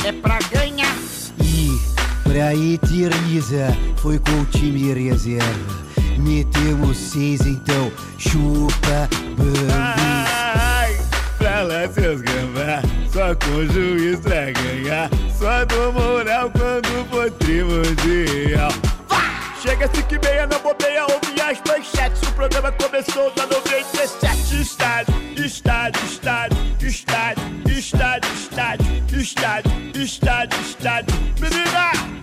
é pra ganhar. E pra Eterniza foi com o time reserva. Metemos 6, então chupa Bambi. Ai, pra lá seus gambá, só com o juiz pra ganhar. Só dou moral quando for primordial. Chega 5h30, não bobeia, ouve as manchetes. O programa começou na 97. Estádio, estádio, estádio, estádio, estádio, estádio, estádio, estádio, estádio. Menina!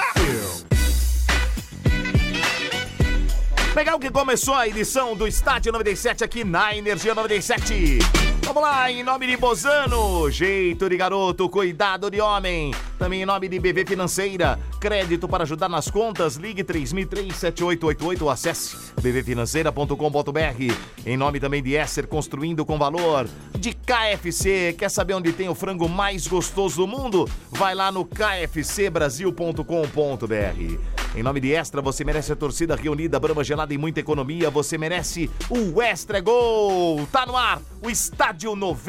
Legal que começou a edição do Estádio 97 aqui na Energia 97. Vamos lá, em nome de Bozano, jeito de garoto, cuidado de homem. Também em nome de BV Financeira, crédito para ajudar nas contas, ligue 3003-7888 ou acesse bvfinanceira.com.br. Em nome também de Esser Construindo com Valor, de KFC, quer saber onde tem o frango mais gostoso do mundo? Vai lá no kfcbrasil.com.br. Em nome de Extra, você merece a torcida reunida, Brahma gelada e muita economia. Você merece o Extra Gol. Tá no ar, o Estádio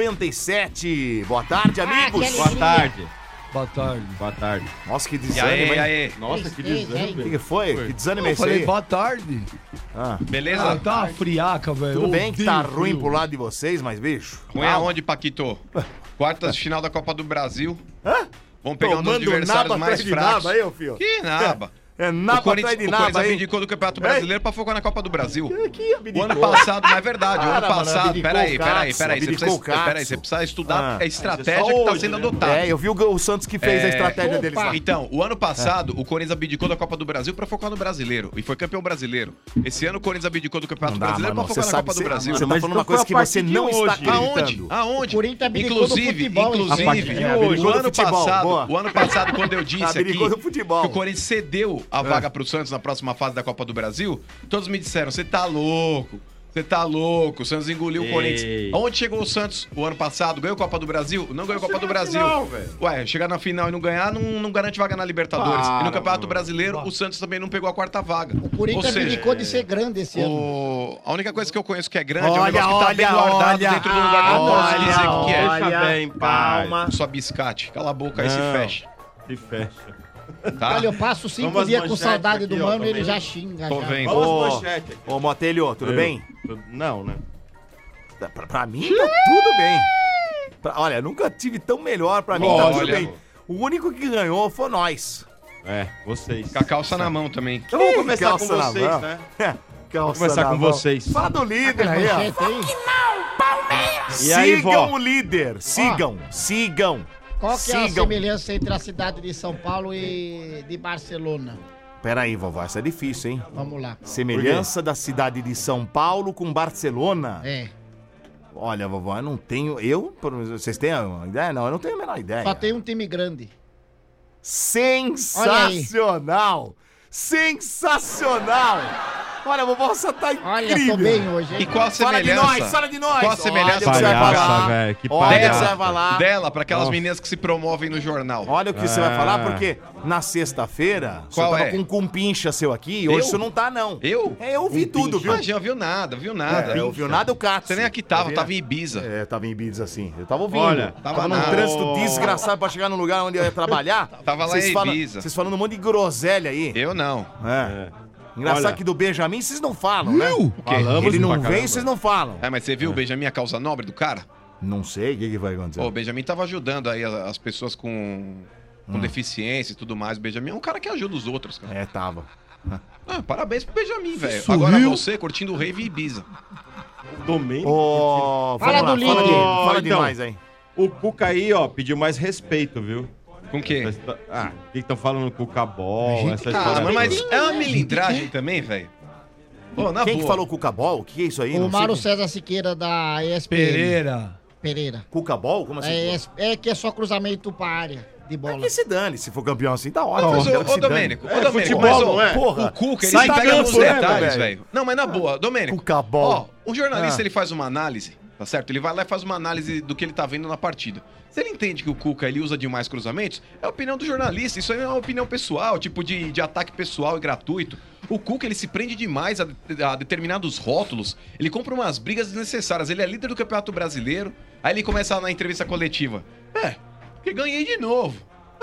97. Boa tarde, amigos. Boa tarde. Boa tarde. Boa tarde. Nossa, que desânimo, hein? Aí. Nossa, que desânimo. O que foi? Que desânimo é Eu esse falei aí? boa tarde. Beleza? Tá uma friaca, velho. Tudo Eu bem que tá odeio ruim frio. pro lado de vocês, mas bicho. Ruim aonde, Paquito? Quartas de final da Copa do Brasil. Hã? Vamos pegar um dos Tomando adversários naba mais atrás de fracos. naba aí, ô filho. Que naba? É naba O Corinthians atrás de naba aí. abdicou do Campeonato Brasileiro pra focar na Copa do Brasil. Que abdicou? O ano passado, não é verdade, o ano Para, mano, passado... abdicou Peraí, o Katsu, você precisa estudar a estratégia só que tá hoje, sendo né? adotada. É, eu vi o Santos que fez a estratégia deles lá. Então, o ano passado, o Corinthians abdicou da Copa do Brasil pra focar no Brasileiro. E foi campeão brasileiro. Esse ano, o Corinthians abdicou do Campeonato Brasileiro pra focar na Copa do Brasil. Você tá falando uma coisa que você não está Aonde? acreditando. Aonde? O Corinthians abdicou do futebol, Inclusive, abdicou do futebol, o ano passado, quando eu disse aqui Abdicou do futebol. que o Corinthians cedeu a vaga pro Santos na próxima fase da Copa do Brasil, todos me disseram, você tá louco. Você tá louco, o Santos engoliu o Corinthians. Aonde chegou o Santos o ano passado? Ganhou a Copa do Brasil? Não ganhou a Copa do Brasil. Ué, chegar na final e não ganhar não garante vaga na Libertadores. E no Campeonato Brasileiro, o Santos também não pegou a quarta vaga. O Corinthians abdicou de ser grande esse ano. A única coisa que eu conheço que é grande é um Olha, negócio que tá bem olha, guardado olha. dentro do lugar que eu não posso dizer o que é. Olha, bem, pai. calma. Só biscate. Cala a boca aí, se fecha. Se fecha. Tá? Olha, eu passo 5 Vamos às dias com manchetes saudade aqui, do ó, mano e também. ele já xinga. Tô já. vendo. Vamos às manchetes aqui. Ô, Motelho, tudo bem? Não, né? Pra mim, tá tudo bem. Olha, nunca tive tão melhor. Pra mim, tá tudo Olha. bem. O único que ganhou foi nós. É, vocês. Com a calça na mão também. Então vamos começar com Calça na vocês, mão. né? Vamos começar com vocês. Fala do líder aí, ó. Manchete aí. E aí, Sigam vó? o líder. Sigam. Qual que é a Sigam. semelhança entre a cidade de São Paulo e de Barcelona? Pera aí, vovó, essa é difícil, hein? Vamos lá. Semelhança da cidade de São Paulo com Barcelona. É. Olha, vovó, eu não tenho... Vocês têm uma ideia? Não, eu não tenho a menor ideia. Só tem um time grande. Sensacional! Sensacional! Olha, vovó, você tá incrível. Olha, tô bem hoje, hein? E qual a Fala de semelhança? nós, fala de nós. Qual a semelhança Olha o que você vai Palhaça, falar. velho, que Olha o que palhaça. você vai falar. Dela, pra aquelas Nossa. meninas que se promovem no jornal. Olha o que você vai falar, porque na sexta-feira, você Qual tava é? com um cumpincha seu aqui, e hoje Eu? você não tá, não. Eu? É, eu vi tudo, viu? Ah, já viu nada. Eu vi nada o Katsu. Você nem aqui tava, tava em Ibiza. É, tava em Ibiza, assim. Eu tava ouvindo. Olha, tava num nada. trânsito desgraçado pra chegar no lugar onde eu ia trabalhar. Tava lá Vocês em falam- Ibiza. Vocês falando um monte de groselha aí. Eu não. É. Engraçado Olha. que do Benjamin vocês não falam, né? Falamos Ele não pra vem, caramba. vocês não falam. É, mas você viu o Benjamin, a causa nobre do cara? Não sei o que vai acontecer. Pô, o Benjamin tava ajudando aí as pessoas com deficiência e tudo mais. O Benjamin é um cara que ajuda os outros, cara. É, tava. Ah, parabéns pro Benjamin, velho. sorriu? Agora você curtindo o Rave Ibiza. Domênico. Ô, Fala vamos do lá, líder. Fala Então. demais aí. O Cuca aí, ó, pediu mais respeito, viu? Com o quê? Ah, o que estão falando Cuca Ball, essa Ah, história. mas toda. é uma melindragem também, velho. Pô, na Quem boa. que falou Cucabol? O que é isso aí? O Não sei Mauro quem- César Siqueira da ESPN. Pereira. Cucabol? Como assim? É que é só cruzamento pra área de É bola. que se dane, se for campeão assim, tá ótimo. Mas, Quero que ô, se dane. Domênico, É, futebol, não é? Porra, o Cuca, ele sai se pega campo, nos né, detalhes, velho? velho. Não, mas na boa, Domênico. Cucabol. Ó, o jornalista, Ah. ele faz uma análise, tá certo? Ele vai lá e faz uma análise do que ele tá vendo na partida. Se ele entende que o Cuca, ele usa demais cruzamentos, é a opinião do jornalista. Isso aí é uma opinião pessoal, tipo de ataque pessoal e gratuito. O Cuca, ele se prende demais a determinados rótulos. Ele compra umas brigas desnecessárias. Ele é líder do Campeonato Brasileiro. Aí ele começa na entrevista coletiva. Porque ganhei de novo.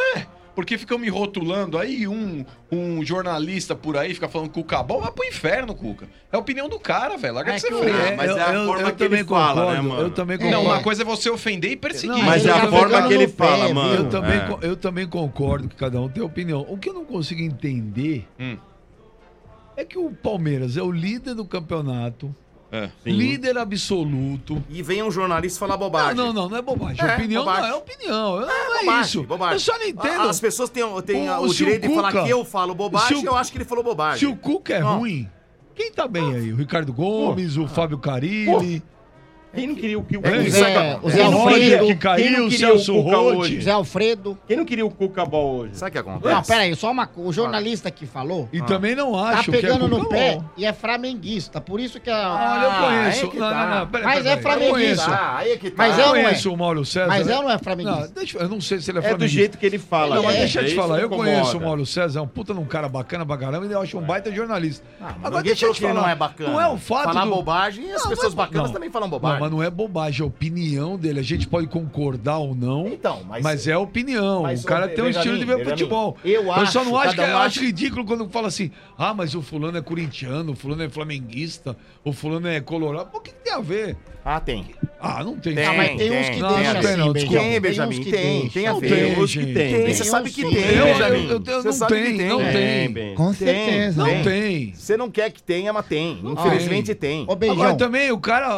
porque ficam me rotulando aí, um jornalista por aí fica falando Cuca bom, vai pro inferno, Cuca. É a opinião do cara, velho. Larga de ser feio. Mas é a forma que ele fala, né, mano? Eu também concordo. Não, uma coisa é você ofender e perseguir. Não, Mas é a forma que ele fala, mano. Eu também concordo que cada um tem opinião. O que eu não consigo entender é que o Palmeiras é o líder do campeonato, líder absoluto. E vem um jornalista falar bobagem. Não é bobagem. Opinião bobagem. não é opinião. Não é bobagem, isso. bobagem. Eu só não entendo. As pessoas têm o Se direito o de falar Cuca- que eu falo bobagem, se o- eu acho que ele falou bobagem. Se o Cuca é ruim, quem tá bem aí? O Ricardo Gomes, o Fábio Carilli. Quem não queria o Cuca O hoje? Zé Quem não Alfredo. queria que Quem caiu, não o queria Celso o Cuca Rotti. hoje? Zé Alfredo. Quem não queria o Cuca bom hoje? Sabe o que acontece? Não, peraí, só uma coisa. O jornalista que falou E também não tá acho que é pegando no Cuca pé bom. e é flamenguista. Por isso que Olha, eu conheço. aí que tá. Peraí, Mas é Eu flamenguista. conheço. Aí que tá. Mas Eu não é. conheço o Mauro César. Mas né? não é flamenguista. Eu não sei se ele é É do flamenguista. jeito que ele fala. Não, mas né? deixa eu te Isso falar, eu incomoda. conheço o Mauro César, é um puta num cara bacana pra caramba, e eu acho um baita jornalista. Agora ninguém falou que ele não é bacana. Não é o fato falar do... bobagem, e as Não, pessoas não é- bacanas não. também falam Não, bobagem. mas não é bobagem, é a opinião dele. A gente pode concordar ou não, Então, mas é a opinião. mas, o cara tem um estilo de ver Benjamin, futebol. eu só acho, não acho que cada um eu acho acha- ridículo quando fala assim: ah, mas o fulano é corintiano, o fulano é flamenguista, o fulano é colorado. Pô, o que tem a ver? Ah, tem. Ah, não tem. Tem, Ah, mas tem uns que Não, deixam não tem, assim, não, Benjamin. desculpa. Tem, Benjamin, uns que tem. deixam. Tem a Não ver. tem, Os que gente. tem. Tem, Tem você uns sabe que sim. tem, Eu Benjamin. não Você sabe que tem, não Tem, tem. bem. Com Tem, certeza. Não Tem. tem. Você não quer que tenha, mas tem. Infelizmente tem. Ô, Beijão. Agora também o cara,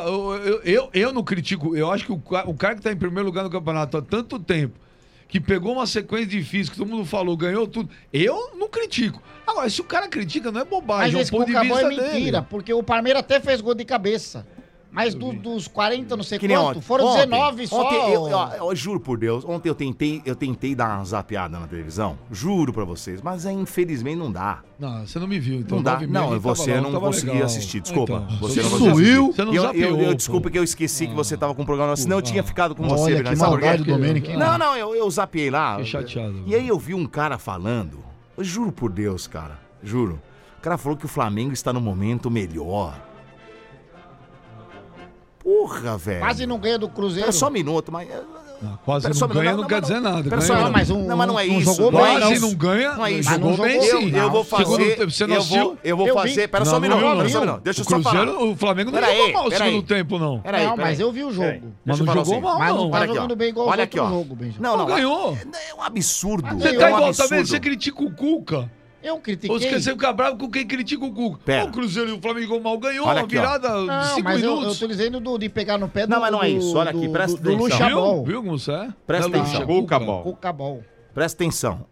eu não critico, eu acho que o cara que tá em primeiro lugar no campeonato há tanto tempo, que pegou uma sequência difícil, que todo mundo falou, ganhou tudo, eu não critico. Agora, se o cara critica, não é Mas bobagem, é um esse ponto de Cuca bom vista é mentira, dele. porque o Palmeiras até fez gol de cabeça. Mas dos 40, não sei Que nem quanto, ontem. foram Ontem, 19 só. Ontem, eu juro por Deus, ontem eu tentei dar uma zapeada na televisão. Juro pra vocês, mas infelizmente não dá. Não, você não me viu, então Não dá. 9h30 Não, tava você lá, não tava conseguiu legal. assistir, desculpa. Então, Você não sou conseguiu assistir. eu? Você não zapeou, pô. Desculpa que eu esqueci que você tava com o programa, senão eu tinha ficado com você. Olha, Bernardo, que sabe por quê? maldade do Domênico, hein? Não, eu zapeei lá. Fiquei chateado. E aí eu vi um cara falando, eu juro por Deus, cara, juro. O cara falou que o Flamengo está no momento melhor. Porra, velho. Quase não ganha do Cruzeiro. Pera só um minuto, mas... Não, quase Pera só não um minuto, ganha, não quer dizer nada. Pera Ganha só, não. mas não, mas não é não isso. jogou não é bem, Quase isso. não ganha, Não é isso. jogou bem sim. Eu vou fazer. Segundo, você não assistiu? Eu vou Eu fazer. vi. Pera só um Não, minuto. não, Pera só um não. minuto. Deixa eu O só falar. Cruzeiro, o Flamengo não Pera jogou aí, mal no pera segundo aí. tempo, não. Pera aí, Não, pera mas aí. eu vi o jogo. Mas Deixa não eu falar jogou assim. mal, Mas não não. tá Olha aqui, jogando ó. bem igual Olha o aqui, outro ó. jogo, Benjamin. Não, Ganhou. É um absurdo. Você É tá um igual absurdo. também, você critica o Cuca. Eu critiquei. Ou você fica bravo com quem critica o Cuca. Pera. O Cruzeiro e o Flamengo mal ganhou, Olha uma aqui, ó. virada de Não, 5 mas eu minutos. tô dizendo de pegar no pé do... Não, mas não é isso. Olha aqui, presta do atenção. Luxabol. Viu como você é? Presta Não é atenção. Luxa, Cuca bom. Cucabol. Presta atenção.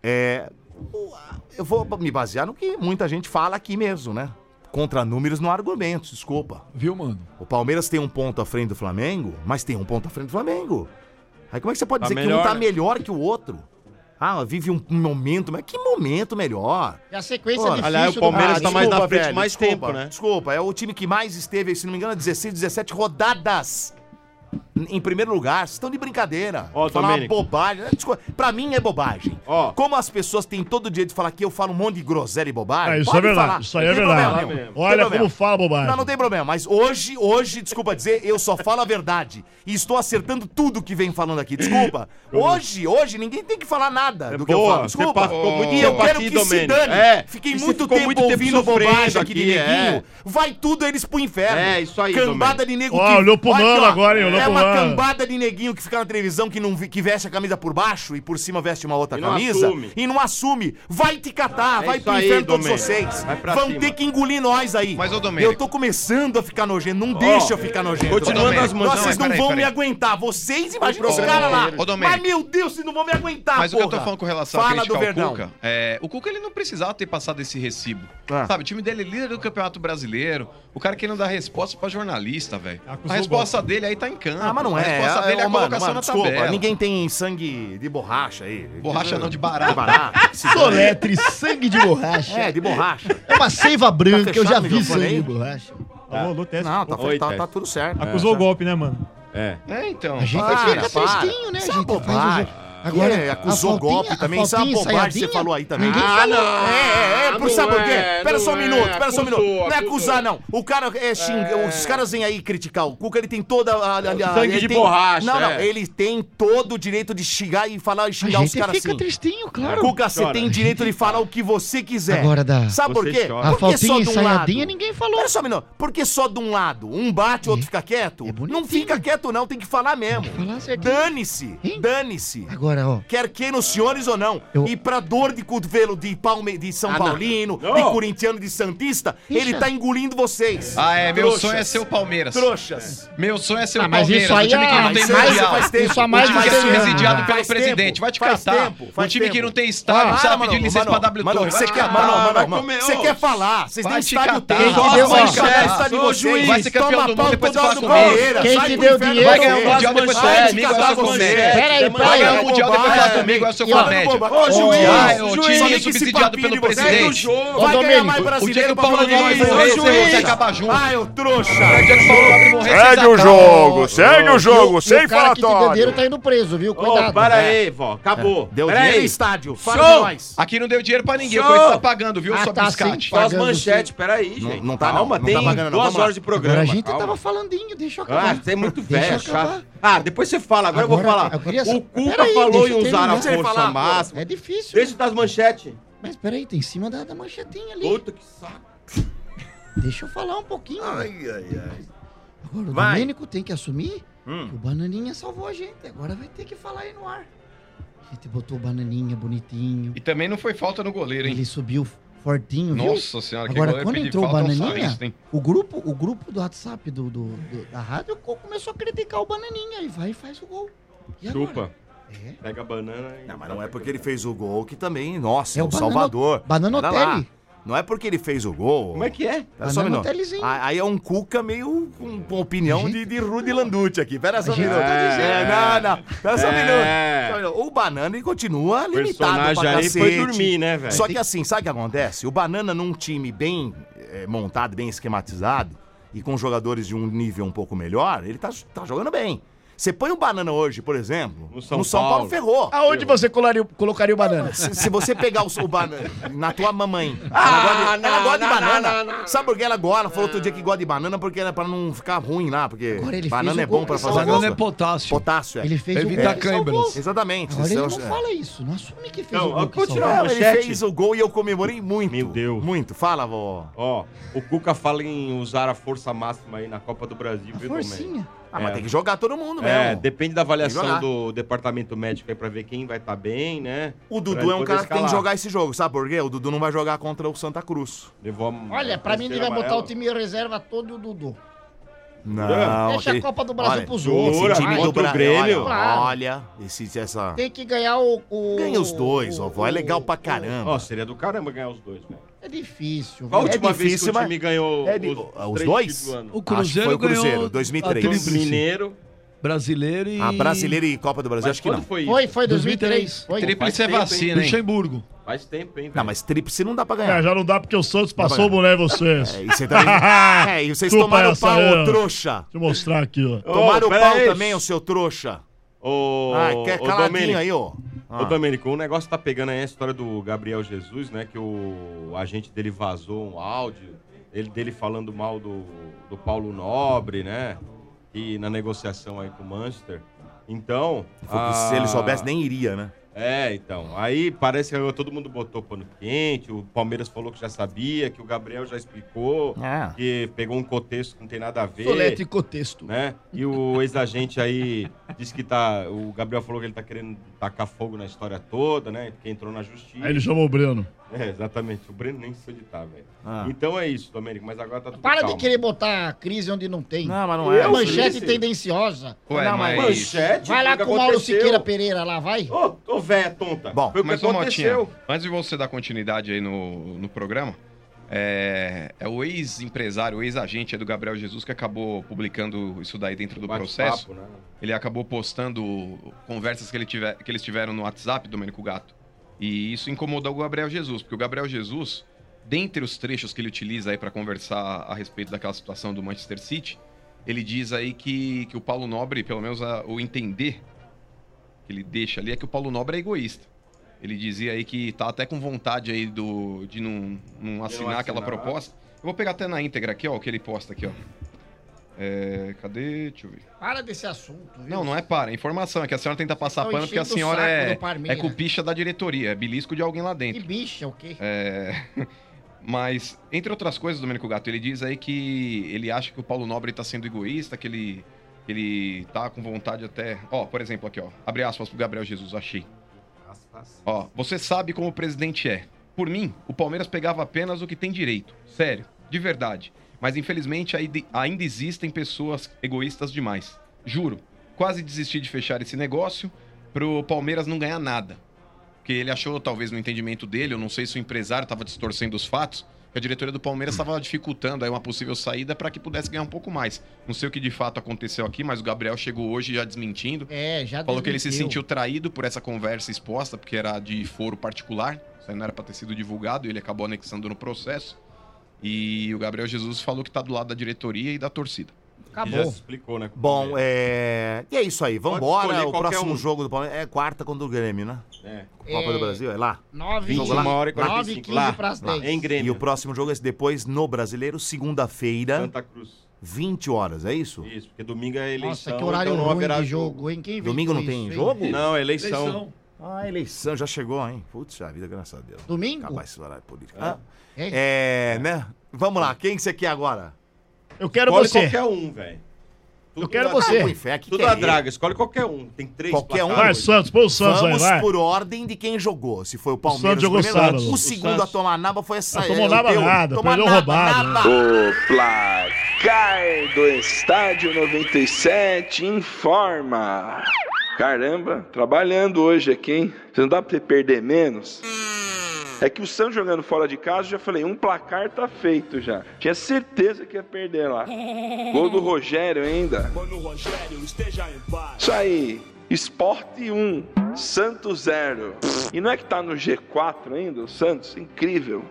Eu vou me basear no que muita gente fala aqui mesmo, né? Contra números, não há argumentos, desculpa. Viu, mano? O Palmeiras tem um ponto à frente do Flamengo, mas tem um ponto à frente do Flamengo. Aí como é que você pode Tá dizer que melhor, um tá né? melhor que o outro? Ah, vive um momento, mas que momento melhor? E a sequência Ora, é difícil. aliás, o Palmeiras do tá mais Brasil. na frente velho, mais desculpa, tempo, né? Desculpa, é o time que mais esteve, se não me engano, 16, 17 rodadas. Em primeiro lugar, vocês estão de brincadeira. Ó, Falar uma Domênico. bobagem. Desculpa, pra mim é bobagem. Ó. Como as pessoas têm todo o direito de falar que eu falo um monte de groselha e bobagem. Isso pode é verdade, falar. isso aí Não é tem verdade. problema nenhum. Não tem Olha problema. como fala bobagem. Não tem problema. Mas hoje, desculpa dizer, eu só falo a verdade. E estou acertando tudo que vem falando aqui. Desculpa. Hoje, ninguém tem que falar nada do que eu boa, falo. Desculpa. você ficou muito E eu tempo quero aqui, que se Domênico. dane. É, Fiquei e você muito ficou tempo muito tempo ouvindo sofrendo bobagem aqui de aqui, neguinho. Vai tudo eles pro inferno. É, isso aí, Cambada Domênico. de nego Ó, olhou pro Olha mano aqui, ó, agora, hein, olhou é pro uma mano. cambada de neguinho que fica na televisão que veste a camisa por baixo e por cima veste uma outra E não camisa assume. e não assume. Vai te catar, É vai isso pro aí, inferno todos Domênico. vocês. Vai pra Vão cima. ter que engolir nós aí. Mas, ô, Domênico. Eu tô começando a ficar nojento, não deixa eu ficar nojento. Continuando Domênico. as manchadas. Vocês não Peraí, vão peraí. me aguentar. Vocês imaginam os Ô, caras lá. ô, Domênico. Mas, meu Deus, vocês não vão me aguentar, Mas o que eu tô porra. falando com relação a Fala criticar do o Verdão. Cuca, o Cuca ele não precisava ter passado esse recibo. Ah. Sabe, o time dele é líder do Campeonato Brasileiro. O cara que não dá resposta pra jornalista, velho. Acusou A resposta dele aí tá em campo. Ah, mas não é. A resposta dele é a Ô, mano, colocação na desculpa, tabela. ninguém tem sangue de borracha aí. Borracha não, de barata. De barata. Se dane. Soletre, sangue de borracha. É, de borracha. É uma seiva branca, eu já fechado o vi microfone sangue aí? de borracha. Alô, alô, teste. Não, tá, Oi, tá, Tess. tá tudo certo. Acusou o golpe, né, mano? É. É, então. A gente Para, fica para. textinho, né? A Isso é gente bobagem. faz Agora, acusou a faltinha- golpe também. a Isso é uma faltinha bobagem que você ensaiadinha? falou aí também. Ninguém falou. Por sabe por quê? Pera só um não minuto, é, pera só um minuto. acusou, Não é acusou. acusar, não. O cara os caras vêm aí criticar o Cuca, ele tem toda Sangue ele de tem- borracha, Não, é. ele tem todo o direito de xingar e falar e A xingar os gente caras fica assim. tristinho, claro. Cuca, você Chora. tem direito de falar o que você quiser. Agora dá. Sabe por Você quê? chora. A Porque só faltinha de um lado. ensaiadinha ninguém falou. Pera só um minuto. Por que só de um lado? Um bate, o outro fica quieto? É bonitinho. Não fica quieto, não. Tem que falar mesmo. falar certinho. Dane-se. Hein? Dane-se. Agora, ó. Quer queiram os senhores ou não. Eu- E pra dor de cotovelo de São não. Paulino, Não. de corintiano, de santista, Deixa. ele tá engolindo vocês. Meu Trouxas. sonho é ser o Palmeiras. Trouxas. Meu sonho é ser o Ah, mas Palmeiras, isso aí o time que é- não tem mas isso mundial. faz tempo. Isso há O mais time de que é 10 anos. subsidiado pelo Faz presidente. tempo, Vai te faz catar. tempo, O faz time que tempo. não tem estádio, precisa pedir licença pra W Mano, Torre. você Vai quer, te catar. você quer falar? Vocês têm Vai te estádio catar. tem. Quem que deu- Vai ó, enxergar o estádio de sou vocês. juiz, vai ser campeão Toma do pau mundo, depois toda você hora do fala comigo. Palmeiras. Quem Sai te pro deu inferno dinheiro? Vai ganhar o você. Mundial, depois Vai fala te comigo, catar eu sou você. comédia. Peraí, Vai ganhar o peraí. Mundial, depois fala comigo, eu sou E, ó, comédia. Ô, juiz, Ah, o time só vem com esse subsidiado papinho pelo de vocês. presidente. Vai ganhar Domênico, mais O dia que brasileiro o pra Paulo falar de Nobre vocês. morrer, Ô, você juiz. acabar junto. Ai, ô trouxa. O dia que o Paulo Nobre morrer, Segue vocês o acabam. jogo, segue o jogo, E sem o cara que te deu falatório. dinheiro tá indo preso, viu? Cuidado. Ô, para aí, vó. Acabou. Deu Pera dinheiro aí. no estádio. Fala Show. de nós. Aqui não deu dinheiro pra ninguém, o Show. Corinthians tá pagando, viu, Ah, só tá, biscate. sim. Só as Pagando, manchetes, peraí, Não- gente. não tá, Calma, não tem tá pagando, não. 2 Vamos lá. horas de programa. Agora a gente calma. tava falandinho, deixa eu acabar. Ah, você é muito Deixa velho, eu acabar. chato. Ah, depois você fala, agora eu vou Agora, falar. eu queria O saber- Cuca Peraí, falou deixa em eu usar a terminar. Deixa ele força falar, pô. máxima. É difícil. Deixa das manchetes. Mas peraí, tem em cima da manchetinha ali. Puta que saco. Deixa eu falar um pouquinho. Ai, ai. Agora o Vai. Domênico tem que assumir que o Bananinha salvou a gente. Agora vai ter que falar aí no ar. A gente botou o Bananinha bonitinho. E também não foi falta no goleiro, hein? Ele subiu fortinho, viu? Nossa senhora, que Agora, goleiro quando pedir entrou o falta, não Bananinha, sabe isso, hein? o grupo do WhatsApp da rádio começou a criticar o Bananinha. E vai e faz o gol. E agora? Chupa. É. Pega a banana e... Não, mas não é porque ele fez o gol que também, nossa, É é o o Salvador. Pera lá. Bananotelli. Não é porque ele fez o gol. Como é que é? Pera só um minuto. Bananotellizinho. Aí é um Cuca meio com opinião de Rudy Landucci aqui. Pera só um A gente minuto. tá dizendo. Não. Pera só um É. minuto. Só um minuto. O Banana ele continua O limitado pra personagem aí cacete. foi dormir, né, velho? Só que assim, sabe o que acontece? O Banana num time bem montado, bem esquematizado e com jogadores de um nível um pouco melhor, ele tá jogando bem. Você põe o Banana hoje, por exemplo, No São Paulo Paulo. ferrou. Aonde você colocaria o banana? Se você pegar o banana na tua mamãe, Ah, ela gosta de não, banana. não. Sabe por que ela gosta? Ela falou outro dia que gosta de banana porque era pra não ficar ruim lá, porque Agora ele banana fez é o bom gol pra que fazer salvou. Banana é gosto. potássio. Potássio, é. Ele fez Evitar o gol que salvou. câimbras. Exatamente. Agora ele não Isso é- fala isso. Não assume que fez Não, o gol que continua. salvou. Não, ele Manchete. fez o gol e eu comemorei muito. Meu Deus. Muito. Fala, vó. Ó, o Cuca fala em usar a força máxima aí na Copa do Brasil, viu, Domênico? Forcinha. Ah, mas É. tem que jogar todo mundo É, mesmo. depende da Tem que avaliação jogar. do departamento médico aí pra ver quem vai estar bem, né? O Pra Dudu ele é um poder cara que tem que escalar. jogar esse jogo, sabe por quê? O Dudu não vai jogar contra o Santa Cruz. Levou Olha, pra mim ele vai botar o time reserva todo o Dudu. Não, Deixa a Copa do Brasil pros Jura? outros. Esse time vai. do Contra o Brasil, Grêmio. olha, essa... Tem que ganhar o... Ganha os dois, ó, vó, é legal pra caramba. Ó, seria do caramba ganhar os dois, velho. É difícil. Qual a velho. última vez que difícil, o mas- time ganhou É de- os os três dois? títulos do ano? O Acho que Cruzeiro foi o Cruzeiro, ganhou 2003. a tríplice. Mineiro. Brasileiro e... A Brasileira e Copa do Brasil, Mas acho que não. quando foi isso? Foi 2003. Foi. Tríplice é tempo, hein? vacina, hein? Luxemburgo. Faz tempo, hein, velho? Não, mas tríplice não dá pra ganhar. Já não dá porque o Santos passou o boné em vocês. E você também... e vocês Desculpa tomaram essa pau, aí, ô ó. trouxa. Deixa eu mostrar aqui, ó. Tomaram pera pau aí. também, o seu trouxa. Ô, Quer ô, caladinho Domênico. aí, ó. Ô, Domênico, o negócio tá pegando aí a história do Gabriel Jesus, né? Que o agente dele vazou um áudio, dele falando mal do Paulo Nobre, né? E na negociação aí com o Manchester. Então... Se ele soubesse, nem iria, né? É, então. Aí parece que todo mundo botou pano quente, o Palmeiras falou que já sabia, que o Gabriel já explicou, Ah. que pegou um contexto que não tem nada a ver. Solete e contexto. Né? E o ex-agente aí disse que tá. O Gabriel falou que ele tá querendo tacar fogo na história toda, né? Que entrou na justiça. Aí ele chamou o Breno. É, exatamente. O Breno nem sei onde tá, velho. Ah. Então é isso, Domênico, mas agora tá tudo Para calmo. de querer botar a crise onde não tem. Não, mas não é. A manchete Crise? tendenciosa. Ué, Não, mas- mas... Manchete? Vai lá foi o que com o Mauro aconteceu. Siqueira Pereira lá, vai. Ô, véia tonta. Bom, foi o que Mas, ô Motinha, aconteceu. antes de você dar continuidade aí no programa, é o ex-empresário, o ex-agente do Gabriel Jesus que acabou publicando isso daí dentro do processo. Bate-papo, né? Ele acabou postando conversas que eles tiveram no WhatsApp, Domênico Gato. E isso incomodou o Gabriel Jesus, porque o Gabriel Jesus, dentre os trechos que ele utiliza aí para conversar a respeito daquela situação do Manchester City, ele diz aí que o Paulo Nobre, pelo menos o entender ele deixa ali é que o Paulo Nobre é egoísta. Ele dizia aí que tá até com vontade aí de não assinar aquela proposta. Eu vou pegar até na íntegra aqui, ó, o que ele posta aqui, ó. Cadê? Deixa eu ver. Para desse assunto, viu? Não é para. É informação. É que a senhora tenta passar pano porque a senhora é cupicha da diretoria. É belisco de alguém lá dentro. Que bicha, o quê? Mas, entre outras coisas, Domênico Gato, ele diz aí que ele acha que o Paulo Nobre tá sendo egoísta, que ele tá com vontade até... Ó, por exemplo, aqui, ó. Abre aspas pro Gabriel Jesus, achei. Ó, você sabe como o presidente é. Por mim, o Palmeiras pegava apenas o que tem direito. Sério, de verdade. Mas, infelizmente, ainda existem pessoas egoístas demais. Juro, quase desisti de fechar esse negócio pro Palmeiras não ganhar nada. Porque ele achou, talvez no entendimento dele, eu não sei se o empresário estava distorcendo os fatos, que a diretoria do Palmeiras estava dificultando aí uma possível saída para que pudesse ganhar um pouco mais. Não sei o que de fato aconteceu aqui, mas o Gabriel chegou hoje já desmentindo. Já falou que ele se sentiu traído por essa conversa exposta, porque era de foro particular. Isso aí não era para ter sido divulgado, e ele acabou anexando no processo. E o Gabriel Jesus falou que tá do lado da diretoria e da torcida. Acabou. Já se explicou, né? Bom, e é isso aí. Vambora. O próximo jogo do Palmeiras é quarta contra o Grêmio, né? Copa do Brasil, é lá? 9h15 para as 10. Em Grêmio. E o próximo jogo é depois no Brasileiro, segunda-feira. Santa Cruz. 20 horas, é isso? Isso, porque domingo é eleição. Nossa, que horário então ruim haverá de jogo, hein? Quem domingo não tem jogo? Não, é eleição. Ah, eleição já chegou, hein? Putz, a vida, graças a Deus. Domingo? Acabar esse horário político. Né? Vamos lá, quem que você quer agora? Eu quero Escolhe você. qualquer um, velho. Eu quero você. Tudo a draga, escolhe qualquer um. Tem 3 qualquer um. Vai, Santos, põe o Santos aí, Vamos vai. por ordem de quem jogou. Se foi o Palmeiras, Santos jogou sábado. o segundo a tomar naba foi essa. Não tomou nada, perdeu roubado. O placar do Estádio 97 informa. Caramba, trabalhando hoje aqui, hein? Você não dá pra perder menos? É que o Santos jogando fora de casa, eu já falei, um placar tá feito já. Tinha certeza que ia perder lá. Gol do Rogério ainda. Isso aí, Sport 1, Santos 0. E não é que tá no G4 ainda, o Santos? Incrível.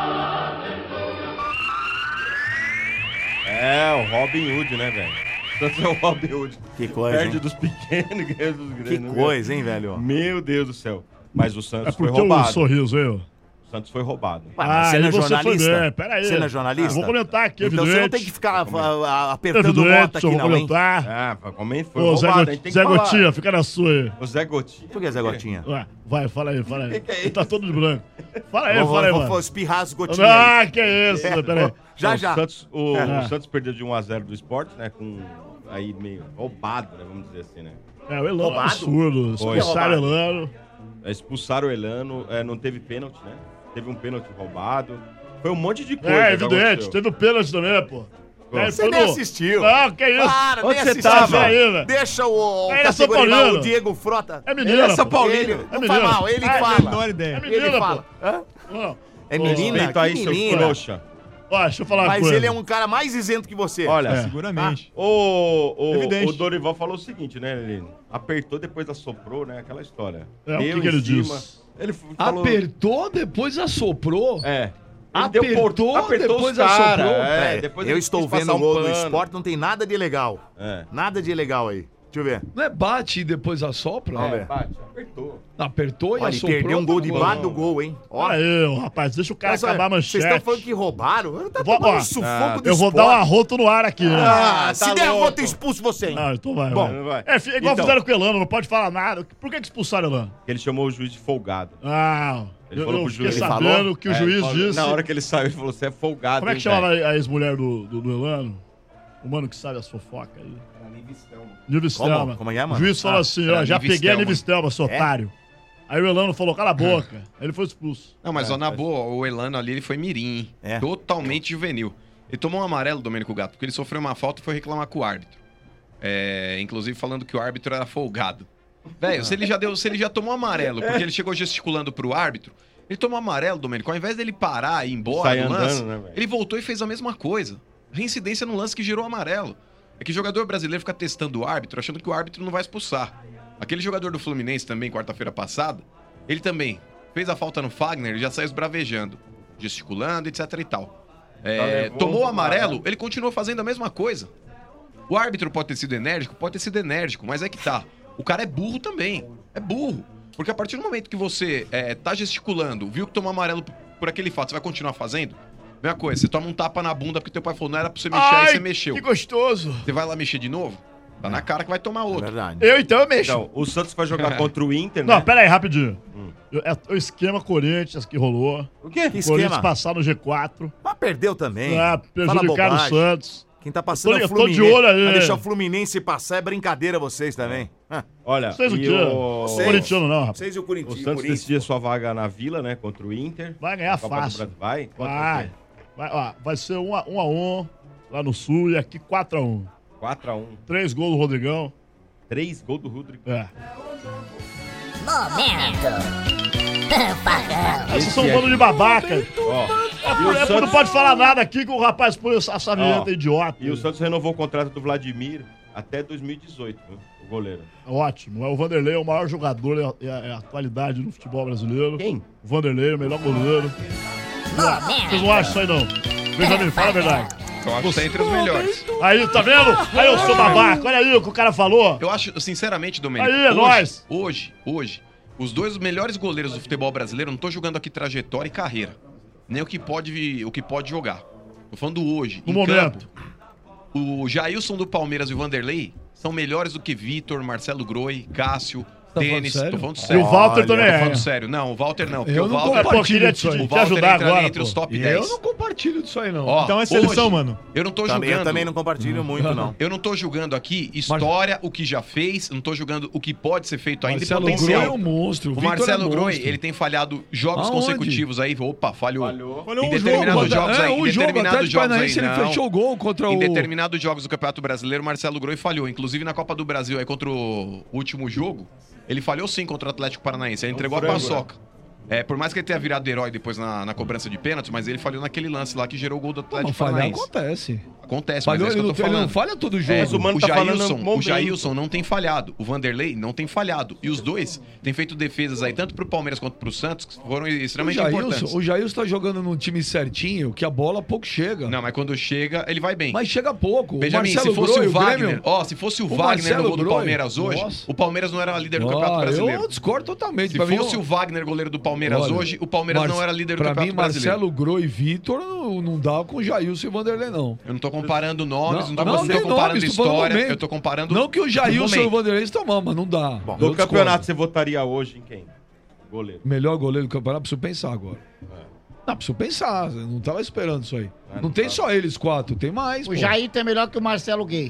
É, o Robin Hood, né, velho? Santos é o Robin Hood. Que coisa, perde hein? dos pequenos, ganha dos grandes. Que coisa, hein, velho? Meu Deus do céu. Mas o Santos foi Por que roubado. o sorriso aí, ó? O Santos foi roubado. Você não é você foi jornalista? bem, pera aí. Você não é jornalista? Eu vou comentar aqui, então você não tem que ficar apertando nota aqui, eu vou não, hein? comentar. Foi Ô, Zé, roubado, a gente tem que Zé falar. Gotinha, fica na sua aí. O Zé Gotinha. Por que Zé Gotinha? Ué, vai, fala aí. Que é Ele tá todo de branco. Fala aí, Vou mano. espirrar as gotinhas aí. Que é isso, pera aí. Já. O Santos perdeu de 1-0 do Sport, né? Com aí meio roubado, né? Vamos dizer assim, né? É, o Elano é Roubado? absurdo. Foi. Expulsaram o Elano. Expulsaram o Elano, não teve pênalti, né? Teve um pênalti roubado. Foi um monte de coisa. É, que evidente. aconteceu. Teve o pênalti também, pô. Você nem assistiu. Não, que isso. Para, Onde nem você assistiu. tava? Aí, velho. Deixa o Ele é São categoria, Paulino. o Diego Frota. É menina, São pô. Paulino. Ele, É não faz menina. mal, ele fala. É Ele menina, fala. pô. Hã? Não. É menina? Respeita aí, Que seu menina? trouxa. Ó, deixa eu falar uma Mas coisa. ele é um cara mais isento que você. Olha, Seguramente. o Evidente. Dorival falou o seguinte, né? Ele apertou, depois assoprou, né? Aquela história. É, o Deu que em ele cima. disse? Ele falou... Apertou, depois assoprou. É. Apertou, depois os cara. assoprou. Depois eu ele estou quis vendo passar o gol do pano. esporte, não tem nada de legal. É. Nada de legal aí. Deixa eu ver. Não é bate e depois assopra? Vamos ver. Bate, apertou. Apertou e Olha, ele assoprou. perdeu um gol tá bom. debaixo do gol, hein? Ó. Olha aí, ô, rapaz, deixa o cara Mas, olha, acabar a manchete. Vocês estão falando que roubaram? Tá Vou- tomando ó, um sufoco do Eu vou esporte. dar um arroto no ar aqui, né? Se tá der, eu vou louco. ter expulso você, hein? Não, então vai. Bom, vai. vai. É igual Então. fizeram com o Elano, não pode falar nada. Por que expulsaram o Elano? Ele chamou o juiz de folgado. Ah, Ele falou pro fiquei juiz. sabendo Ele falou? que o juiz Falou- disse... Na hora que ele saiu, ele falou: você é folgado. Como é que hein, chamava velho? a ex-mulher do Elano? O mano que sabe as fofocas aí. Nive Stelma. Como é que é, mano? O juiz falou assim, ó, era já Nive peguei a Stelma. Nive Stelma, seu otário. Aí o Elano falou, cala a boca. Aí ele foi expulso. Não, mas ó, na boa, o Elano ali, ele foi mirim, hein? É. Totalmente juvenil. Ele tomou um amarelo, Domênico Gato, porque ele sofreu uma falta e foi reclamar com o árbitro. Inclusive falando que o árbitro era folgado. Velho, se ele já tomou amarelo, porque ele chegou gesticulando pro árbitro, ele tomou amarelo, Domênico, ao invés dele parar e ir embora Sai do andando, lance, né, velho? ele voltou e fez a mesma coisa. Reincidência no lance que gerou amarelo. É que jogador brasileiro fica testando o árbitro, achando que o árbitro não vai expulsar. Aquele jogador do Fluminense também, quarta-feira passada, ele também fez a falta no Fagner e já saiu esbravejando, gesticulando, etc e tal. levou Tomou o um amarelo, amarelo. ele continuou fazendo a mesma coisa. O árbitro pode ter sido enérgico, mas é que tá. O cara é burro também. É burro. Porque a partir do momento que você tá gesticulando, viu que tomou amarelo por aquele fato, você vai continuar fazendo? Mesma coisa, você toma um tapa na bunda porque teu pai falou, não era pra você mexer, aí você mexeu. Que gostoso. Você vai lá mexer de novo? Tá na cara que vai tomar outro. Verdade. Eu mexo. Então, o Santos vai jogar contra o Inter, né? Não, pera aí, rapidinho. É o esquema Corinthians que rolou. O quê? Que Corinthians esquema? passar no G4. Mas perdeu também. Prejudicaram o Santos. Quem tá passando é o Tô Fluminense. de olho aí. Vai deixar o Fluminense passar é brincadeira vocês também. Olha, Vocês o e quê? Vocês. Corintiano não, rapaz. Vocês e o o Corinthians. Santos decidiu sua vaga na Vila, né? Contra o Inter. Vai ganhar Copa do fácil. Brasil. Vai? Vai ser 1-1 lá no Sul e aqui 4-1. 4-1. 3 gols do Rodrigão. 3 gols do Rodrigo. Vocês são um bando de babaca. Ó, Não pode falar nada aqui que o rapaz põe essa vinheta idiota. E o Santos renovou o contrato do Vladimir até 2018, viu? O goleiro. Ótimo. O Vanderlei é o maior jogador, é a atualidade no futebol brasileiro. Quem? O Vanderlei, o melhor goleiro. Vocês não acham isso aí, não? Benjamin, fala a verdade. Eu acho que tá entre os melhores. Aí, tá vendo? Aí eu sou babaca. Olha aí o que o cara falou. Eu acho, sinceramente, Domênico, Aí, é nóis. Hoje, os dois melhores goleiros do futebol brasileiro, não tô jogando aqui trajetória e carreira. Nem o que pode jogar. Tô falando hoje. No em momento. campo, o Jailson do Palmeiras e o Vanderlei são melhores do que Vitor, Marcelo Groi, Cássio, Tênis. Tô falando E sério. o Walter também Tô é. falando sério. Não, o Walter não. Porque Eu o não Walter, compartilho disso aí. o te Walter ajudar entra agora, entre pô. os top 10. Eu não compartilho disso aí, não. Ó, Então é seleção, hoje, mano. Eu não tô Eu julgando. também não compartilho muito, não. Eu não tô julgando aqui história, o que já fez, não tô julgando o que pode ser feito ainda Marcelo e potencial. Groi é um monstro. O Vitor Marcelo é Groi, monstro. ele tem falhado jogos Aonde? consecutivos aí. Opa, falhou. Falhou Em um determinados jogo, jogos aí. um Em jogo, determinados Atlético jogos aí, Paranaense, ele não. fechou o gol contra Em o... determinados jogos do Campeonato Brasileiro, Marcelo Groi falhou. Inclusive na Copa do Brasil, aí contra o último jogo, ele falhou sim contra o Atlético Paranaense. Ele entregou a paçoca. Por mais que ele tenha virado herói depois na cobrança de pênalti, mas ele falhou naquele lance lá que gerou o gol do Atlético Mas falhar Paranaense. acontece. Acontece, Falhou, mas é ele, isso que eu tô ele não falando. falha todo jogo. Mas o Mano tá falando no O momento. Jailson não tem falhado. O Vanderlei não tem falhado. E os dois têm feito defesas aí, tanto pro Palmeiras quanto pro Santos, que foram extremamente importantes. O Jailson tá jogando num time certinho, que a bola pouco chega. Não, mas quando chega, ele vai bem. Mas chega pouco. Benjamin, o Marcelo se fosse Groi, o Wagner, Grêmio... se fosse o O Wagner no Marcelo gol do Groi, Palmeiras hoje, nossa. o Palmeiras não era líder do Campeonato Brasileiro. Eu discordo totalmente. Se Pra mim, fosse o Wagner goleiro do Palmeiras Olha, hoje, o Palmeiras não era líder do pra Campeonato mim, Brasileiro. Marcelo Groi e Vitor não dá com Jailson e Vanderlei, não. Eu não tô comparando nomes, não tô tem comparando nomes, tô falando história, momento. eu tô comparando Não que o Jailson e o momento. Vanderlei estão mal, mas não dá. Bom, Eu Do discordo. campeonato, você votaria hoje em quem? Goleiro. Melhor goleiro do campeonato, preciso pensar agora. Não, preciso pensar. Eu não tava esperando isso aí. Não tem só eles 4, tem mais. O pô. Jair é melhor que o Marcelo Gay.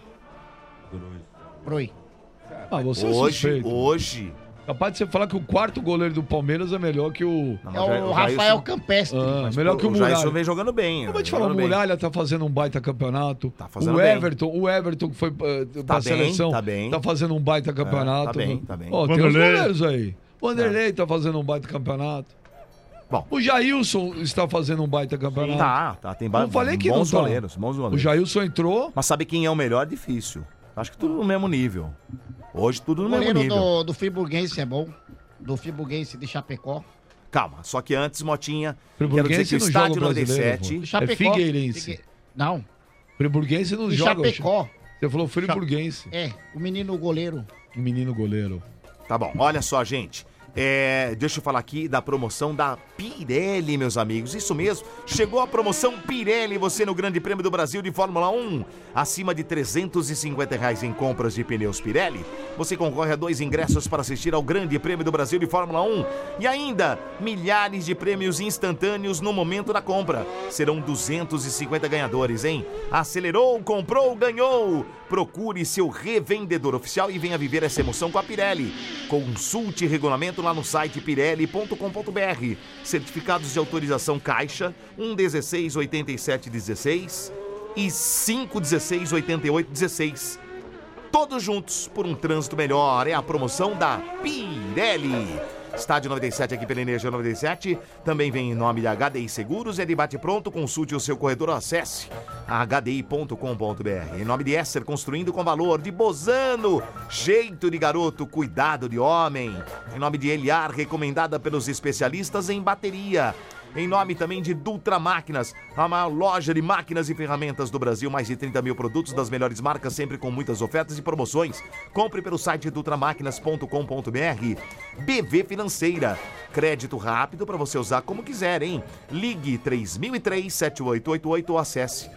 Broi. Ah, você é Hoje, suspeito. hoje... Capaz de você falar que o quarto goleiro do Palmeiras é melhor que o... Não, É mas o Rafael Campestre. melhor que o O Jailson Muralha. vem jogando bem. Eu vou te falar, o Muralha tá fazendo um baita campeonato. Tá fazendo o bem. Everton que foi pra bem, seleção, tá bem. tá fazendo um baita campeonato. tá bem. Ó, tem os Vanderlei. goleiros aí. O Vanderlei tá fazendo um baita campeonato. Bom. O Jailson está fazendo um baita campeonato. Tá. Tem Não falei que bons não tá. goleiros, bons O goleiros. Jailson entrou. Mas sabe quem é o melhor? Difícil. Acho que tudo no mesmo nível. Hoje tudo O no mesmo goleiro nível. do Friburguense é bom. Do Friburguense de Chapecó. Calma, só que antes, Motinha, quero Friburguense dizer que o não joga estádio brasileiro, 97... De Chapecó. Figueirense. Não, Friburguense não de joga. Chapecó. Você falou Friburguense. É, o menino goleiro. O menino goleiro. Tá bom, olha só, gente. Deixa eu falar aqui da promoção da Pirelli, meus amigos. Isso mesmo, chegou a promoção Pirelli, você no Grande Prêmio do Brasil de Fórmula 1. Acima de R$350 em compras de pneus Pirelli, você concorre a 2 ingressos para assistir ao Grande Prêmio do Brasil de Fórmula 1. E ainda, milhares de prêmios instantâneos no momento da compra. Serão 250 ganhadores, hein? Acelerou, comprou, ganhou! Procure seu revendedor oficial e venha viver essa emoção com a Pirelli. Consulte regulamento lá no site pirelli.com.br. Certificados de autorização Caixa 1168716 e 5168816. Todos juntos por um trânsito melhor. É a promoção da Pirelli. Estádio 97 aqui pela Energia 97. Também vem em nome da HDI Seguros. É de bate pronto. Consulte o seu corretor. Acesse hdi.com.br. Em nome de Esser, construindo com valor. De Bozano, jeito de garoto, cuidado de homem. Em nome de Eliar, recomendada pelos especialistas em bateria. Em nome também de Dutra Máquinas, a maior loja de máquinas e ferramentas do Brasil. Mais de 30 mil produtos das melhores marcas, sempre com muitas ofertas e promoções. Compre pelo site dutramaquinas.com.br. BV Financeira, crédito rápido para você usar como quiser, hein? Ligue 3003-7888 ou acesse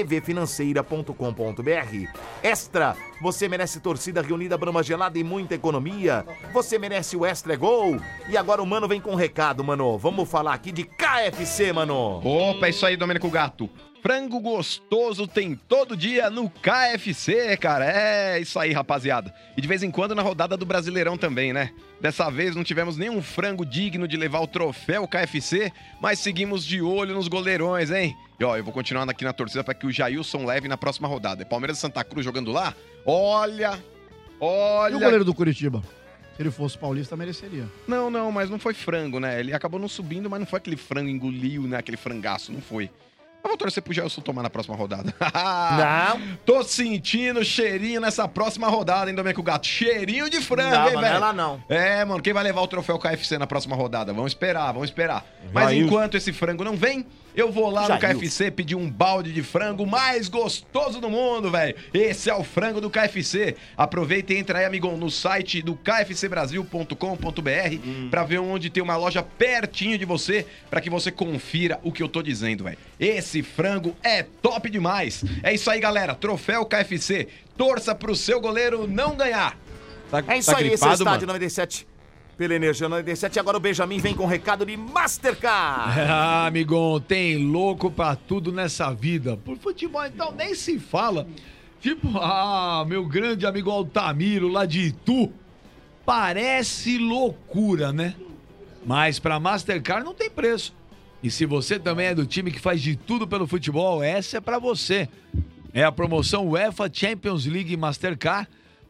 bvfinanceira.com.br. Extra, você merece torcida reunida, Brahma gelada e muita economia. Você merece o Extra Gol. E agora o Mano vem com um recado, Mano. Vamos falar aqui de KFC, Mano. Opa, é isso aí, Domênico Gato. Frango gostoso tem todo dia no KFC, cara. É isso aí, rapaziada. E de vez em quando na rodada do Brasileirão também, né? Dessa vez não tivemos nenhum frango digno de levar o troféu KFC, mas seguimos de olho nos goleirões, hein? E ó, eu vou continuar aqui na torcida para que o Jailson leve na próxima rodada. É Palmeiras e Santa Cruz jogando lá? Olha! E o goleiro do Curitiba? Se ele fosse paulista, mereceria. Não, mas não foi frango, né? Ele acabou não subindo, mas não foi aquele frango engoliu, né? Aquele frangaço, não foi. Eu vou torcer pro Gelson tomar na próxima rodada. Não. Tô sentindo cheirinho nessa próxima rodada, hein, Domênico Gato? Cheirinho de frango, hein, velho? Não é lá não. É, mano, quem vai levar o troféu KFC na próxima rodada? Vamos esperar. Mas enquanto esse frango não vem, eu vou lá no KFC pedir um balde de frango mais gostoso do mundo, velho. Esse é o frango do KFC. Aproveita e entra aí, amigão, no site do kfcbrasil.com.br pra ver onde tem uma loja pertinho de você, pra que você confira o que eu tô dizendo, velho. Esse frango é top demais. É isso aí, galera. Troféu KFC. Torça pro seu goleiro não ganhar. É isso aí, esse é o Estádio 97. Pela Energia 97, agora o Benjamin vem com um recado de Mastercard. Amigão, tem louco pra tudo nessa vida. Por futebol, então, nem se fala. Tipo, meu grande amigo Altamiro, lá de Itu. Parece loucura, né? Mas pra Mastercard não tem preço. E se você também é do time que faz de tudo pelo futebol, essa é pra você. É a promoção UEFA Champions League Mastercard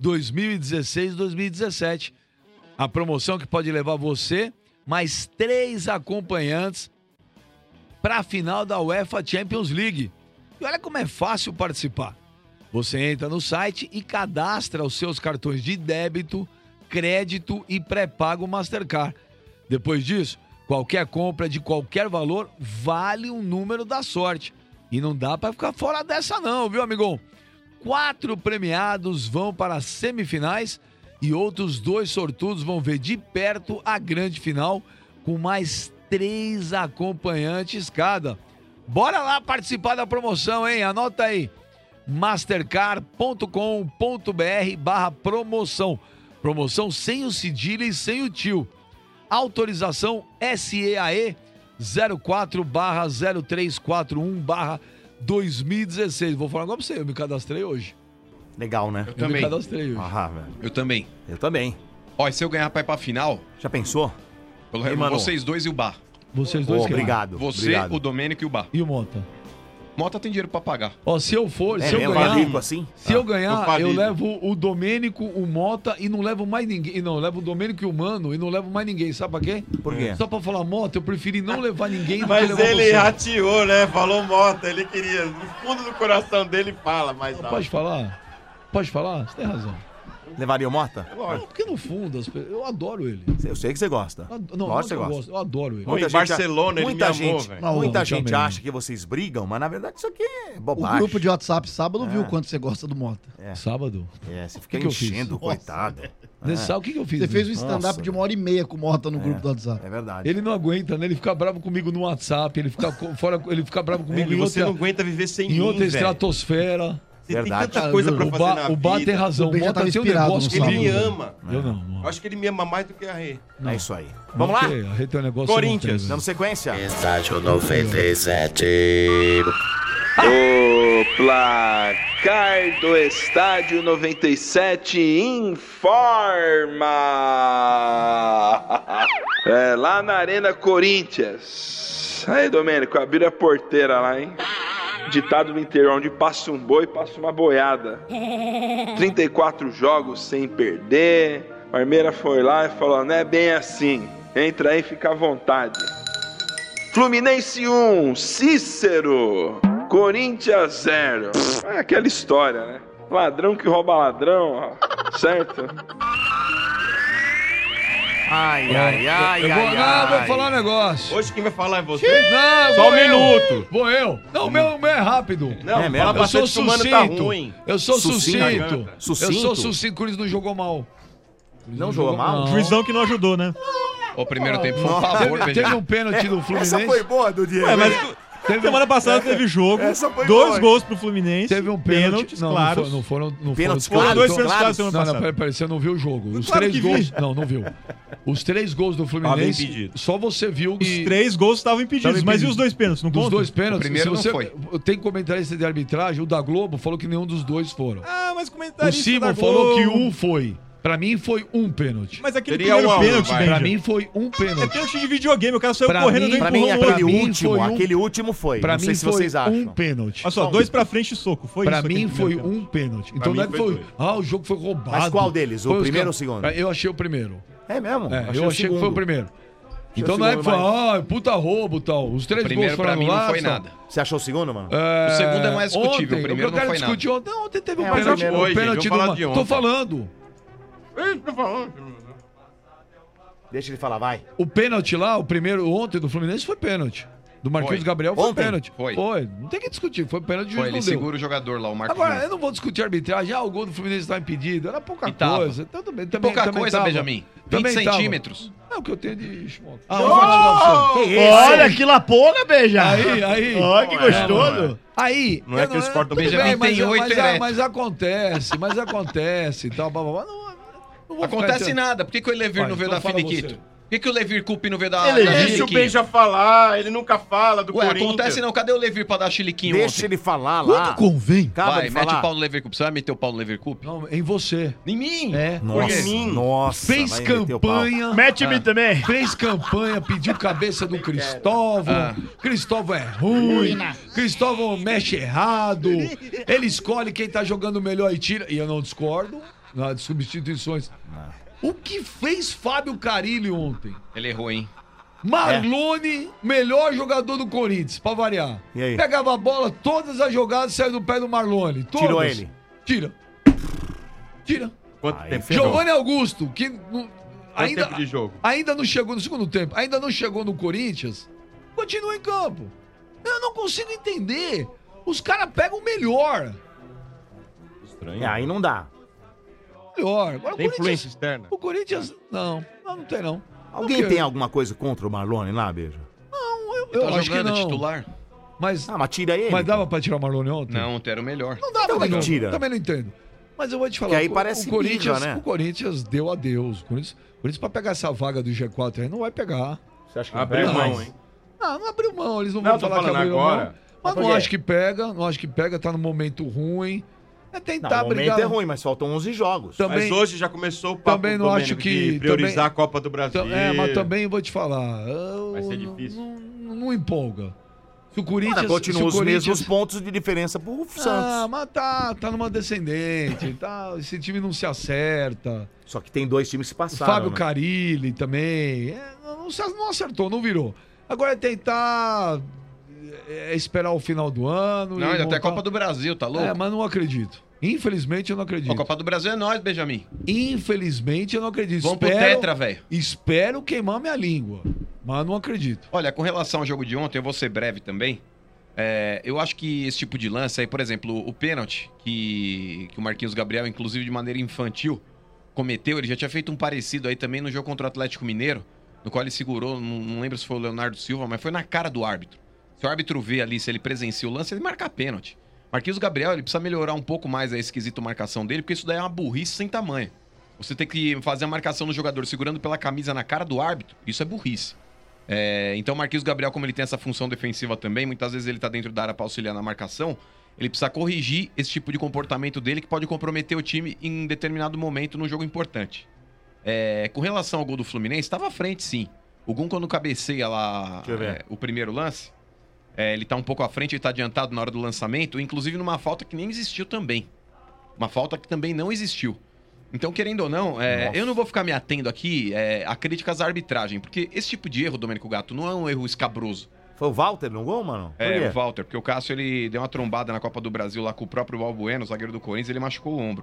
2016-2017. A promoção que pode levar você mais 3 acompanhantes para a final da UEFA Champions League. E olha como é fácil participar. Você entra no site e cadastra os seus cartões de débito, crédito e pré-pago Mastercard. Depois disso, qualquer compra de qualquer valor vale um número da sorte. E não dá para ficar fora dessa não, viu, amigão? 4 premiados vão para as semifinais e outros 2 sortudos vão ver de perto a grande final com mais 3 acompanhantes cada. Bora lá participar da promoção, hein? Anota aí, mastercard.com.br/promoção. Promoção sem o cedilha e sem o tio. Autorização SEAE 04/0341/2016. Vou falar agora pra você, eu me cadastrei hoje. Legal, né? Eu também. Me cadastrei hoje. Velho. Eu também. Eu também. Ó, e se eu ganhar pra ir pra final, Já pensou? vocês dois e o Bar. Vocês dois querem. Obrigado. Você, obrigado. o Domênico e o Bar. E o Mota? Mota tem dinheiro pra pagar. Ó, se eu for, se eu mesmo? ganhar, Rico assim? se eu eu ganhar, falido. eu levo o Domênico, o Mota e não levo mais ninguém. Não, eu levo o Domênico e o Mano e não levo mais ninguém. Sabe pra quê? Por quê? Só pra falar, Mota, eu preferi não levar ninguém do que Mas levar ele você. rateou, né? Falou Mota, ele queria. No fundo do coração dele fala, mas não. Pode falar? Pode falar? Você tem razão. Levaria o Mota? Não, porque no fundo, eu adoro ele. Eu sei que você gosta. Não, Lógico que você eu gosta. gosto. Eu adoro ele. Oi, em Barcelona ele me amou, velho. Muita Não, gente também. acha que vocês brigam, mas na verdade isso aqui é O bobagem. grupo de WhatsApp sábado viu o quanto você gosta do Mota. Sábado. Você fica que eu fiz? enchendo, coitado. Nesse sábado, o que eu fiz? Você fez um Nisso? stand-up Nossa, de 1h30 com o Mota no grupo do WhatsApp. É verdade. Ele não aguenta, né? Ele fica bravo comigo no WhatsApp, ele fica fora, ele fica bravo comigo Velho, em você outra, não aguenta viver sem em mim, outra velho. estratosfera. Você Verdade. tem tanta coisa pra O fazer na Bar vida. tem razão. O Ben já Mota tava tem um inspirado negócio no Ele comigo. me ama. Eu não. Eu acho que ele me ama mais do que a Rê. É isso aí. Vamos lá? A gente tem um negócio Corinthians. Dando sequência. Estádio 97. O placar do Estádio 97 informa. Lá na Arena Corinthians. Aí, Domênico, abriram a porteira lá, hein? Ditado do interior, onde passa um boi, passa uma boiada. 34 jogos sem perder. Parmeira foi lá e falou, não é bem assim. Entra aí e fica à vontade. Fluminense 1, Cícero. Corinthians 0. É aquela história, né? Ladrão que rouba ladrão, ó. Certo? Não, vou falar um negócio. Hoje quem vai falar é você? Não, Só um eu. minuto. Vou eu. Não, o meu é rápido. Não, É mesmo? fala Eu bastante sou que o mano tá sucinto. ruim. Eu sou Sucinto. sucinto. Eu sou sucinto. O Corinthians não jogou mal. Não jogou mal? O juizão que não ajudou, né? O primeiro tempo foi um favor, Teve Benjamin. um pênalti do Fluminense. Essa foi boa do Diego. Ué, mas semana passada teve jogo, Essa foi 2 boa. gols pro Fluminense, Teve um pênalti. pênaltis, Não, claros. não foram. Pênaltis Foram claros. 2 pênaltis claros. claros semana Não, passada. peraí, você não viu o jogo. Os Claro 3 que gols. vi. Não viu. Os 3 gols do Tava Fluminense. impedido. Só você viu Os que. 3 gols estavam impedidos, Tava mas e impedido. os 2 pênaltis? Não Dos conta? 2 pênaltis. O primeiro se não você, foi. Tem comentarista de arbitragem, o da Globo falou que nenhum dos 2 foram. Ah, mas O comentarista Simon da falou que Globo. um foi. Pra mim foi um pênalti. Mas aquele Seria primeiro 1 a 1, pênalti, vai. Pra Benja. mim foi um É pênalti. pênalti de videogame, o cara saiu Pra correndo mim- do Pra mim, empurrão pra aquele mim último, foi um- aquele último foi. Pra Não sei mim se foi vocês acham. um pênalti. Olha só, 2 pra frente e soco. Foi Pra isso mim aquele foi primeiro um pênalti. Então mim não é que foi foi. dois. O jogo foi roubado. Mas qual deles? O Foi os primeiro caras- ou o segundo? Eu achei o primeiro. É mesmo? É, Achei eu o achei que foi o segundo. primeiro. Achei Então o não é que segundo, foi, puta roubo e tal. Os 3 O primeiro gols pra foram mim não anulados. foi nada. Você achou o segundo, mano? O segundo é mais discutível, Ontem, o primeiro eu não quero foi nada. discutir ontem teve um É, mas pênalti. hoje, O gente, pênalti vamos falar do. de Tô ontem. falando. Deixa ele falar, vai. O pênalti lá, o primeiro ontem do Fluminense foi pênalti. Do Marquinhos Foi. Gabriel foi Ontem? pênalti. Foi. Não tem que discutir. Foi pênalti, o juiz Foi, ele não deu. segura o jogador lá, o Marquinhos. Agora, eu não vou discutir a arbitragem. O gol do Fluminense estava impedido. Era pouca E tava. coisa. Então, também Pouca coisa, tava. Benjamin. 20 Também tava. centímetros. É o que eu tenho de schmuck. Olha que lapona, Beija. Aí. Olha que gostoso. não é. Aí. Não é que eles cortam tudo Benjamin bem, tem 8 ereto. mas acontece e tal. Blá, blá, blá. Não vou ficar Acontece entrando. nada. Por que o Elevir Vai, não veio então da fala Finiquito? você. Por que o Elevir Cup não veio da Elevir. Deixa o Chiliquinho? Benja falar, ele nunca fala do Ué, Corinthians. acontece não. Cadê o Elevir pra dar chiliquinho Deixa ontem? ele falar lá. Quando convém. Acaba Vai, de mete falar. o pau no Elevir Cup. Você vai meter o pau no Elevir Cup? Não, em você. Em mim? É. Nossa, Fez vai meter o pau. campanha. Mete-me também. Fez campanha, pediu cabeça do Cristóvão. Cristóvão é ruim. Cristóvão mexe errado. Ele escolhe quem tá jogando melhor e tira. E eu não discordo nas substituições. O que fez Fábio Carilli ontem? Ele errou, hein? Marlone, melhor jogador do Corinthians, pra variar. E aí? Pegava a bola, todas as jogadas saíram do pé do Marlone. Todas. Tirou ele. Tira. Quanto tempo? Giovanni Augusto, que Quanto ainda, tempo de jogo? ainda não chegou no segundo tempo, ainda não chegou no Corinthians, continua em campo. Eu não consigo entender. Os caras pegam o melhor. Estranho. É, aí não dá. Melhor. Agora, Tem o Corinthians, influência externa? o Corinthians, não tem não. Alguém Por quê? tem alguma coisa contra o Marlone lá, Beijo? Eu Tá acho que jogando não. titular? Mas, Ah, mas tira ele. mas dava pra tirar o Marlone ontem? Não, ontem era o melhor. Não dava, Então, não. mas tira. Também não entendo. Mas eu vou te falar. Que aí o- parece o Corinthians, birra, né? o Corinthians deu adeus. O Corinthians pra pegar essa vaga do G4 aí não vai pegar. Você acha que Abriu não? mão, hein? Não abriu mão. Eles não Não, vão tô falar que falando abriu agora. mão. Mas Por não quê? acho que pega, tá no momento ruim. É Não, tentar o momento brigar. é ruim, mas faltam 11 jogos. Também- Mas hoje já começou o papo também não Domênico, acho que- de priorizar também- a Copa do Brasil. Mas também vou te falar. Vai ser difícil. Não empolga. Se o Corinthians. Ainda continua se o os Corinthians- mesmos pontos de diferença pro Ah, Santos. mas tá numa descendente. Esse time não se acerta. Só que tem 2 times que passaram. Fábio né? Carilli também. Não acertou, não virou. Agora é tentar esperar o final do ano. Não, e ainda tem a montar- Copa do Brasil, tá louco? É, mas não acredito. Infelizmente eu não A acredito. Copa do Brasil é nós, Benjamin. Infelizmente eu não acredito. Vamos pro Tetra, velho. Espero queimar minha língua. Mas não acredito. Olha, com relação ao jogo de ontem, eu vou ser breve também. Eu acho que esse tipo de lance aí, por exemplo, o pênalti que o Marquinhos Gabriel, inclusive de maneira infantil, cometeu, ele já tinha feito um parecido aí também no jogo contra o Atlético Mineiro, no qual ele segurou, não lembro se foi o Leonardo Silva, mas foi na cara do árbitro. Se o árbitro vê ali, se ele presencia o lance, ele marca pênalti. Marquinhos Gabriel, ele precisa melhorar um pouco mais a esse quesito marcação dele, porque isso daí é uma burrice sem tamanho. Você tem que fazer a marcação do jogador segurando pela camisa na cara do árbitro, isso é burrice. Então o Marquinhos Gabriel, como ele tem essa função defensiva também, muitas vezes ele tá dentro da área para auxiliar na marcação, ele precisa corrigir esse tipo de comportamento dele que pode comprometer o time em determinado momento num jogo importante. Com relação ao gol do Fluminense, estava à frente sim. O Gum, quando cabeceia lá Deixa eu ver. o primeiro lance, ele tá um pouco à frente, ele tá adiantado na hora do lançamento, inclusive numa falta que nem existiu também. Uma falta que também não existiu. Então, querendo ou não, eu não vou ficar me atendo aqui a críticas à arbitragem, porque esse tipo de erro, Domênico Gato, não é um erro escabroso. Foi o Walter no gol, mano? Por quê? O Walter, porque o Cássio ele deu uma trombada na Copa do Brasil lá com o próprio Balbueno, o zagueiro do Corinthians, ele machucou o ombro.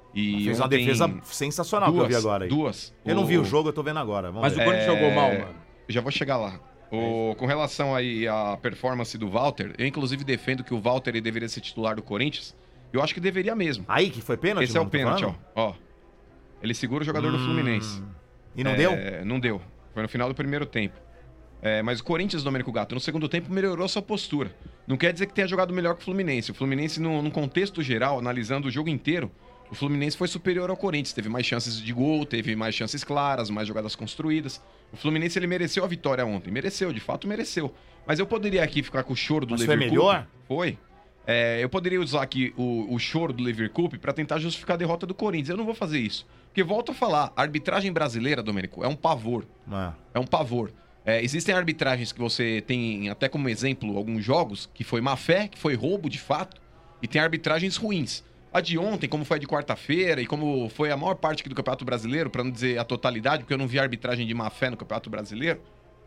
E Fez uma ontem, defesa sensacional que eu vi agora aí. Duas. Eu não vi o jogo, eu tô vendo agora. Vamos Mas ver. o Corinthians jogou mal, mano. Já vou chegar lá. Com relação aí à performance do Walter, eu inclusive defendo que o Walter ele deveria ser titular do Corinthians. Eu acho que deveria mesmo. Aí que foi pênalti? Esse é o mano, tá pênalti, falando? ó. Ele segura o jogador do Fluminense. E não deu? Não deu. Foi no final do primeiro tempo. Mas o Corinthians, Domênico Gato, no segundo tempo melhorou sua postura. Não quer dizer que tenha jogado melhor que o Fluminense. O Fluminense, num contexto geral, analisando o jogo inteiro, o Fluminense foi superior ao Corinthians. Teve mais chances de gol, teve mais chances claras, mais jogadas construídas. O Fluminense, ele mereceu a vitória ontem. Mereceu, de fato mereceu. Mas eu poderia aqui ficar com o choro do Leverkusen. Foi melhor? Foi. Eu poderia usar aqui o choro do Leverkusen para tentar justificar a derrota do Corinthians. Eu não vou fazer isso. Porque, volto a falar, a arbitragem brasileira, Domênico, é um pavor. É um pavor. Existem arbitragens que você tem, até como exemplo, alguns jogos, que foi má fé, que foi roubo de fato, e tem arbitragens ruins. A de ontem, como foi a de quarta-feira, e como foi a maior parte aqui do Campeonato Brasileiro, para não dizer a totalidade, porque eu não vi arbitragem de má fé no Campeonato Brasileiro,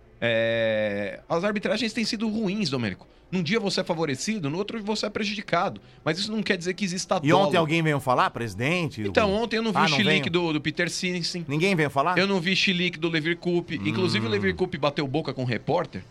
as arbitragens têm sido ruins, Domênico. Num dia você é favorecido, no outro você é prejudicado. Mas isso não quer dizer que exista dolo. E ontem alguém veio falar, presidente? Então, ontem eu não vi o chilique do Peter Sinsen. Ninguém veio falar? Eu não vi chilique do Leverkusen. Inclusive, o Leverkusen bateu boca com o repórter,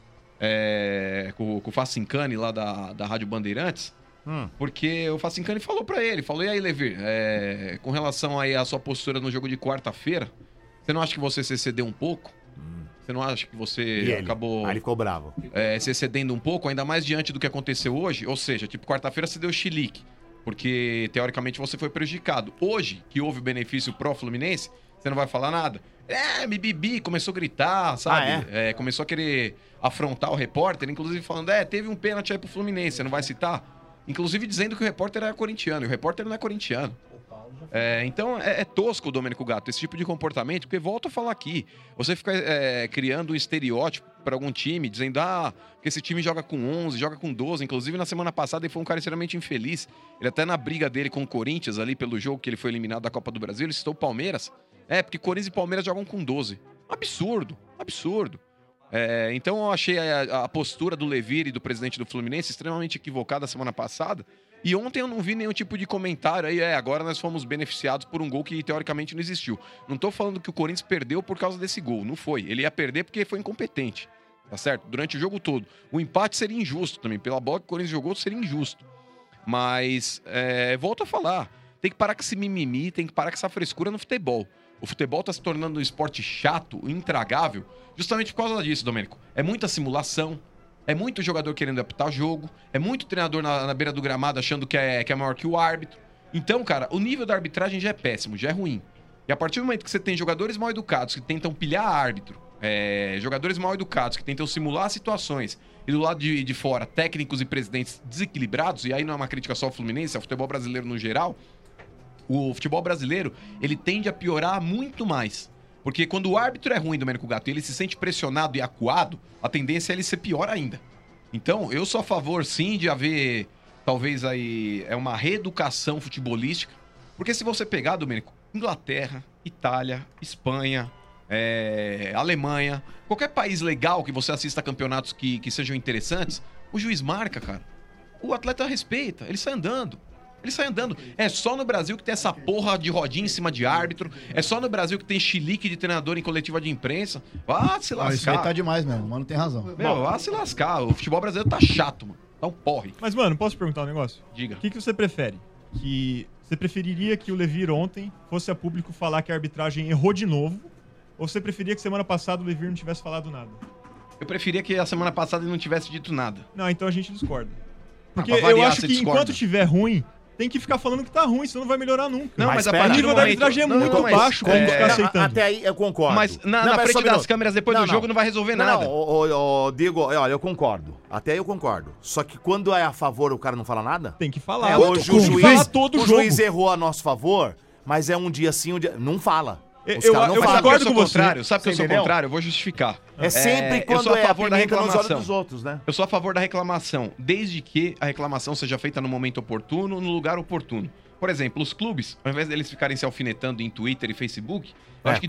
com o Facincani lá da Rádio Bandeirantes, porque o Facincani falou pra ele, e aí, Lever, com relação aí à sua postura no jogo de quarta-feira, você não acha que você se excedeu um pouco? Você não acha que você acabou... Aí ele ficou bravo. Se excedendo um pouco, ainda mais diante do que aconteceu hoje? Ou seja, tipo, quarta-feira você deu chilique, porque teoricamente você foi prejudicado. Hoje, que houve o benefício pró-Fluminense, você não vai falar nada. Bibi, começou a gritar, sabe? Começou a querer afrontar o repórter, inclusive falando, teve um pênalti aí pro Fluminense, você não vai citar? Inclusive dizendo que o repórter era corintiano, e o repórter não é corintiano. Então é tosco, Domênico Gato, esse tipo de comportamento, porque volto a falar aqui, você fica criando um estereótipo para algum time, dizendo que esse time joga com 11, joga com 12, inclusive na semana passada ele foi um cara extremamente infeliz, ele até na briga dele com o Corinthians ali pelo jogo que ele foi eliminado da Copa do Brasil, ele citou o Palmeiras, porque Corinthians e Palmeiras jogam com 12, absurdo. Então eu achei a postura do Levir e do presidente do Fluminense extremamente equivocada semana passada. E ontem eu não vi nenhum tipo de comentário aí, agora nós fomos beneficiados por um gol que teoricamente não existiu. Não tô falando que o Corinthians perdeu por causa desse gol, não foi. Ele ia perder porque foi incompetente, tá certo? Durante o jogo todo. O empate seria injusto também, pela bola que o Corinthians jogou seria injusto. Mas, volto a falar, tem que parar com esse mimimi, tem que parar com essa frescura no futebol. O futebol tá se tornando um esporte chato, intragável, justamente por causa disso, Domênico. É muita simulação, é muito jogador querendo apitar o jogo, é muito treinador na beira do gramado achando que é maior que o árbitro. Então, cara, o nível da arbitragem já é péssimo, já é ruim. E a partir do momento que você tem jogadores mal educados que tentam pilhar árbitro, jogadores mal educados que tentam simular situações, e do lado de fora, técnicos e presidentes desequilibrados, e aí não é uma crítica só ao Fluminense, é o futebol brasileiro no geral, o futebol brasileiro, ele tende a piorar muito mais. Porque quando o árbitro é ruim, Domênico Gato, e ele se sente pressionado e acuado, a tendência é ele ser pior ainda. Então, eu sou a favor, sim, de haver, talvez aí, uma reeducação futebolística. Porque se você pegar, Domênico, Inglaterra, Itália, Espanha, Alemanha, qualquer país legal que você assista a campeonatos que sejam interessantes, o juiz marca, cara. O atleta respeita, ele sai andando. É só no Brasil que tem essa porra de rodinha em cima de árbitro. É só no Brasil que tem chilique de treinador em coletiva de imprensa. Vá se lascar. Isso aí tá demais mesmo, mano, tem razão. Vá se lascar. O futebol brasileiro tá chato, mano. Tá um porre. Mas, mano, posso te perguntar um negócio? Diga. O que você prefere? Que você preferiria que o Levir ontem fosse a público falar que a arbitragem errou de novo? Ou você preferia que semana passada o Levir não tivesse falado nada? Eu preferia que a semana passada ele não tivesse dito nada. Não, então a gente discorda. Porque eu acho que enquanto tiver ruim, tem que ficar falando que tá ruim, senão não vai melhorar nunca. Não, mas o nível da arbitragem é muito baixo pra ficar aceitando. Até aí eu concordo. Mas na frente das câmeras depois do jogo não vai resolver nada. Não, Diego, olha, eu concordo. Até aí eu concordo. Só que quando é a favor o cara não fala nada? Tem que falar. Hoje o juiz errou a nosso favor, mas é um dia sim, um dia... Não fala. Eu concordo com você. Sabe que eu sou contrário? Eu vou justificar. É sempre quando é a favor da reclamação dos outros, né? Eu sou a favor da reclamação, desde que a reclamação seja feita no momento oportuno, no lugar oportuno. Por exemplo, os clubes, ao invés deles ficarem se alfinetando em Twitter e Facebook, eu acho que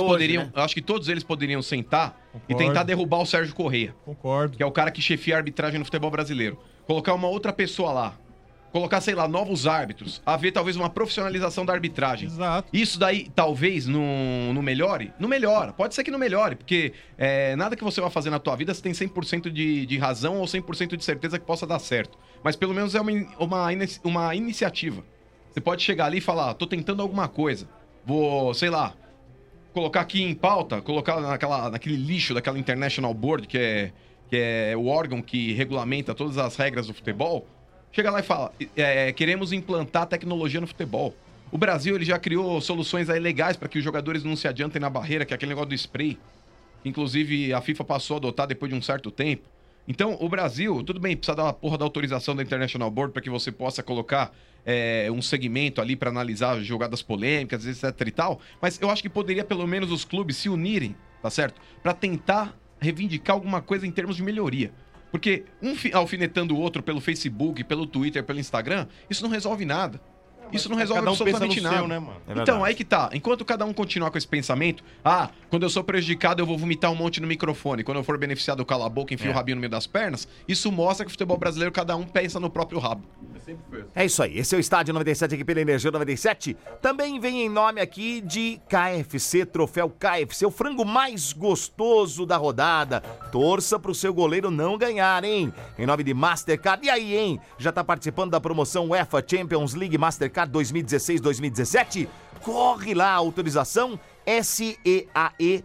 todos eles poderiam sentar e tentar derrubar o Sérgio Correia. Concordo. Que é o cara que chefia a arbitragem no futebol brasileiro. Colocar uma outra pessoa lá. colocar, sei lá, novos árbitros, haver talvez uma profissionalização da arbitragem. Exato. Isso daí talvez não melhore? Não melhora. Pode ser que não melhore, porque nada que você vai fazer na tua vida você tem 100% de razão ou 100% de certeza que possa dar certo. Mas pelo menos é uma iniciativa. Você pode chegar ali e falar, tô tentando alguma coisa. Vou, sei lá, colocar aqui em pauta, colocar naquele lixo daquela International Board, que é o órgão que regulamenta todas as regras do futebol. Chega lá e fala, queremos implantar tecnologia no futebol. O Brasil ele já criou soluções aí legais para que os jogadores não se adiantem na barreira, que é aquele negócio do spray. Que, inclusive, a FIFA passou a adotar depois de um certo tempo. Então, o Brasil, tudo bem, precisa da porra da autorização da International Board para que você possa colocar um segmento ali para analisar jogadas polêmicas, etc e tal. Mas eu acho que poderia, pelo menos, os clubes se unirem, tá certo? Para tentar reivindicar alguma coisa em termos de melhoria. Porque um alfinetando o outro pelo Facebook, pelo Twitter, pelo Instagram, isso não resolve nada. Isso não resolve absolutamente nada. Né, mano? Então, aí que tá. Enquanto cada um continuar com esse pensamento, quando eu sou prejudicado, eu vou vomitar um monte no microfone. Quando eu for beneficiado, eu calo a boca, enfio o rabinho no meio das pernas. Isso mostra que o futebol brasileiro, cada um pensa no próprio rabo. É isso aí. Esse é o Estádio 97 aqui pela Energia 97. Também vem em nome aqui de KFC, Troféu KFC, o frango mais gostoso da rodada. Torça pro seu goleiro não ganhar, hein? Em nome de Mastercard. E aí, hein? Já tá participando da promoção UEFA Champions League Mastercard 2016-2017? Corre lá, autorização SEAE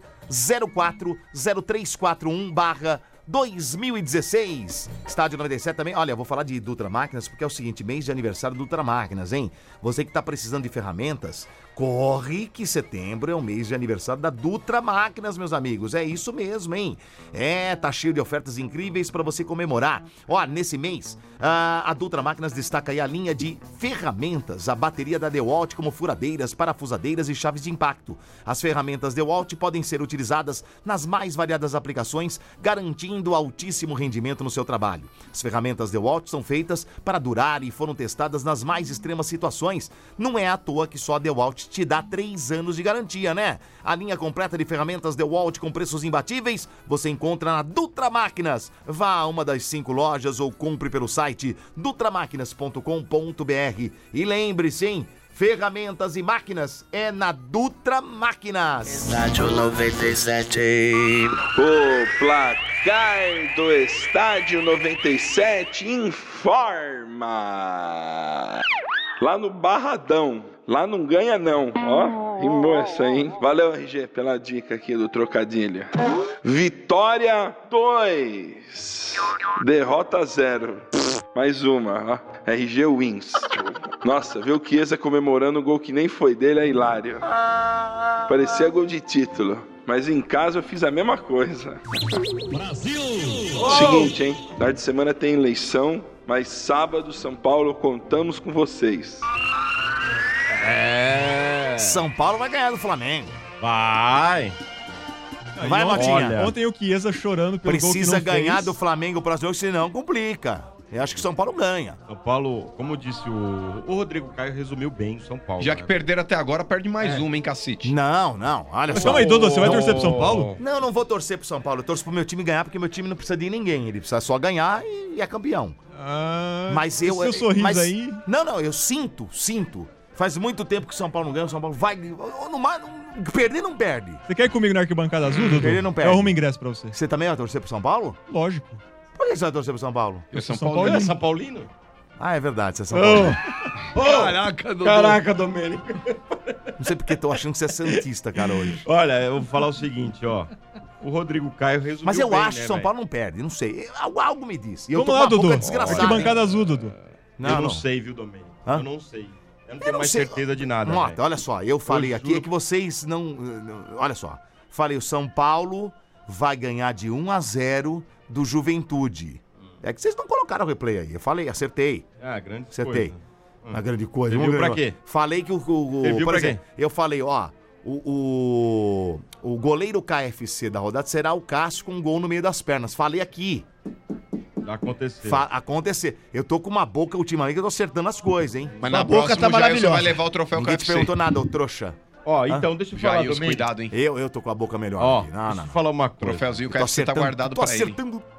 040341/2016. Estádio 97 também. Olha, eu vou falar de Dutra Máquinas porque é o seguinte, mês de aniversário do Dutra Máquinas, hein? Você que tá precisando de ferramentas, corre que setembro é o mês de aniversário da Dutra Máquinas, meus amigos. É isso mesmo, hein? Tá cheio de ofertas incríveis para você comemorar. Ó, nesse mês, a Dutra Máquinas destaca aí a linha de ferramentas, a bateria da DeWalt como furadeiras, parafusadeiras e chaves de impacto. As ferramentas DeWalt podem ser utilizadas nas mais variadas aplicações, garantindo altíssimo rendimento no seu trabalho. As ferramentas DeWalt são feitas para durar e foram testadas nas mais extremas situações. Não é à toa que só a DeWalt te dá 3 anos de garantia, né? A linha completa de ferramentas DeWalt com preços imbatíveis você encontra na Dutra Máquinas. Vá a uma das 5 lojas ou compre pelo site dutramaquinas.com.br. E lembre-se, hein? Ferramentas e máquinas é na Dutra Máquinas. Estádio 97. O placar do Estádio 97 informa. Lá no Barradão. Lá não ganha não, ó. Rimou essa aí, hein? Valeu, RG, pela dica aqui do trocadilho. Vitória 2. Derrota 0. Mais uma, ó. RG wins. Nossa, viu o Chiesa comemorando o gol que nem foi dele, é hilário. Parecia gol de título. Mas em casa eu fiz a mesma coisa. Brasil! Seguinte, hein? Tarde de semana tem eleição, mas sábado, São Paulo, contamos com vocês. São Paulo vai ganhar do Flamengo. Vai. Vai, Motinha. Ontem o Chiesa chorando pelo gol que não Precisa ganhar fez. do Flamengo o próximo jogo, senão complica. Eu acho que São Paulo ganha. São Paulo, como disse o Rodrigo Caio, resumiu bem o São Paulo. Já que perderam até agora, perde mais uma, hein, cacete? Não, olha Mas só. calma aí, Dodô, você vai torcer pro São Paulo? Não vou torcer pro São Paulo. Eu torço pro meu time ganhar, porque meu time não precisa de ninguém. Ele precisa só ganhar e é campeão. Mas eu... Seu sorriso aí... Não, eu sinto. Faz muito tempo que o São Paulo não ganha, o São Paulo vai... Perder não perde. Você quer ir comigo na arquibancada azul, Dodô? Perder não perde. Eu arrumo ingresso pra você. Você também vai torcer pro São Paulo? Lógico. Por que você vai torcer pro São Paulo? Eu sou São Paulino. São Paulino? Ah, é verdade, você é São Paulo. Caraca, Domênico. Não sei porque tô achando que você é santista, cara, hoje. Olha, eu vou falar o seguinte, ó. O Rodrigo Caio resumiu Mas eu bem, acho que né, São véio? Paulo não perde, não sei. Algo me diz. E eu Vamos tô lá, com a Dudu. boca desgraçada. Arquibancada hein? azul, Dudu. Eu não sei, viu, Domênico? Hã? Eu não sei. Eu não tenho mais certeza de nada. Mota, velho. olha só, eu falei Eu aqui juro. é que vocês não... Olha só, falei o São Paulo vai ganhar de 1-0 do Juventude. É que vocês não colocaram o replay aí. Eu falei, acertei. Ah, grande Acertei. coisa. Uma grande coisa. Você viu pra quê? Falei que viu por pra exemplo, eu falei, ó, o goleiro KFC da rodada será o Cássio com um gol no meio das pernas. Falei aqui. Aconteceu. Acontecer. Eu tô com uma boca ultimamente que eu tô acertando as coisas, hein? Mas na boca próxima tá o Jailson maravilhosa. vai levar o troféu Ninguém te KFC. perguntou nada, ô trouxa. Ó, então deixa eu falar, Jailson, Domênico. cuidado, hein? Eu tô com a boca melhor. Ó, aqui. deixa eu falar uma coisa. Troféuzinho Tô KFC tá guardado tô pra ele. acertando tudo,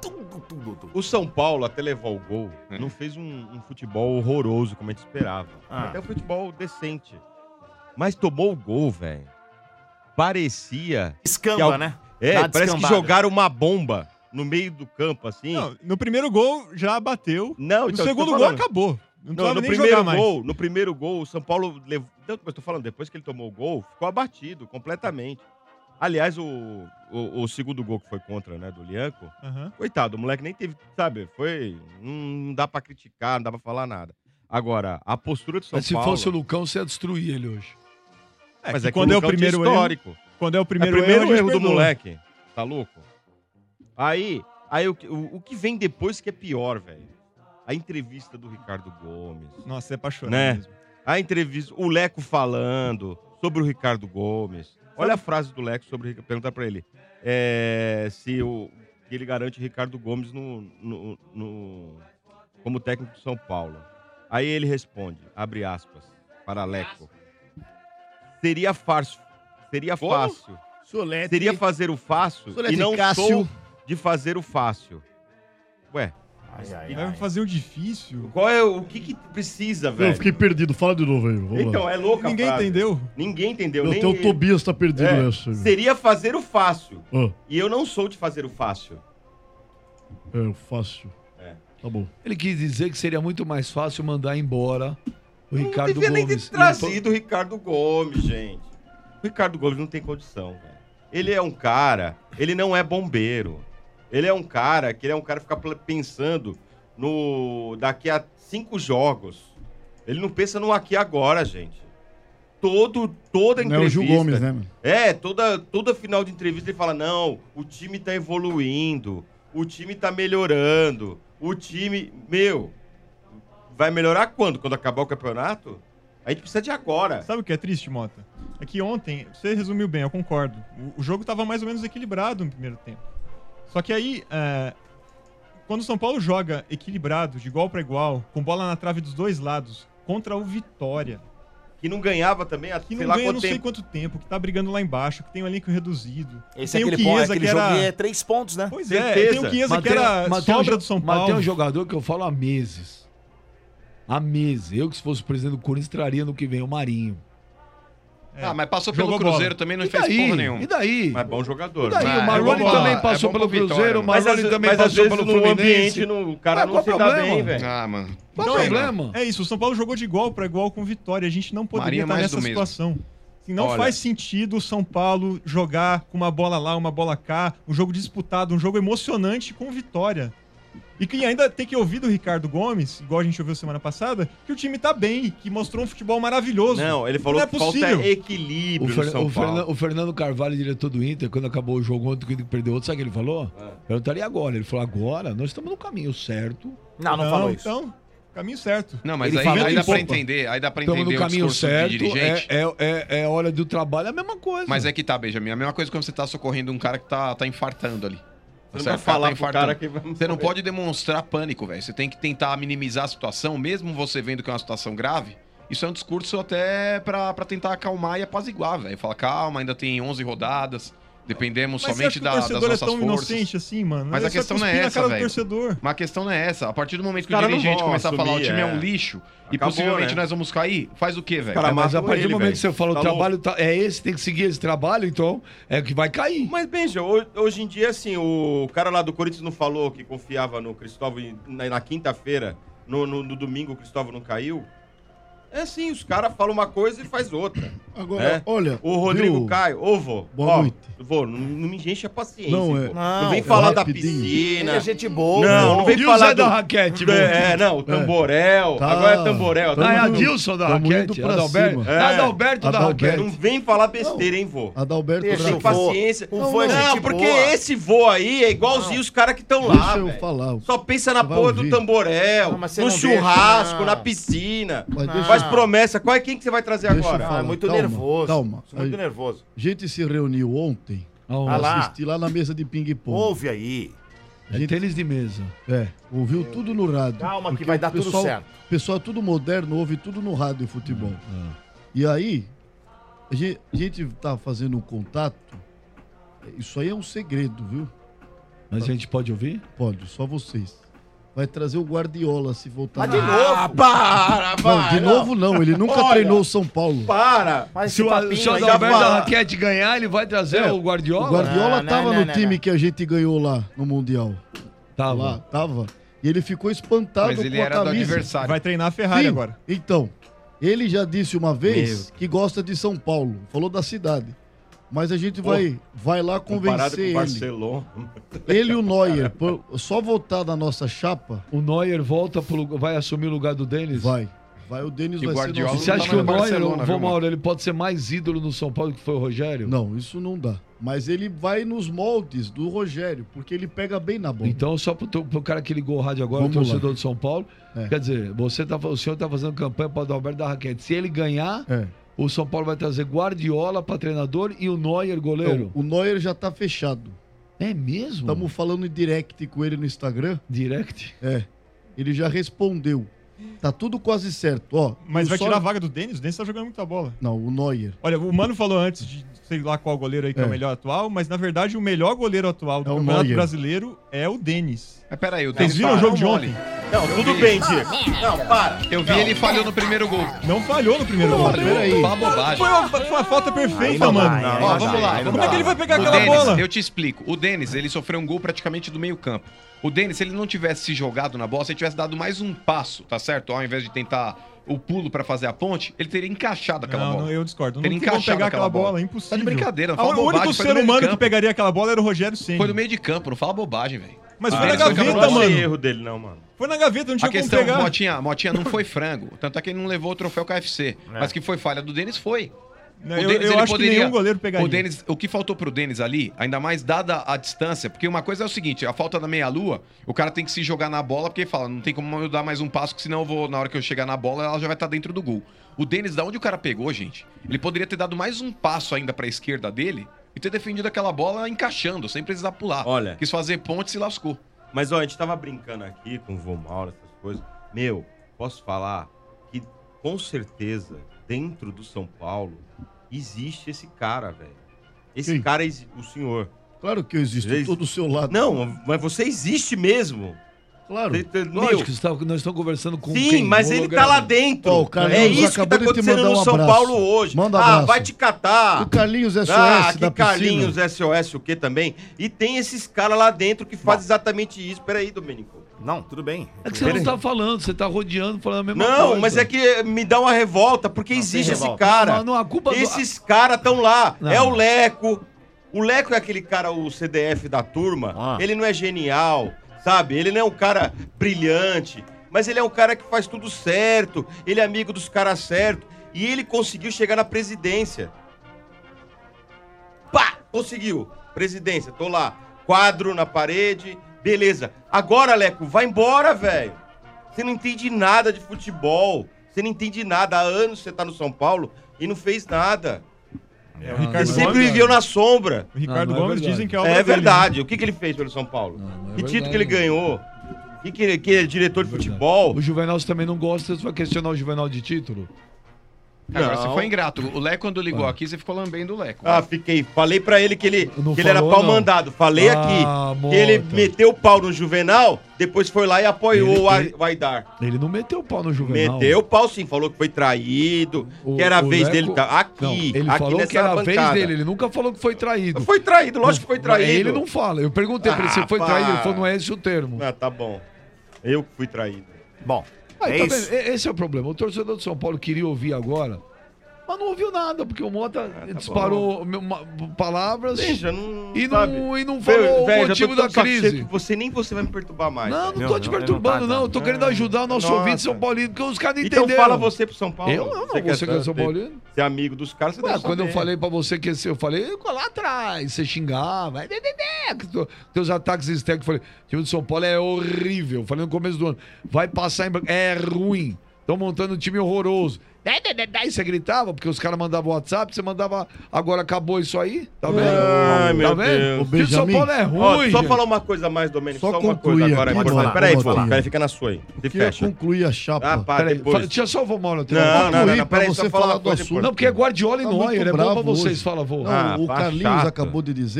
tudo. O São Paulo, até levar o gol, não fez um futebol horroroso como a gente esperava. Até um futebol decente. Mas tomou o gol, velho. Parecia... Escamba, né? Parece que jogaram uma bomba no meio do campo, assim. Não, no primeiro gol já bateu. Não, no então, segundo gol acabou. Não precisava nem jogar mais. No primeiro gol, o São Paulo levou... Não, mas tô falando, depois que ele tomou o gol, ficou abatido completamente. Aliás, o segundo gol que foi contra, né, do Lianco, coitado, o moleque nem teve, sabe, foi... Não dá pra criticar, não dá pra falar nada. Agora, a postura do São Mas Paulo... se fosse o Lucão, você ia destruir ele hoje. Mas é que quando é o primeiro histórico. Erro, quando é o primeiro erro do moleque. Tá louco? Aí o que vem depois que é pior, velho. A entrevista do Ricardo Gomes. Nossa, é apaixonante né? mesmo. A entrevista, o Leco falando sobre o Ricardo Gomes. Olha a frase do Leco sobre... Perguntar pra ele. Se ele garante o Ricardo Gomes como técnico do São Paulo. Aí ele responde, abre aspas, para Leco. Seria fácil. Seria fazer o fácil e não sou de fazer o fácil. Ué. Vai fazer o difícil. Qual é o que precisa, velho? Eu fiquei perdido, fala de novo aí. Vamos então, lá. é louca. Ninguém entendeu. Ninguém entendeu. Até o Tobias tá perdido nessa. Seria fazer o fácil. E eu não sou de fazer o fácil. O fácil. Tá bom. Ele quis dizer que seria muito mais fácil mandar embora o Ricardo Gomes. Não devia nem ter trazido o Ricardo Gomes, gente. O Ricardo Gomes não tem condição, velho. Ele é um cara, ele não é bombeiro. Ele é um cara que fica pensando no daqui a 5 jogos. Ele não pensa no aqui e agora, gente. Toda entrevista... Não é o Gil Gomes, né, mano? Toda final de entrevista ele fala, não, o time tá evoluindo, o time tá melhorando, o time... vai melhorar quando? Quando acabar o campeonato? A gente precisa de agora. Sabe o que é triste, Mota? É que ontem, você resumiu bem, eu concordo. O jogo tava mais ou menos equilibrado no primeiro tempo. Só que aí, quando o São Paulo joga equilibrado, de igual para igual, com bola na trave dos dois lados, contra o Vitória. Que não ganhava também há não sei quanto tempo, que tá brigando lá embaixo, que tem um elenco reduzido. Esse é aquele jogo é 3 pontos, né? Pois é, tem o Chiesa que era sobra do São Paulo. Mas tem um jogador que eu falo há meses. Há meses. Eu que se fosse o presidente do Corinthians, traria no que vem o Marinho. Mas passou pelo Cruzeiro também, não fez porra nenhuma. E daí? Mas bom jogador. E daí? O Marlone também passou pelo Cruzeiro, o Marlone também passou pelo Fluminense. O cara não se dá bem, velho. Mano. Qual o problema? É isso, o São Paulo jogou de igual para igual com Vitória. A gente não poderia estar nessa situação. Assim, não faz sentido o São Paulo jogar com uma bola lá, uma bola cá, um jogo disputado, um jogo emocionante com Vitória. E que ainda tem que ouvir do Ricardo Gomes, igual a gente ouviu semana passada, que o time tá bem, que mostrou um futebol maravilhoso. Não, ele falou que falta equilíbrio no São Paulo. O Fernando Carvalho, diretor do Inter, quando acabou o jogo ontem, que perdeu outro, sabe o que ele falou? Perguntaria agora. Ele falou, agora nós estamos no caminho certo. Não falou isso. Então, caminho certo. Não, mas aí dá pra entender, estamos no caminho certo, de dirigente. É hora do trabalho, é a mesma coisa. Mas é que tá, Benjamin, a mesma coisa quando você tá socorrendo um cara que tá infartando ali. Você não vai falar pro cara que você não pode demonstrar pânico, velho. Você tem que tentar minimizar a situação, mesmo você vendo que é uma situação grave. Isso é um discurso até pra tentar acalmar e apaziguar, velho. Fala, calma, ainda tem 11 rodadas. Dependemos somente das nossas forças. Mas o torcedor é tão inocente assim, mano? Mas a questão não é essa, velho. Mas a questão não é essa. A partir do momento que o dirigente começar a falar o time é um lixo e possivelmente nós vamos cair, faz o quê, velho? Mas a partir do momento que você fala o trabalho é esse, tem que seguir esse trabalho, então é que vai cair. Mas, Benja, hoje em dia, assim, o cara lá do Corinthians não falou que confiava no Cristóvão na quinta-feira, no domingo o Cristóvão não caiu? É assim, os caras falam uma coisa e faz outra. Agora, olha... O Rodrigo Caio, vô. Boa noite. Vô, não me enche a paciência. Não vem falar da piscina. Ele é gente boa. Não vem falar da raquete, o Tamborel. Agora é Tamborel. É Adilson da raquete. Adalberto da raquete. Não vem falar besteira, hein, vô. Adalberto da raquete. Tem paciência. Não, porque esse vô aí é igualzinho os caras que estão lá, Deixa eu falar. Só pensa na porra do Tamborel, no churrasco, na piscina. Faz promessa. Quem que você vai trazer agora? É muito nervoso. Calma. Muito nervoso. A gente se reuniu ontem. Assisti lá na mesa de ping-pong. Ouve aí. Tênis de mesa. Ouviu tudo no rádio. Calma que vai dar tudo certo. O pessoal é tudo moderno, ouve tudo no rádio de futebol. E aí, a gente tá fazendo um contato. Isso aí é um segredo, viu? Mas a gente pode ouvir? Pode, só vocês. Vai trazer o Guardiola se voltar. Mas de novo? Para, Não, de novo não. Ele nunca treinou o São Paulo. Para! Mas se o Adalberto Raquete ganhar, ele vai trazer o Guardiola? O Guardiola tava no time que a gente ganhou lá no Mundial. Tava. E ele ficou espantado Mas ele com a era camisa. do adversário. Vai treinar a Ferrari Sim, agora. Então, ele já disse uma vez que gosta de São Paulo. Falou da cidade. Mas a gente vai lá convencer ele. Barcelona. Ele e o Neuer, só votar na nossa chapa. O Neuer vai assumir o lugar do Denis? Vai o Denis vai ser nosso. Você acha que o Neuer, Mauro, ele pode ser mais ídolo no São Paulo que foi o Rogério? Não, isso não dá. Mas ele vai nos moldes do Rogério, porque ele pega bem na bola. Então, só pro cara que ligou o rádio agora, o torcedor de São Paulo, quer dizer, o senhor tá fazendo campanha para o Adalberto da Raquete. Se ele ganhar, o São Paulo vai trazer Guardiola para treinador e o Neuer goleiro. Não, o Neuer já tá fechado. É mesmo? Estamos falando em direct com ele no Instagram. Direct? Ele já respondeu. Tá tudo quase certo, ó. Mas vai tirar a vaga do Denis? O Denis tá jogando muita bola. Não, o Neuer. Olha, o Mano falou antes de sei lá qual goleiro aí que é o melhor atual, mas na verdade o melhor goleiro atual do Campeonato Brasileiro é o Denis. Mas peraí, o Denis. Vocês viram o jogo de ontem? Não, tudo bem, Diego. Não, para. Eu vi ele falhou no primeiro gol. Não falhou no primeiro gol. Peraí. Foi uma falta perfeita, mano. Ó, vamos lá. Como é que ele vai pegar aquela Denis, bola? eu te explico. O Denis, ele sofreu um gol praticamente do meio campo. O Denis, se ele não tivesse se jogado na bola, se ele tivesse dado mais um passo, tá certo? Ao invés de tentar o pulo pra fazer a ponte, ele teria encaixado aquela bola. Não, eu discordo. Teria Não tem como encaixado pegar aquela bola, é impossível. Tá de brincadeira, não O fala bobagem. único foi ser do meio de humano que campo. pegaria aquela bola era o Rogério Ceni. Foi do meio de campo, não fala bobagem, velho. Mas foi na Não gaveta, achei mano. erro dele, não, mano. Foi na gaveta, não tinha A como questão, pegar. Motinha não foi frango. Tanto é que ele não levou o troféu KFC. Mas que foi falha do Denis, foi. Não, eu acho que nenhum goleiro pegaria. O que faltou pro Denis ali, ainda mais dada a distância, porque uma coisa é o seguinte, a falta da meia-lua, o cara tem que se jogar na bola, porque ele fala, não tem como eu dar mais um passo, que senão eu vou, na hora que eu chegar na bola, ela já vai estar dentro do gol. O Denis, da onde o cara pegou, gente, ele poderia ter dado mais um passo ainda pra esquerda dele e ter defendido aquela bola encaixando, sem precisar pular. Olha. Quis fazer ponte e se lascou. Mas, ó, a gente tava brincando aqui com o Vô Mauro, essas coisas. Meu, posso falar que, com certeza, dentro do São Paulo, existe esse cara, velho. Esse cara, o senhor. Claro que eu existo, eu tô do seu lado. Não, mas você existe mesmo. Claro. Lógico, nós estamos conversando com Sim, mas ele tá lá dentro. É isso que tá acontecendo no São Paulo hoje. Manda abraço. Vai te catar. O Carlinhos SOS que Carlinhos SOS o quê também? E tem esses caras lá dentro que fazem exatamente isso. Peraí, Domênico. Não, tudo bem. É que você não tá falando, você tá rodeando, falando a mesma coisa. Não, mas é que me dá uma revolta, porque existe esse cara. Não, a culpa Esses caras estão lá. Não. É o Leco. O Leco é aquele cara, o CDF da turma. Ele não é genial, sabe? Ele não é um cara brilhante, mas ele é um cara que faz tudo certo. Ele é amigo dos caras certos. E ele conseguiu chegar na presidência. Pá! Conseguiu. Presidência, tô lá. Quadro na parede. Beleza. Agora, Leco, vai embora, velho. Você não entende nada de futebol. Você não entende nada. Há anos você tá no São Paulo e não fez nada. Ele sempre viveu na sombra. O Ricardo Gomes dizem que é obra verdade. O que ele fez pelo São Paulo? Que título que ele ganhou? Que ele é diretor de futebol? O Juvenal você também não gosta, você vai questionar o Juvenal de título? Agora, você foi ingrato. O Leco, quando ligou aqui, você ficou lambendo o Leco. Fiquei. Falei pra ele que ele era pau mandado. Falei aqui que ele meteu o pau no Juvenal, depois foi lá e apoiou o Aidar. Ele não meteu o pau no Juvenal. Meteu o pau sim, falou que foi traído, que era a vez dele. Aqui, não, ele aqui falou que era a vez bancada. dele, ele nunca falou que foi traído. Foi traído, lógico que foi traído. Ele não fala. Eu perguntei pra ele se foi traído, ele falou, não é esse o termo. Tá bom. Eu que fui traído. Bom, esse é o problema. O torcedor do São Paulo queria ouvir agora, mas não ouviu nada, porque o Mota disparou palavras e não falou o motivo da crise. Nem você vai me perturbar mais. Não tô te perturbando, não. Eu tô querendo ajudar o nosso ouvinte São Paulino, porque os caras não entenderam. Então fala você pro São Paulo. Eu não, você que é São Paulino. Você é amigo dos caras, você deve quando eu falei pra você que eu falei lá atrás, você xingava, teus ataques histéricos, eu falei, o time do São Paulo é horrível. Eu falei no começo do ano, vai passar em branco, é ruim. Estão montando um time horroroso. Aí você gritava, porque os caras mandavam WhatsApp, você mandava, agora acabou isso aí, tá vendo? Ai, meu Deus. O time do São Paulo é ruim. Só falar uma coisa mais, Domênico, só uma coisa agora. Peraí, fica na sua aí. Eu queria concluir a chapa. Peraí, deixa só o Vô Mauro. Não, peraí, você falar do assunto. Não, porque é Guardiola e Neuer, é bom pra vocês, fala, Vô. O Carlinhos acabou de dizer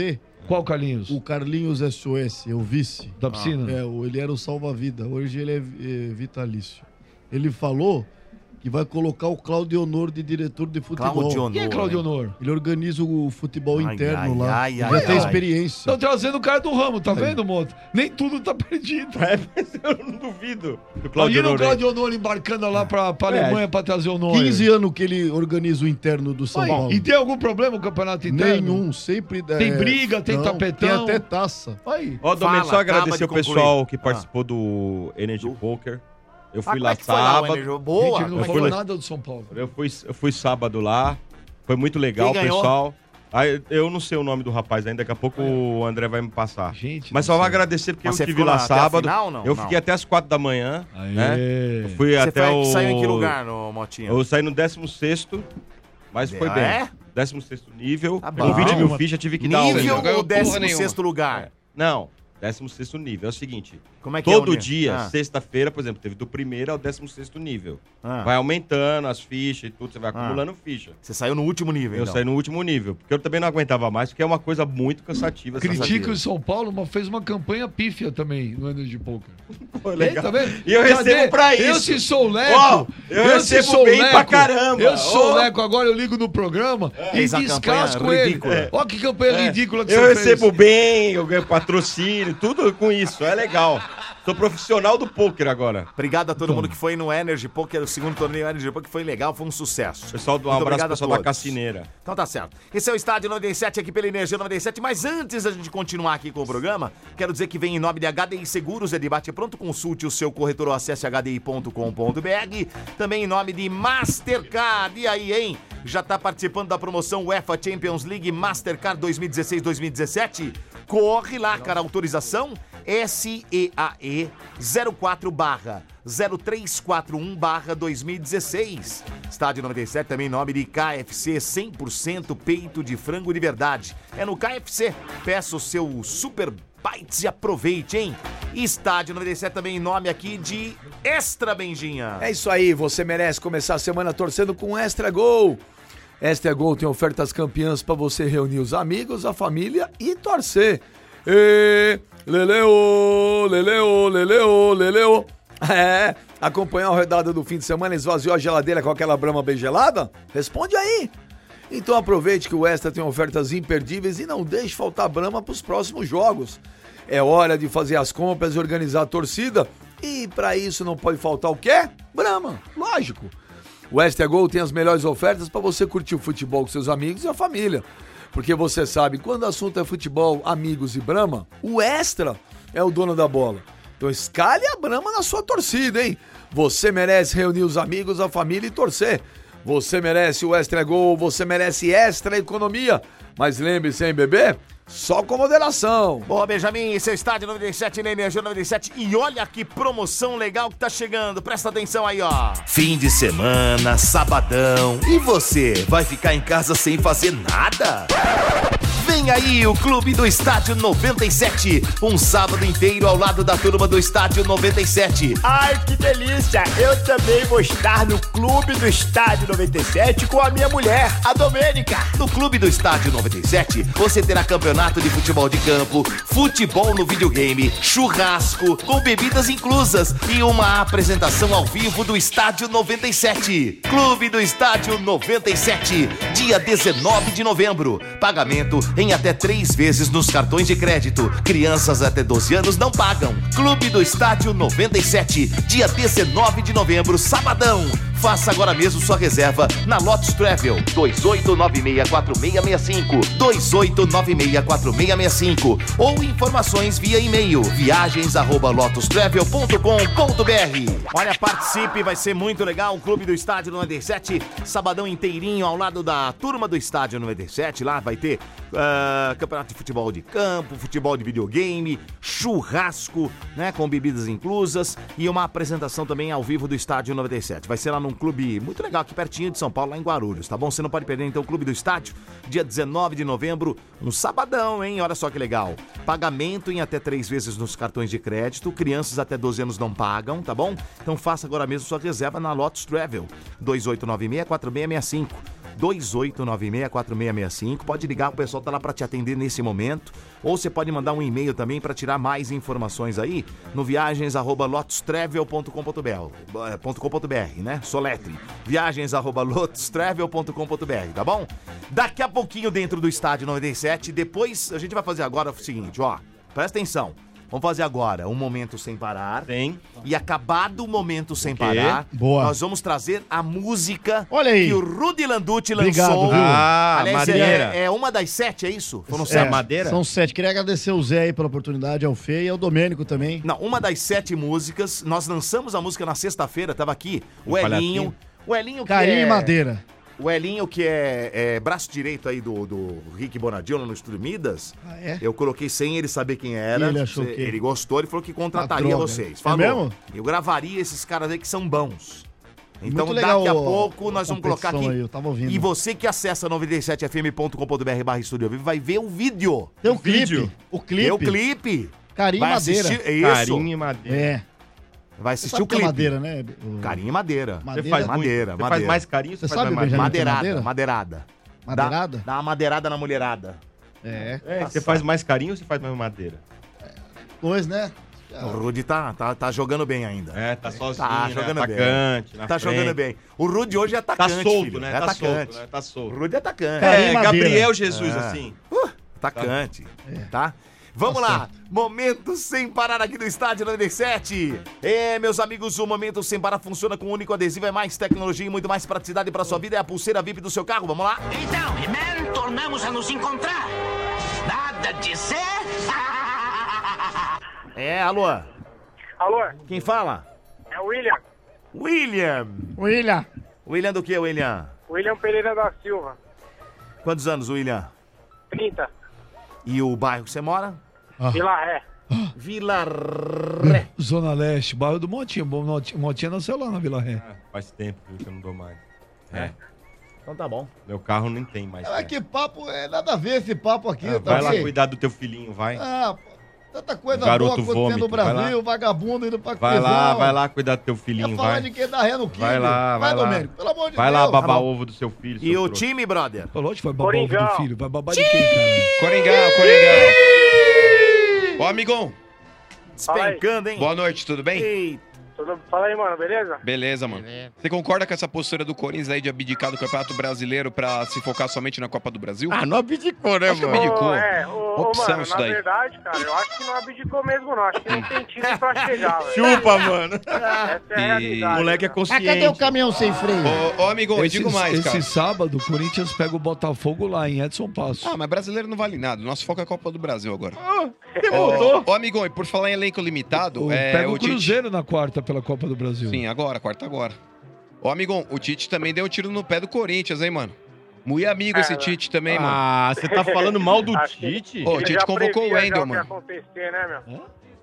Qual Carlinhos? O Carlinhos SOS, é o vice. Da piscina? Ele era o salva-vida. Hoje ele é vitalício. Ele falou que vai colocar o Claudio Honor de diretor de futebol. Quem é Claudio Honor? Ele organiza o futebol interno lá. Já tem experiência. Estão trazendo o cara do ramo, tá vendo, Moto? Nem tudo tá perdido. Mas eu não duvido. Imagina o Claudio Honor embarcando lá pra Alemanha pra trazer o Neuer. 15 anos que ele organiza o interno do São Paulo. E tem algum problema o campeonato interno? Nenhum, sempre... Tem briga, tem tapetão. Tem até taça. Aí. Ó, Domênico, só agradecer o pessoal que participou do Energy Poker. Eu fui lá sábado. Boa. Gente, não falou nada do São Paulo. Eu fui sábado lá. Foi muito legal, pessoal. Aí, eu não sei o nome do rapaz ainda, daqui a pouco o André vai me passar. Gente, mas só vou agradecer porque eu estive lá sábado. Final, eu fiquei até as 4 da manhã. Né? Eu fui Você até o. Você saiu em que lugar, no Motinha? Eu saí no 16º, mas foi bem. É? 16º nível. Tá Com 20 mil fichas, tive que dar um. Nível ou 16º lugar? Não. 16º nível. É o seguinte, como é que todo é dia, sexta-feira, por exemplo, teve do 1º ao 16º nível. Vai aumentando as fichas e tudo, você vai acumulando ficha. Você saiu no último nível, Eu saí no último nível, porque eu também não aguentava mais, porque é uma coisa muito cansativa. Critica o São Paulo, mas fez uma campanha pífia também no Energy Poker. Pô, legal. Tá vendo? E eu recebo pra isso. Eu se sou Leco, eu recebo bem pra caramba. Eu sou Leco, agora eu ligo no programa e descasco ele. Olha que campanha ridícula que você fez. Eu recebo bem, eu ganho patrocínio, tudo com isso, é legal. Sou profissional do poker agora. Obrigado a todo mundo que foi no Energy Poker, o segundo torneio Energy Poker, foi legal, foi um sucesso. Pessoal, um abraço pro pessoal da Cassineira. Então tá certo. Esse é o Estádio 97 aqui pela Energia 97, mas antes da gente continuar aqui com o programa, quero dizer que vem em nome de HDI Seguros, é debate pronto, consulte o seu corretor ou acesse hdi.com.br. Também em nome de Mastercard. E aí, hein? Já tá participando da promoção UEFA Champions League Mastercard 2016-2017? Corre lá, cara, autorização SEAE 04/0341/2016. Estádio 97 também em nome de KFC 100% peito de frango de verdade. É no KFC. Peça o seu Super Bites e aproveite, hein? Estádio 97 também em nome aqui de Extra Benjinha. É isso aí, você merece começar a semana torcendo com Extra Gol. Extra Gol tem ofertas campeãs para você reunir os amigos, a família e torcer. Leleu, leleu, leleu, leleu. Acompanhar a rodada do fim de semana e esvaziou a geladeira com aquela Brahma bem gelada? Responde aí. Então aproveite que o Extra tem ofertas imperdíveis e não deixe faltar Brahma para os próximos jogos. É hora de fazer as compras e organizar a torcida. E para isso não pode faltar o quê? Brahma, lógico. O Extra Gol tem as melhores ofertas para você curtir o futebol com seus amigos e a família. Porque você sabe, quando o assunto é futebol, amigos e Brahma, o Extra é o dono da bola. Então escalhe a Brahma na sua torcida, hein? Você merece reunir os amigos, a família e torcer. Você merece o Extra Gol, você merece Extra Economia. Mas lembre-se, hein, bebê? Só com moderação. Boa, Benjamin, esse é o Estádio 97 na Energia 97. E olha que promoção legal que tá chegando. Presta atenção aí, ó. Fim de semana, sabadão. E você, vai ficar em casa sem fazer nada? Vem aí o Clube do Estádio 97. Um sábado inteiro ao lado da turma do Estádio 97. Ai, que delícia! Eu também vou estar no Clube do Estádio 97 com a minha mulher, a Domênica. No Clube do Estádio 97, você terá campeonato de futebol de campo, futebol no videogame, churrasco, com bebidas inclusas e uma apresentação ao vivo do Estádio 97. Clube do Estádio 97, dia 19 de novembro. Pagamento em até 3 vezes nos cartões de crédito. Crianças até 12 anos não pagam. Clube do Estádio 97, dia 19 de novembro, sabadão. Faça agora mesmo sua reserva na Lotus Travel 28964665 28964665 ou informações via e-mail viagens@lotustravel.com.br. Olha, participe, vai ser muito legal. O Clube do Estádio 97, sabadão inteirinho ao lado da turma do Estádio 97. Lá vai ter campeonato de futebol de campo, futebol de videogame, churrasco, né, com bebidas inclusas e uma apresentação também ao vivo do Estádio 97. Vai ser lá num clube muito legal aqui pertinho de São Paulo, lá em Guarulhos, tá bom? Você não pode perder então o Clube do Estádio, dia 19 de novembro, um sabadão, hein? Olha só que legal. Pagamento em até 3 vezes nos cartões de crédito, crianças até 12 anos não pagam, tá bom? Então faça agora mesmo sua reserva na Lotus Travel, 28964665 2896-4665. Pode ligar, o pessoal tá lá para te atender nesse momento. Ou você pode mandar um e-mail também para tirar mais informações aí no viagens@lotustravel.com.br, né? Soletre. viagens@lotustravel.com.br, tá bom? Daqui a pouquinho dentro do Estádio 97, depois a gente vai fazer agora o seguinte, ó. Presta atenção. Vamos fazer agora um Momento Sem Parar. Tem. E acabado o Momento Sem Parar, nós vamos trazer a música que o Rudy Landucci lançou. Obrigado, viu? Aliás, Madeira. é uma das 7, é isso? Foram 7. Madeira? São 7. Queria agradecer o Zé aí pela oportunidade, ao Fê e ao Domênico também. Não, uma das 7 músicas. Nós lançamos a música na sexta-feira, tava aqui. O Elinho. O Elinho que Carinho e Madeira. O Elinho, que é braço direito aí do Rick Bonadillo no Estúdio Midas. Ah, é? Eu coloquei sem ele saber quem era. E ele achou que... Ele gostou, ele falou que contrataria droga. vocês. É Falou. mesmo? Eu gravaria esses caras aí que são bons. Então Muito legal daqui a pouco nós vamos colocar aqui. aí, eu tava ouvindo. E você que acessa 97fm.com.br/estúdio vivo vai ver o vídeo. Tem um clipe. O clipe. Tem o clipe. Carinho e Vai Madeira. assistir- Isso. Carinho e Madeira. É. Vai assistir Sabe o que é clipe. madeira, né? Carinho e madeira. Madeira? Você faz Madeira, muito. Você madeira. faz mais carinho, Você faz sabe, mais Benjamin, madeira. que é Madeirada. madeira? Madeirada? Dá uma madeirada na mulherada. É. Você faz mais carinho ou você faz mais madeira? Dois, né? O Rudy tá jogando bem ainda. Tá sozinho, Tá né? jogando Atacante, bem. na Tá frente. jogando bem. O Rudy hoje é atacante, Tá solto, filho. né? É Tá atacante. solto, né? Tá solto. O Rudy é atacante. Carinho e madeira. Gabriel Jesus, É. assim. Atacante. Tá? Vamos lá. Momento Sem Parar aqui do Estádio 97. Meus amigos, o Momento Sem Parar funciona com um único adesivo. É mais tecnologia e muito mais praticidade para sua vida. É a pulseira VIP do seu carro. Vamos lá? Então, He-Man, tornamos a nos encontrar. Nada de ser? Alô? Alô? Quem fala? É o William. William. William do que, William? William Pereira da Silva. Quantos anos, William? 30. E o bairro que você mora? Vila Ré. Vila Ré. Zona Leste, bairro do Motinha. Motinha nasceu lá na Vila Ré. Faz tempo viu, que eu não dou mais. Então tá bom. Meu carro nem tem mais. Ah, que papo, nada a ver esse papo aqui. tá Vai lá ok? cuidar do teu filhinho, vai. Tanta coisa Garoto boa acontecendo no vômito, vai Brasil, lá. vagabundo indo pra Vai lá cuidar do teu filhinho, Quer falar vai. de quem dá ré no quilo? Vai lá, vai lá. Domênico, pelo amor de Vai Deus. lá babar ovo do seu filho. E seu o trouxa. time, brother? Lógico que vai babar ovo do filho. Vai babar de quem, cara? Coringão. Ô, amigão. Despencando, hein? Boa noite, tudo bem? Fala aí, mano, beleza? Beleza, mano. Você concorda com essa postura do Corinthians aí de abdicar do Campeonato Brasileiro pra se focar somente na Copa do Brasil? Não abdicou, né, Acho que abdicou. Opção mano, isso daí. Na verdade, cara, eu acho que não abdicou mesmo, não. Acho que não tem time pra chegar, velho. Chupa, mano. Essa é a realidade. O moleque é consciente. Cadê o caminhão sem freio? Ô, amigão, eu digo mais, cara. Esse sábado, o Corinthians pega o Botafogo lá em Edson Passos. Ah, mas brasileiro não vale nada. Nosso foco é a Copa do Brasil agora. Você voltou? Ô, amigão, e por falar em elenco limitado, Pega o Tite- Cruzeiro na quarta pela Copa do Brasil. Sim, quarta agora. Ô, amigão, o Tite também deu um tiro no pé do Corinthians, hein, mano? Muito amigo esse Tite também, mano. Ah, você tá falando mal do Acho que Tite? Ô, o ele Tite já convocou o previa já Wendel, o que ia mano. acontecer, né, meu?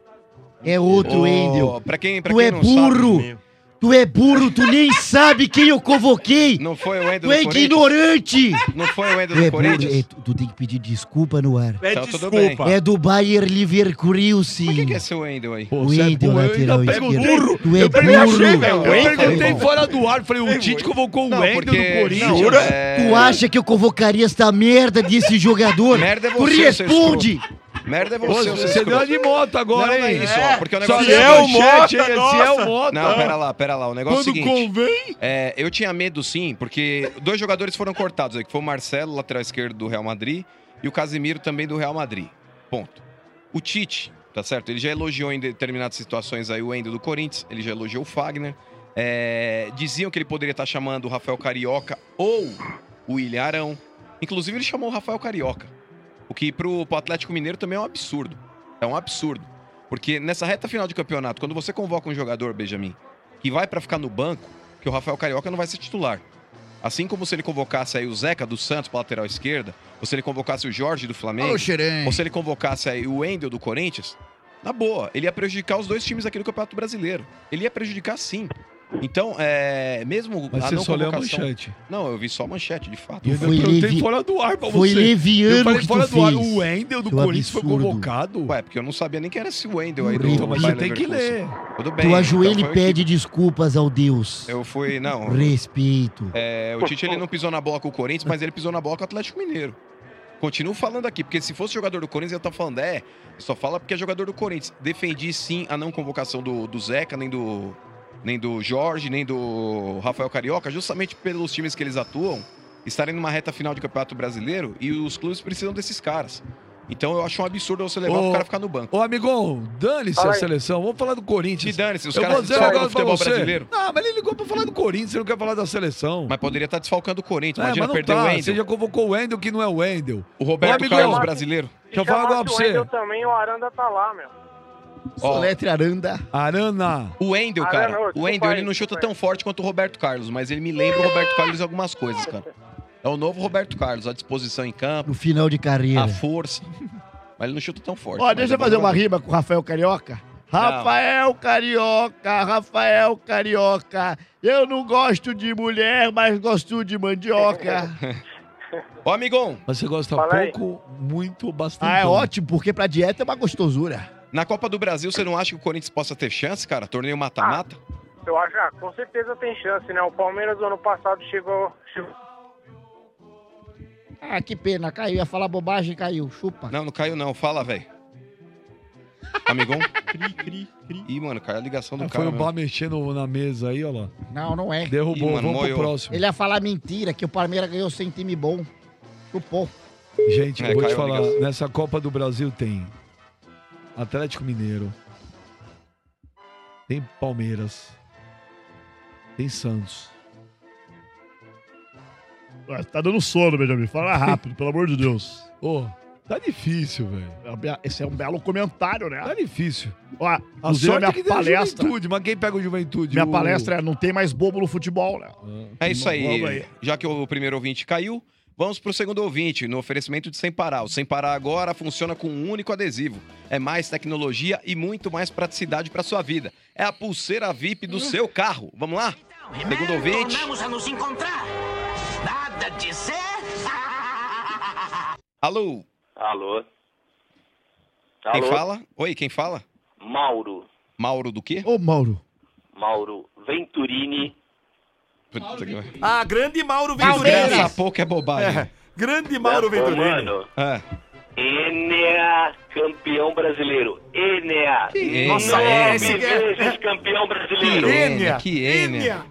É outro Ô, Wendel. Pra quem Tu não é burro. sabe... Tu é burro, tu nem sabe quem eu convoquei. Não foi o Wendel Tu é do Corinthians? ignorante. Não foi o Wendel Tu do é burro. Corinthians? Tu tem que pedir desculpa no ar. Então, tudo bem. É do Bayer Leverkusen. Mas quem que é esse Wendel aí? O Wendel, lateral esquerdo. burro. Tu é Eu perguntei, burro. Eu perguntei fora do ar, falei, o Tite convocou o Wendel do Corinthians. Tu acha que eu convocaria essa merda desse jogador? Merda é Tu você, seu responde. Merda é Pô, você, você deu uma de moto agora, Não, não é hein? isso, ó, porque o negócio Se é o Mota, nossa. Não, pera lá, o negócio é o Quando seguinte. convém... Eu tinha medo sim, porque 2 jogadores foram cortados aí, que foi o Marcelo, lateral esquerdo do Real Madrid, e o Casemiro também do Real Madrid. Ponto. O Tite, tá certo? Ele já elogiou em determinadas situações aí o Wendel do Corinthians, ele já elogiou o Fagner. Diziam que ele poderia estar chamando o Rafael Carioca ou o William Arão. Inclusive ele chamou o Rafael Carioca. O que pro Atlético Mineiro também é um absurdo. É um absurdo. Porque nessa reta final de campeonato, quando você convoca um jogador, Benjamin, que vai pra ficar no banco, que o Rafael Carioca não vai ser titular. Assim como se ele convocasse aí o Zeca do Santos pra lateral esquerda, ou se ele convocasse o Jorge do Flamengo, ou se ele convocasse aí o Wendel do Corinthians, na boa, ele ia prejudicar os 2 times aqui do Campeonato Brasileiro. Ele ia prejudicar sim. Então, mesmo Mas a você não só leu a convocação... manchete. Não, eu vi só a manchete, de fato. Eu perguntei fora do ar pra você. Foi leviano eu falei que fora tu do ar. fez. O Wendel do Seu Corinthians foi absurdo. convocado. Ué, porque eu não sabia nem que era esse Wendel aí Então, do mas Bayer você tem que Leverkusen. ler. Tudo bem. Tu ajoelha então e pede desculpas ao Deus. Eu fui, não. Respeito. O Tite ele não pisou na bola com o Corinthians, mas ele pisou na bola com o Atlético Mineiro. Continuo falando aqui, porque se fosse jogador do Corinthians, eu tava falando, só fala porque é jogador do Corinthians. Defendi sim a não convocação do Zeca, nem do Jorge, nem do Rafael Carioca, justamente pelos times que eles atuam, estarem numa reta final de Campeonato Brasileiro e os clubes precisam desses caras. Então eu acho um absurdo você levar o cara ficar no banco. Ô, amigão, dane-se a seleção. Vamos falar do Corinthians. Que dane-se, os Eu caras vou dizer desfalcam agora o pra futebol você. brasileiro. Não, mas ele ligou pra falar do Corinthians, você não quer falar da seleção. Mas poderia estar desfalcando o Corinthians. Imagina mas não perder o Wendel. Você já convocou o Wendel, que não é o Wendel. O Roberto Ô, amigão, Carlos brasileiro. Deixa eu falar agora pra O você. Wendel também, o Aranda tá lá, meu. Soletre Aranda. Arana. O Wendel, Arana, cara. O Wendel, ele não chuta tão forte quanto o Roberto Carlos, mas ele me lembra o Roberto Carlos em algumas coisas, cara. É o novo Roberto Carlos, a disposição em campo, No final de carreira. a força. Mas ele não chuta tão forte. Ó, mas deixa é eu fazer bom uma jogador. rima com o Rafael Carioca. Rafael Carioca, eu não gosto de mulher, mas gosto de mandioca. Ô, amigão. Mas você gosta Fala aí. pouco, muito, bastante. Ah, é ótimo, porque pra dieta é uma gostosura. Na Copa do Brasil, você não acha que o Corinthians possa ter chance, cara? Torneio mata-mata? Eu acho, com certeza tem chance, né? O Palmeiras no ano passado chegou... Ah, que pena, caiu. Ia falar bobagem, caiu. Chupa. Não caiu não. Fala, velho. Amigão? Ih, mano, caiu a ligação do Foi cara. o Bar mexendo na mesa aí, ó lá. Não, não é. Derrubou, Ih, mano, vamos moiou. pro próximo. Ele ia falar mentira, que o Palmeiras ganhou sem time bom. Chupou. Gente, eu vou te caiu a falar, ligação. nessa Copa do Brasil tem Atlético Mineiro, tem Palmeiras, tem Santos. Tá dando sono, Benjamin. Fala rápido, pelo amor de Deus. Ô, tá difícil, velho. Esse é um belo comentário, né? Tá difícil. Ó, A inclusive sorte minha é que tem a palestra. Juventude, mas quem pega o Juventude? Minha O- palestra é não tem mais bobo no futebol, né? É isso Vamos aí. aí. Já que o primeiro ouvinte caiu, vamos pro segundo ouvinte, no oferecimento de Sem Parar. O Sem Parar agora funciona com um único adesivo. É mais tecnologia e muito mais praticidade para sua vida. É a pulseira VIP do seu carro. Vamos lá? Segundo ouvinte. Tornamos a nos encontrar. Nada de ser. Alô? Alô? Quem Alô? fala? Oi, quem fala? Mauro. Mauro do quê? Ô, Mauro. Mauro Venturini. Puta que... Ah, grande Mauro Desgraça Venturini. pouco é bobagem. Grande Mauro Venturini. Mano, É. Enea, campeão brasileiro. Enea. Nossa, esse 9 que é- vezes campeão brasileiro. Que Enia.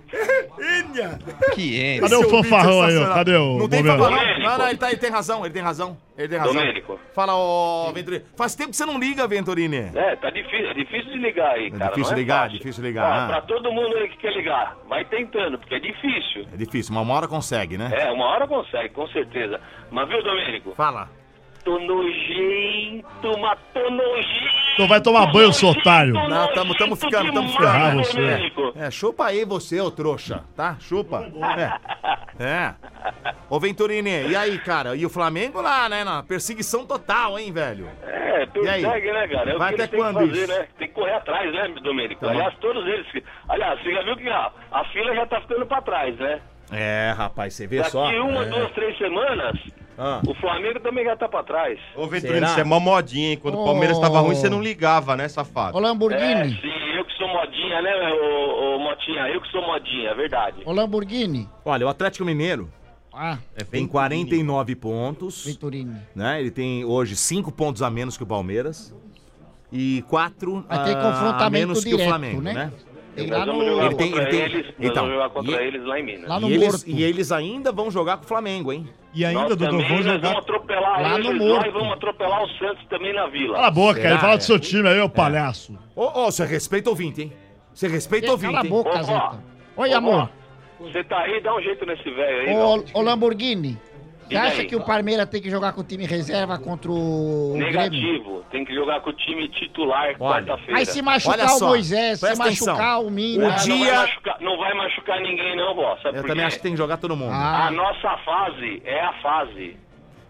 Cadê o fanfarrão aí, ó? Cadê o Não tem momento? fanfarrão? Não, ele tem razão, ele tem razão. Ele tem razão. Domênico. Fala, ó, Venturini. Faz tempo que você não liga, Venturini. Tá difícil, é difícil de ligar aí, cara. difícil não é ligar, fácil. difícil ligar, Pra todo mundo aí que quer ligar, vai tentando, porque é difícil. É difícil, mas uma hora consegue, né? Uma hora consegue, com certeza. Mas viu, Domênico? Fala. Tô nojento, mas tô nojento. Então vai tomar banho, seu otário. Não, tamo ficando, Ferrar você. Chupa aí você, ô trouxa, tá? Chupa. É. Ô Venturini, e aí, cara? E o Flamengo lá, né? Na perseguição total, hein, velho? Persegue, né, cara? É Vai o que até eles têm que quando fazer, isso? né? Tem que correr atrás, né, Domênico? Tá bom. Aliás, todos eles. Aliás, você já viu que a fila já tá ficando pra trás, né? É, rapaz, você vê Daqui só. 1, 2, 3 semanas, o Flamengo também já tá pra trás. Ô, Venturini, você é mó modinha, hein? Quando o Palmeiras tava ruim, você não ligava, né, safado? Ô, Lamborghini. Sim, eu que sou modinha, né, ô Motinha? Eu que sou modinha, é verdade. Ô, Lamborghini. Olha, o Atlético Mineiro tem 49 pontos. Venturini. Né? Ele tem hoje 5 pontos a menos que o Palmeiras. E 4 Vai ter a confrontamento menos que o direto, Flamengo, né? né? Tem Nós lá vamos no... jogar Ele tem- contra ele tem- eles, nós então, vamos jogar contra e- eles lá em Minas. Lá no E eles, Morto. e eles ainda vão jogar com o Flamengo, hein? E ainda, Nós Dodô, também vão nós jogar... vamos atropelar lá eles no lá Morto. e vamos atropelar o Santos também na Vila. Cala a boca, Será? aí. Fala do seu time aí, ô palhaço. Ô, você respeita o ouvinte, hein? Você respeita o ouvinte, Cala a hein? boca, Ô, Zeta. Oi, Ô, amor. Você tá aí, dá um jeito nesse velho aí, Ô, Lamborghini. Você E acha daí? que o Palmeiras tem que jogar com o time reserva contra o Grêmio? Negativo. Tem que jogar com o time titular quarta-feira. Aí se machucar Olha o só, Moisés, se presta machucar atenção. o Mina... Não vai machucar ninguém não, vó. Sabe Eu por também quê? acho que tem que jogar todo mundo. Ah. A nossa fase é a fase.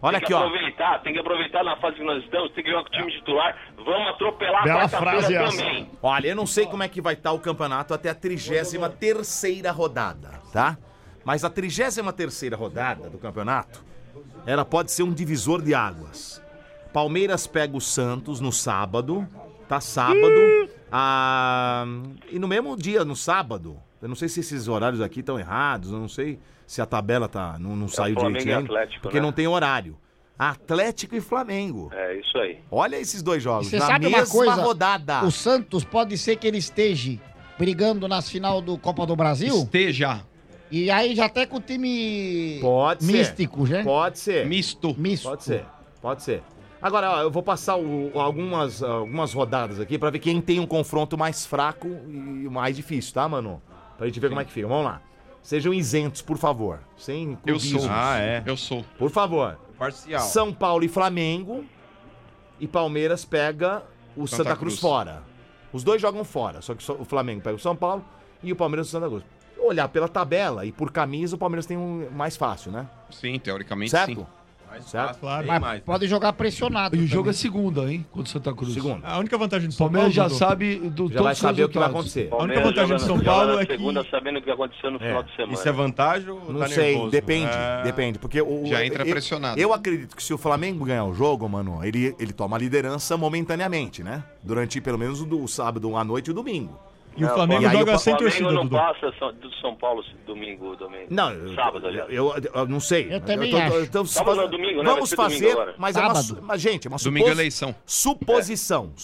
Olha aqui, ó. Tem que aproveitar na fase que nós estamos, tem que jogar com o time titular. Vamos atropelar Bela a quarta-feira frase também. Olha, eu não sei como é que vai estar o campeonato até a 33ª rodada, tá? Mas a 33ª rodada do campeonato, ela pode ser um divisor de águas. Palmeiras pega o Santos no sábado, tá? Sábado. E no mesmo dia, no sábado, eu não sei se esses horários aqui estão errados, eu não sei se a tabela não saiu direitinho ainda, porque não tem horário. Atlético e Flamengo. É, isso aí. Olha esses dois jogos, Você na sabe mesma uma coisa? rodada. O Santos pode ser que ele esteja brigando nas final do Copa do Brasil? Esteja. E aí já até com o time Pode ser. místico, já? Pode ser. Misto. Pode ser. Agora, ó, eu vou passar algumas rodadas aqui pra ver quem tem um confronto mais fraco e mais difícil, tá, mano? Pra gente ver como é que fica. Vamos lá. Sejam isentos, por favor. Sem Eu clubismos. sou. Eu sou. Por favor. Parcial. São Paulo e Flamengo. E Palmeiras pega o Santa Cruz fora. Os dois jogam fora. Só que o Flamengo pega o São Paulo e o Palmeiras o Santa Cruz. Olhar pela tabela e por camisa, o Palmeiras tem um mais fácil, né? Sim, teoricamente certo? sim. Certo? Claro. Mas pode jogar pressionado. E o também. jogo é segunda, hein? Contra o Santa Cruz. Segunda. A única vantagem do São Paulo... Palmeiras já sabe Já vai saber o que vai acontecer. A única vantagem do São Paulo é que... segunda sabendo o que aconteceu no final de semana. Isso é vantagem ou Não tá sei, nervoso? depende. Porque Já entra pressionado. Eu acredito que se o Flamengo ganhar o jogo, mano, ele toma a liderança momentaneamente, né? Durante pelo menos o sábado à noite e o domingo. E o Flamengo joga sem torcida, O Flamengo Dudu. não passa do São Paulo domingo. Não, Sábado, aliás. eu não sei. Eu também acho. Sábado ou domingo, né? Vamos Vai ser domingo fazer, agora. mas gente, é uma Domingo é eleição. suposição.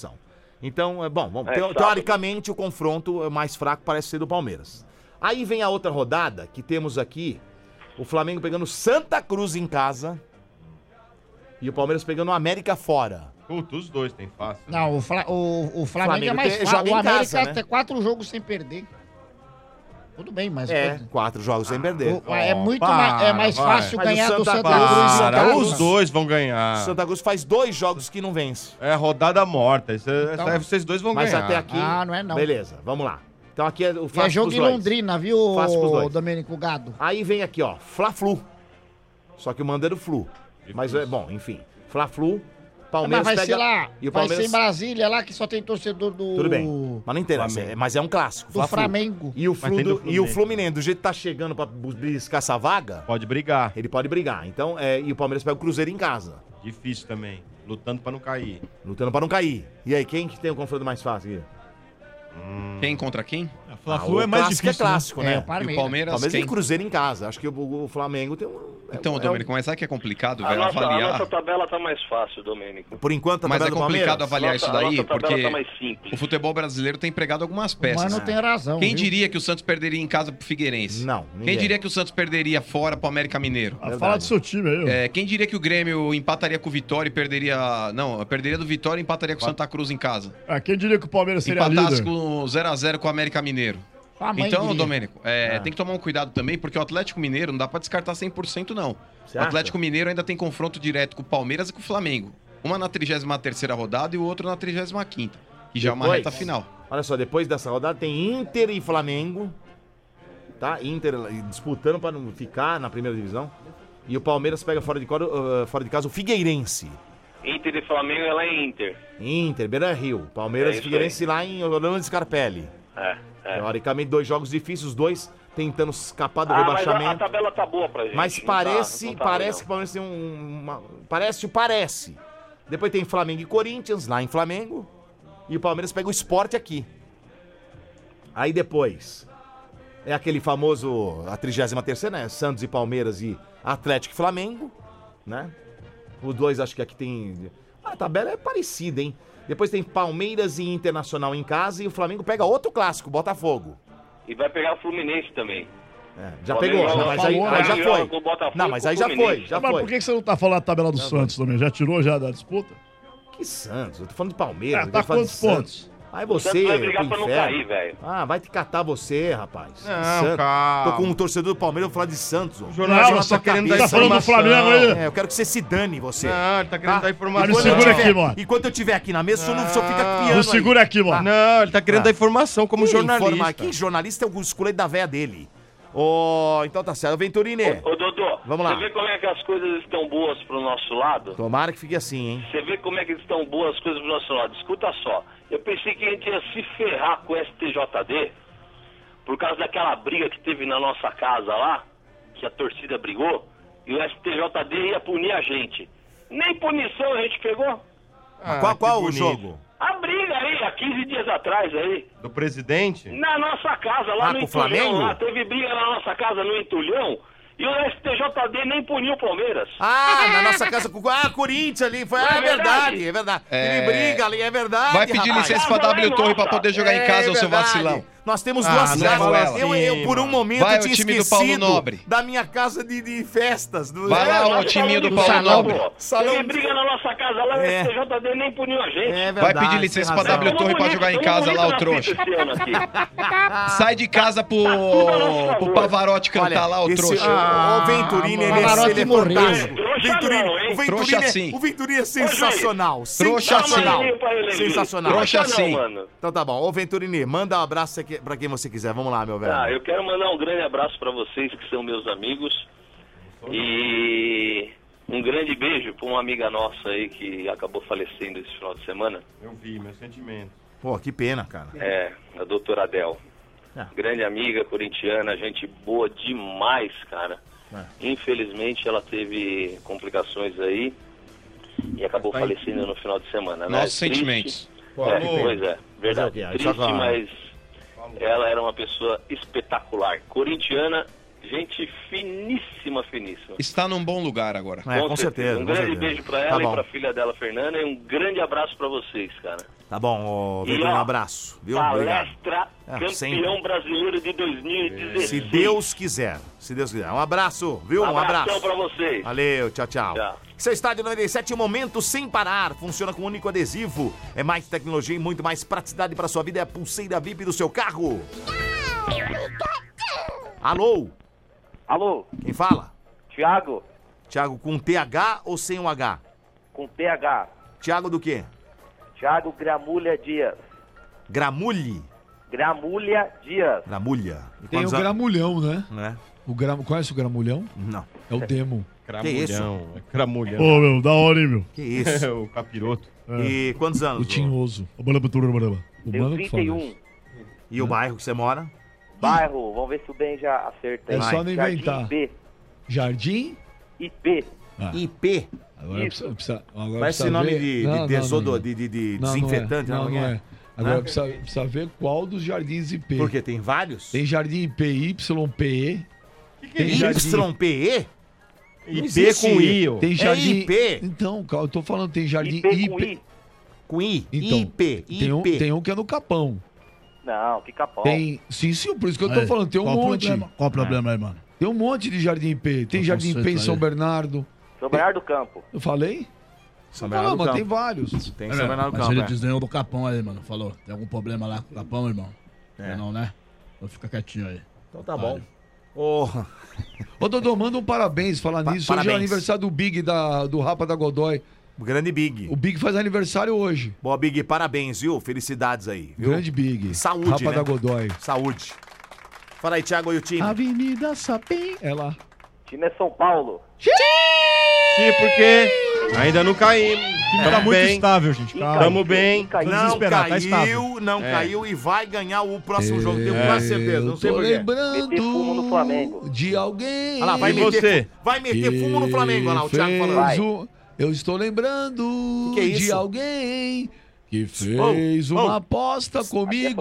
Então, teoricamente o confronto mais fraco parece ser do Palmeiras. Aí vem a outra rodada que temos aqui, o Flamengo pegando Santa Cruz em casa e o Palmeiras pegando o América fora. Puta, os dois tem fácil. Não, o Flamengo é mais fácil. joga O em América casa, né? tem 4 jogos sem perder. Tudo bem, mas... 4 jogos sem perder. É muito mais fácil Mas o ganhar do Santa Santa Cruz em Para, casa. os dois vão ganhar. Santa Cruz faz 2 jogos que não vence. É rodada morta. Essa Então, aí vocês dois vão Mas ganhar. até aqui... não é não. Beleza, vamos lá. Então aqui é o É fácil jogo pros em dois. Londrina, viu, Fácil pros dois. Domênico Gado? Aí vem aqui, ó, Fla-Flu. Só que o mando é do Flu. Mas, enfim. Fla-Flu, Palmeiras Mas vai pega... ser lá, e o vai Palmeiras... ser em Brasília, lá que só tem torcedor do... Tudo bem, mas não interessa, mas é um clássico. Do Fla-Flu. Flamengo. E o, Mas tem do e o Fluminense. Fluminense, do jeito que tá chegando pra buscar essa vaga, Pode brigar. ele pode brigar. Então, e o Palmeiras pega o Cruzeiro em casa, Difícil também. Lutando pra não cair. lutando pra não cair. E aí, quem que tem o confronto mais fácil aqui? Quem contra quem? A Fla-Flu o é mais clássico difícil, é clássico, né? É, o E o Palmeiras. Palmeiras, Palmeiras quem? e Cruzeiro em casa. Acho que o Flamengo tem um... Então, Domênico, mas sabe que é complicado, A velho, nossa avaliar? tabela tá mais fácil, Domênico. Por enquanto, a Mas é tabela do complicado Palmeiras... avaliar isso A daí, nossa tabela porque tá mais simples. o futebol brasileiro tem empregado algumas peças. Mas não tem razão, Quem viu? diria que o Santos perderia em casa pro Figueirense? Não, Quem ninguém. diria que o Santos perderia fora pro América Mineiro? Fala do seu time aí, ó. Quem diria que o Grêmio empataria com o Vitória e perderia... Não, perderia do Vitória e empataria com o Santa Cruz em casa? Quem diria que o Palmeiras seria Empatasse líder? com 0x0 com o América Mineiro. A mãe Então, diria. Domênico, tem que tomar um cuidado também, porque o Atlético Mineiro não dá pra descartar 100% não. Você O acha? Atlético Mineiro ainda tem confronto direto com o Palmeiras e com o Flamengo. Uma na 33ª rodada e o outro na 35ª, que já é uma Depois, reta final. Olha só, depois dessa rodada tem Inter e Flamengo, tá? Inter disputando para não ficar na primeira divisão. E o Palmeiras pega fora de casa o Figueirense. Inter e Flamengo é lá em Inter. Inter, Beira-Rio. Palmeiras É e isso Figueirense lá em Orlando Scarpelli. É. Teoricamente, 2 jogos difíceis, os dois tentando escapar do Mas rebaixamento. a tabela tá boa pra gente. Mas não parece, tá parece ruim, que o Palmeiras tem parece. Depois tem Flamengo e Corinthians, lá em Flamengo. E o Palmeiras pega o Sport aqui. Aí depois é aquele famoso, a 33ª, né? Santos e Palmeiras e Atlético e Flamengo, né? Os dois acho que aqui tem... A tabela é parecida, hein? Depois tem Palmeiras e Internacional em casa e o Flamengo pega outro clássico, Botafogo. E vai pegar o Fluminense também. Já O pegou, Flamengo mas aí já joga foi. com o Botafogo Não, mas e aí com o já Fluminense. foi, já Mas foi. por que você não tá falando da tabela do Santos também? Já tirou já da disputa? Que Santos? Eu tô falando de Palmeiras. eu Tá quero falar de quantos Santos. pontos? Aí O você, Santos vai brigar pro pra não inferno. cair, velho. Ah, vai te catar você, rapaz. Não, Santos. calma. Tô com um torcedor do Palmeiras, eu vou falar de Santos. Ó. jornalista Não, tá sua querendo cabeça. dar informação. Tá falando do Flamengo aí? Eu quero que você se dane, você. Não, ele tá querendo dar informação. Me segura aqui, mano. Enquanto eu estiver aqui na mesa, o senhor não fica piano Não aí. segura aqui, mano. Não, ele tá querendo dar informação como jornalista. Quem jornalista é o escolhido da véia dele. Então tá certo. Venturini. Ô, Dodô, vamos lá. Você vê como é que as coisas estão boas pro nosso lado? Tomara que fique assim, hein? Você vê como é que estão boas as coisas pro nosso lado. Escuta só. Eu pensei que a gente ia se ferrar com o STJD por causa daquela briga que teve na nossa casa lá, que a torcida brigou, e o STJD ia punir a gente. Nem punição a gente pegou. Qual o jogo? A briga aí, há 15 dias atrás aí. Do presidente? Na nossa casa, lá no com o Entulhão. Flamengo? Lá, teve briga na nossa casa no Entulhão. E o STJD nem puniu o Palmeiras. Na nossa casa com Corinthians ali. Foi, é verdade. Teve briga ali, é verdade. Vai pedir licença pra W Torre pra poder jogar em casa, ô seu vacilão. Nós temos duas casas. Eu, por um momento, vai, tinha o time esquecido do Paulo Nobre. da minha casa de festas. Vai lá, o timinho do Paulo Nobre. Teve briga na nossa casa lá, o STJD nem puniu a gente. É verdade, vai pedir licença pra W Torre pra jogar em casa lá, o trouxa. Sai de casa pro Pavarotti cantar lá, o trouxa. O Venturini, ele é fantástico. O Venturini é sensacional. Sensacional. Trouxa sim. Então tá bom. Ô Venturini, manda um abraço pra quem você quiser. Vamos lá, meu velho. Eu quero mandar um grande abraço pra vocês que são meus amigos. E um grande beijo pra uma amiga nossa aí que acabou falecendo esse final de semana. Eu vi, meu sentimento. Pô, que pena, cara. A doutora Adel. Grande amiga corintiana, gente boa demais, cara. Infelizmente ela teve complicações aí e acabou falecendo no final de semana, né? Nossos sentimentos. Pois é, verdade. Triste, mas ela era uma pessoa espetacular. Corintiana, gente finíssima. Está num bom lugar agora. Com certeza. Um grande beijo pra ela e pra filha dela, Fernanda, e um grande abraço pra vocês, cara. Tá bom, Venturini, um abraço. Viu? Palestra campeão brasileiro de 2016. Se Deus quiser. Um abraço, viu? Um abraço pra vocês. Valeu, tchau. Seu Estádio 97, um momento sem parar. Funciona com um único adesivo. É mais tecnologia e muito mais praticidade para sua vida. É a pulseira VIP do seu carro. Alô? Quem fala? Thiago. Thiago com TH ou sem um H? Com TH. Thiago do quê? Thiago Gramulha Dias. Gramulha Dias. Gramulha. Tem o Gramulhão, né? Conhece o Gramulhão? Não. É o Demo. Que isso? Gramulhão. Ô, meu, da hora, hein, meu? Que isso? O capiroto. E quantos anos? O Tinhoso. O mano Tenho que 31. E o bairro que você mora? Bairro, vamos ver se o Ben já acerta aí. É só não inventar. Jardim? IP. IP? Agora precisa Vai esse nome de desinfetante, não é. Agora precisa ver qual dos jardins IP. Porque tem vários? Tem jardim IP, YPE. Tem YPE? IP com I. Tem jardim IP. Então, eu tô falando, tem jardim IP. Com I? Então, IP. Tem um que é no Capão. Não, que Capão. Sim, por isso que eu tô falando, tem um monte. Qual o problema aí, mano? Tem um monte de jardim IP. Tem jardim IP em São Bernardo. São Bernardo do Campo. Eu falei? São Bernardo do Campo. Tem vários. Tem São Bernardo do Campo. Mas ele desenhou do Capão aí, mano. Falou. Tem algum problema lá com o Capão, irmão? Não, né? Vou ficar quietinho aí. Então tá bom. Ô, Dodô, manda um parabéns falar nisso. Parabéns. Hoje é aniversário do Big, do Rapa da Godoy. O grande Big. O Big faz aniversário hoje. Boa, Big, parabéns, viu? Felicidades aí. Viu? Grande Big. Saúde, Rapa né? da Godoy. Saúde. Fala aí, Thiago, e o time? Avenida Sapim. É lá. O time é São Paulo. Sim, porque ainda não caímos. O time tá muito estável, gente. Tamo bem. Não caiu e vai ganhar o próximo jogo. Tenho quase certeza. Não sei Tô porquê. lembrando fumo no Flamengo. de alguém. Olha lá, vai meter fumo no Flamengo. Olha lá, o Thiago falando. Eu estou lembrando Que é isso? de alguém que fez uma aposta comigo.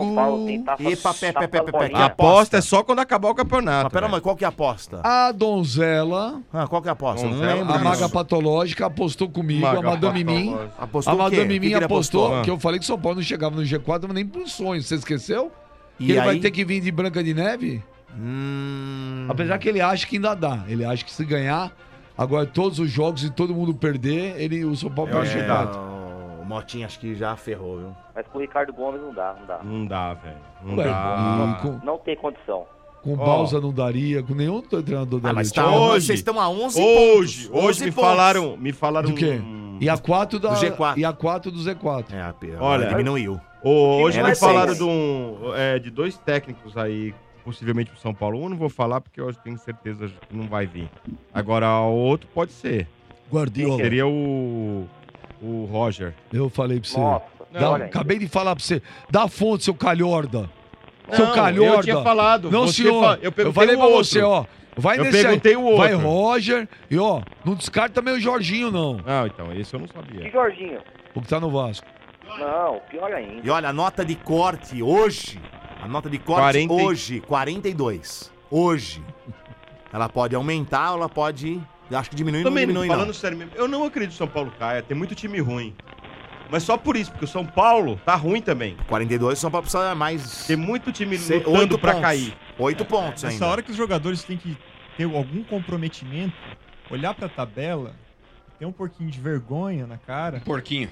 A aposta é só quando acabar o campeonato. Mas pera, mas qual que é a aposta? A donzela, Qual que é a aposta? Eu não lembro a disso. Maga Patológica apostou comigo, Maga a Madame Mim. Apostou A o quê? Madame Mim Que ele apostou, que eu falei que São Paulo não chegava no G4, mas nem por sonho. Você esqueceu? E Que ele aí? vai ter que vir de Branca de Neve? Apesar que ele acha que ainda dá. Ele acha que se ganhar, agora todos os jogos e todo mundo perder, o São Paulo pode chegar. O Motinha acho que já ferrou, viu? Mas com o Ricardo Gomes não dá. Não dá, velho. Não Ué, dá. Não tem condição. Com o Balsa não daria, com nenhum treinador daria. Mas Vocês estão a 11 pontos. Hoje me falaram Do quê? E a 4 do G4. E a 4 do Z4. Olha, diminuiu. Hoje Era me falaram seis. de dois técnicos aí possivelmente pro São Paulo. Um não vou falar porque eu tenho certeza que não vai vir. Agora, o outro pode ser. Guardiola. Seria o Roger. Eu falei pra você. Nossa, acabei de falar pra você. Dá fonte, seu calhorda. Não, seu calhorda. eu tinha falado. Não, Você senhor. eu perguntei falei o pra outro. você, ó. Vai Eu nesse perguntei aí. o outro. Vai Roger. E, ó, não descarta também o Jorginho, não. Não, então, esse eu não sabia. Que Jorginho? O que tá no Vasco. Não, pior ainda. E olha, a nota de corte hoje, hoje, 42. Hoje. Ela pode aumentar ou ela pode, acho que diminuir, Também, não diminui falando não. sério mesmo, eu não acredito que o São Paulo caia. Tem muito time ruim. Mas só por isso, porque o São Paulo tá ruim também. 42, o São Paulo precisa mais... Tem muito time Oito lutando pra pontos. cair. 8 pontos ainda. Nessa hora que os jogadores têm que ter algum comprometimento, olhar pra tabela, ter um pouquinho de vergonha na cara. Porquinho.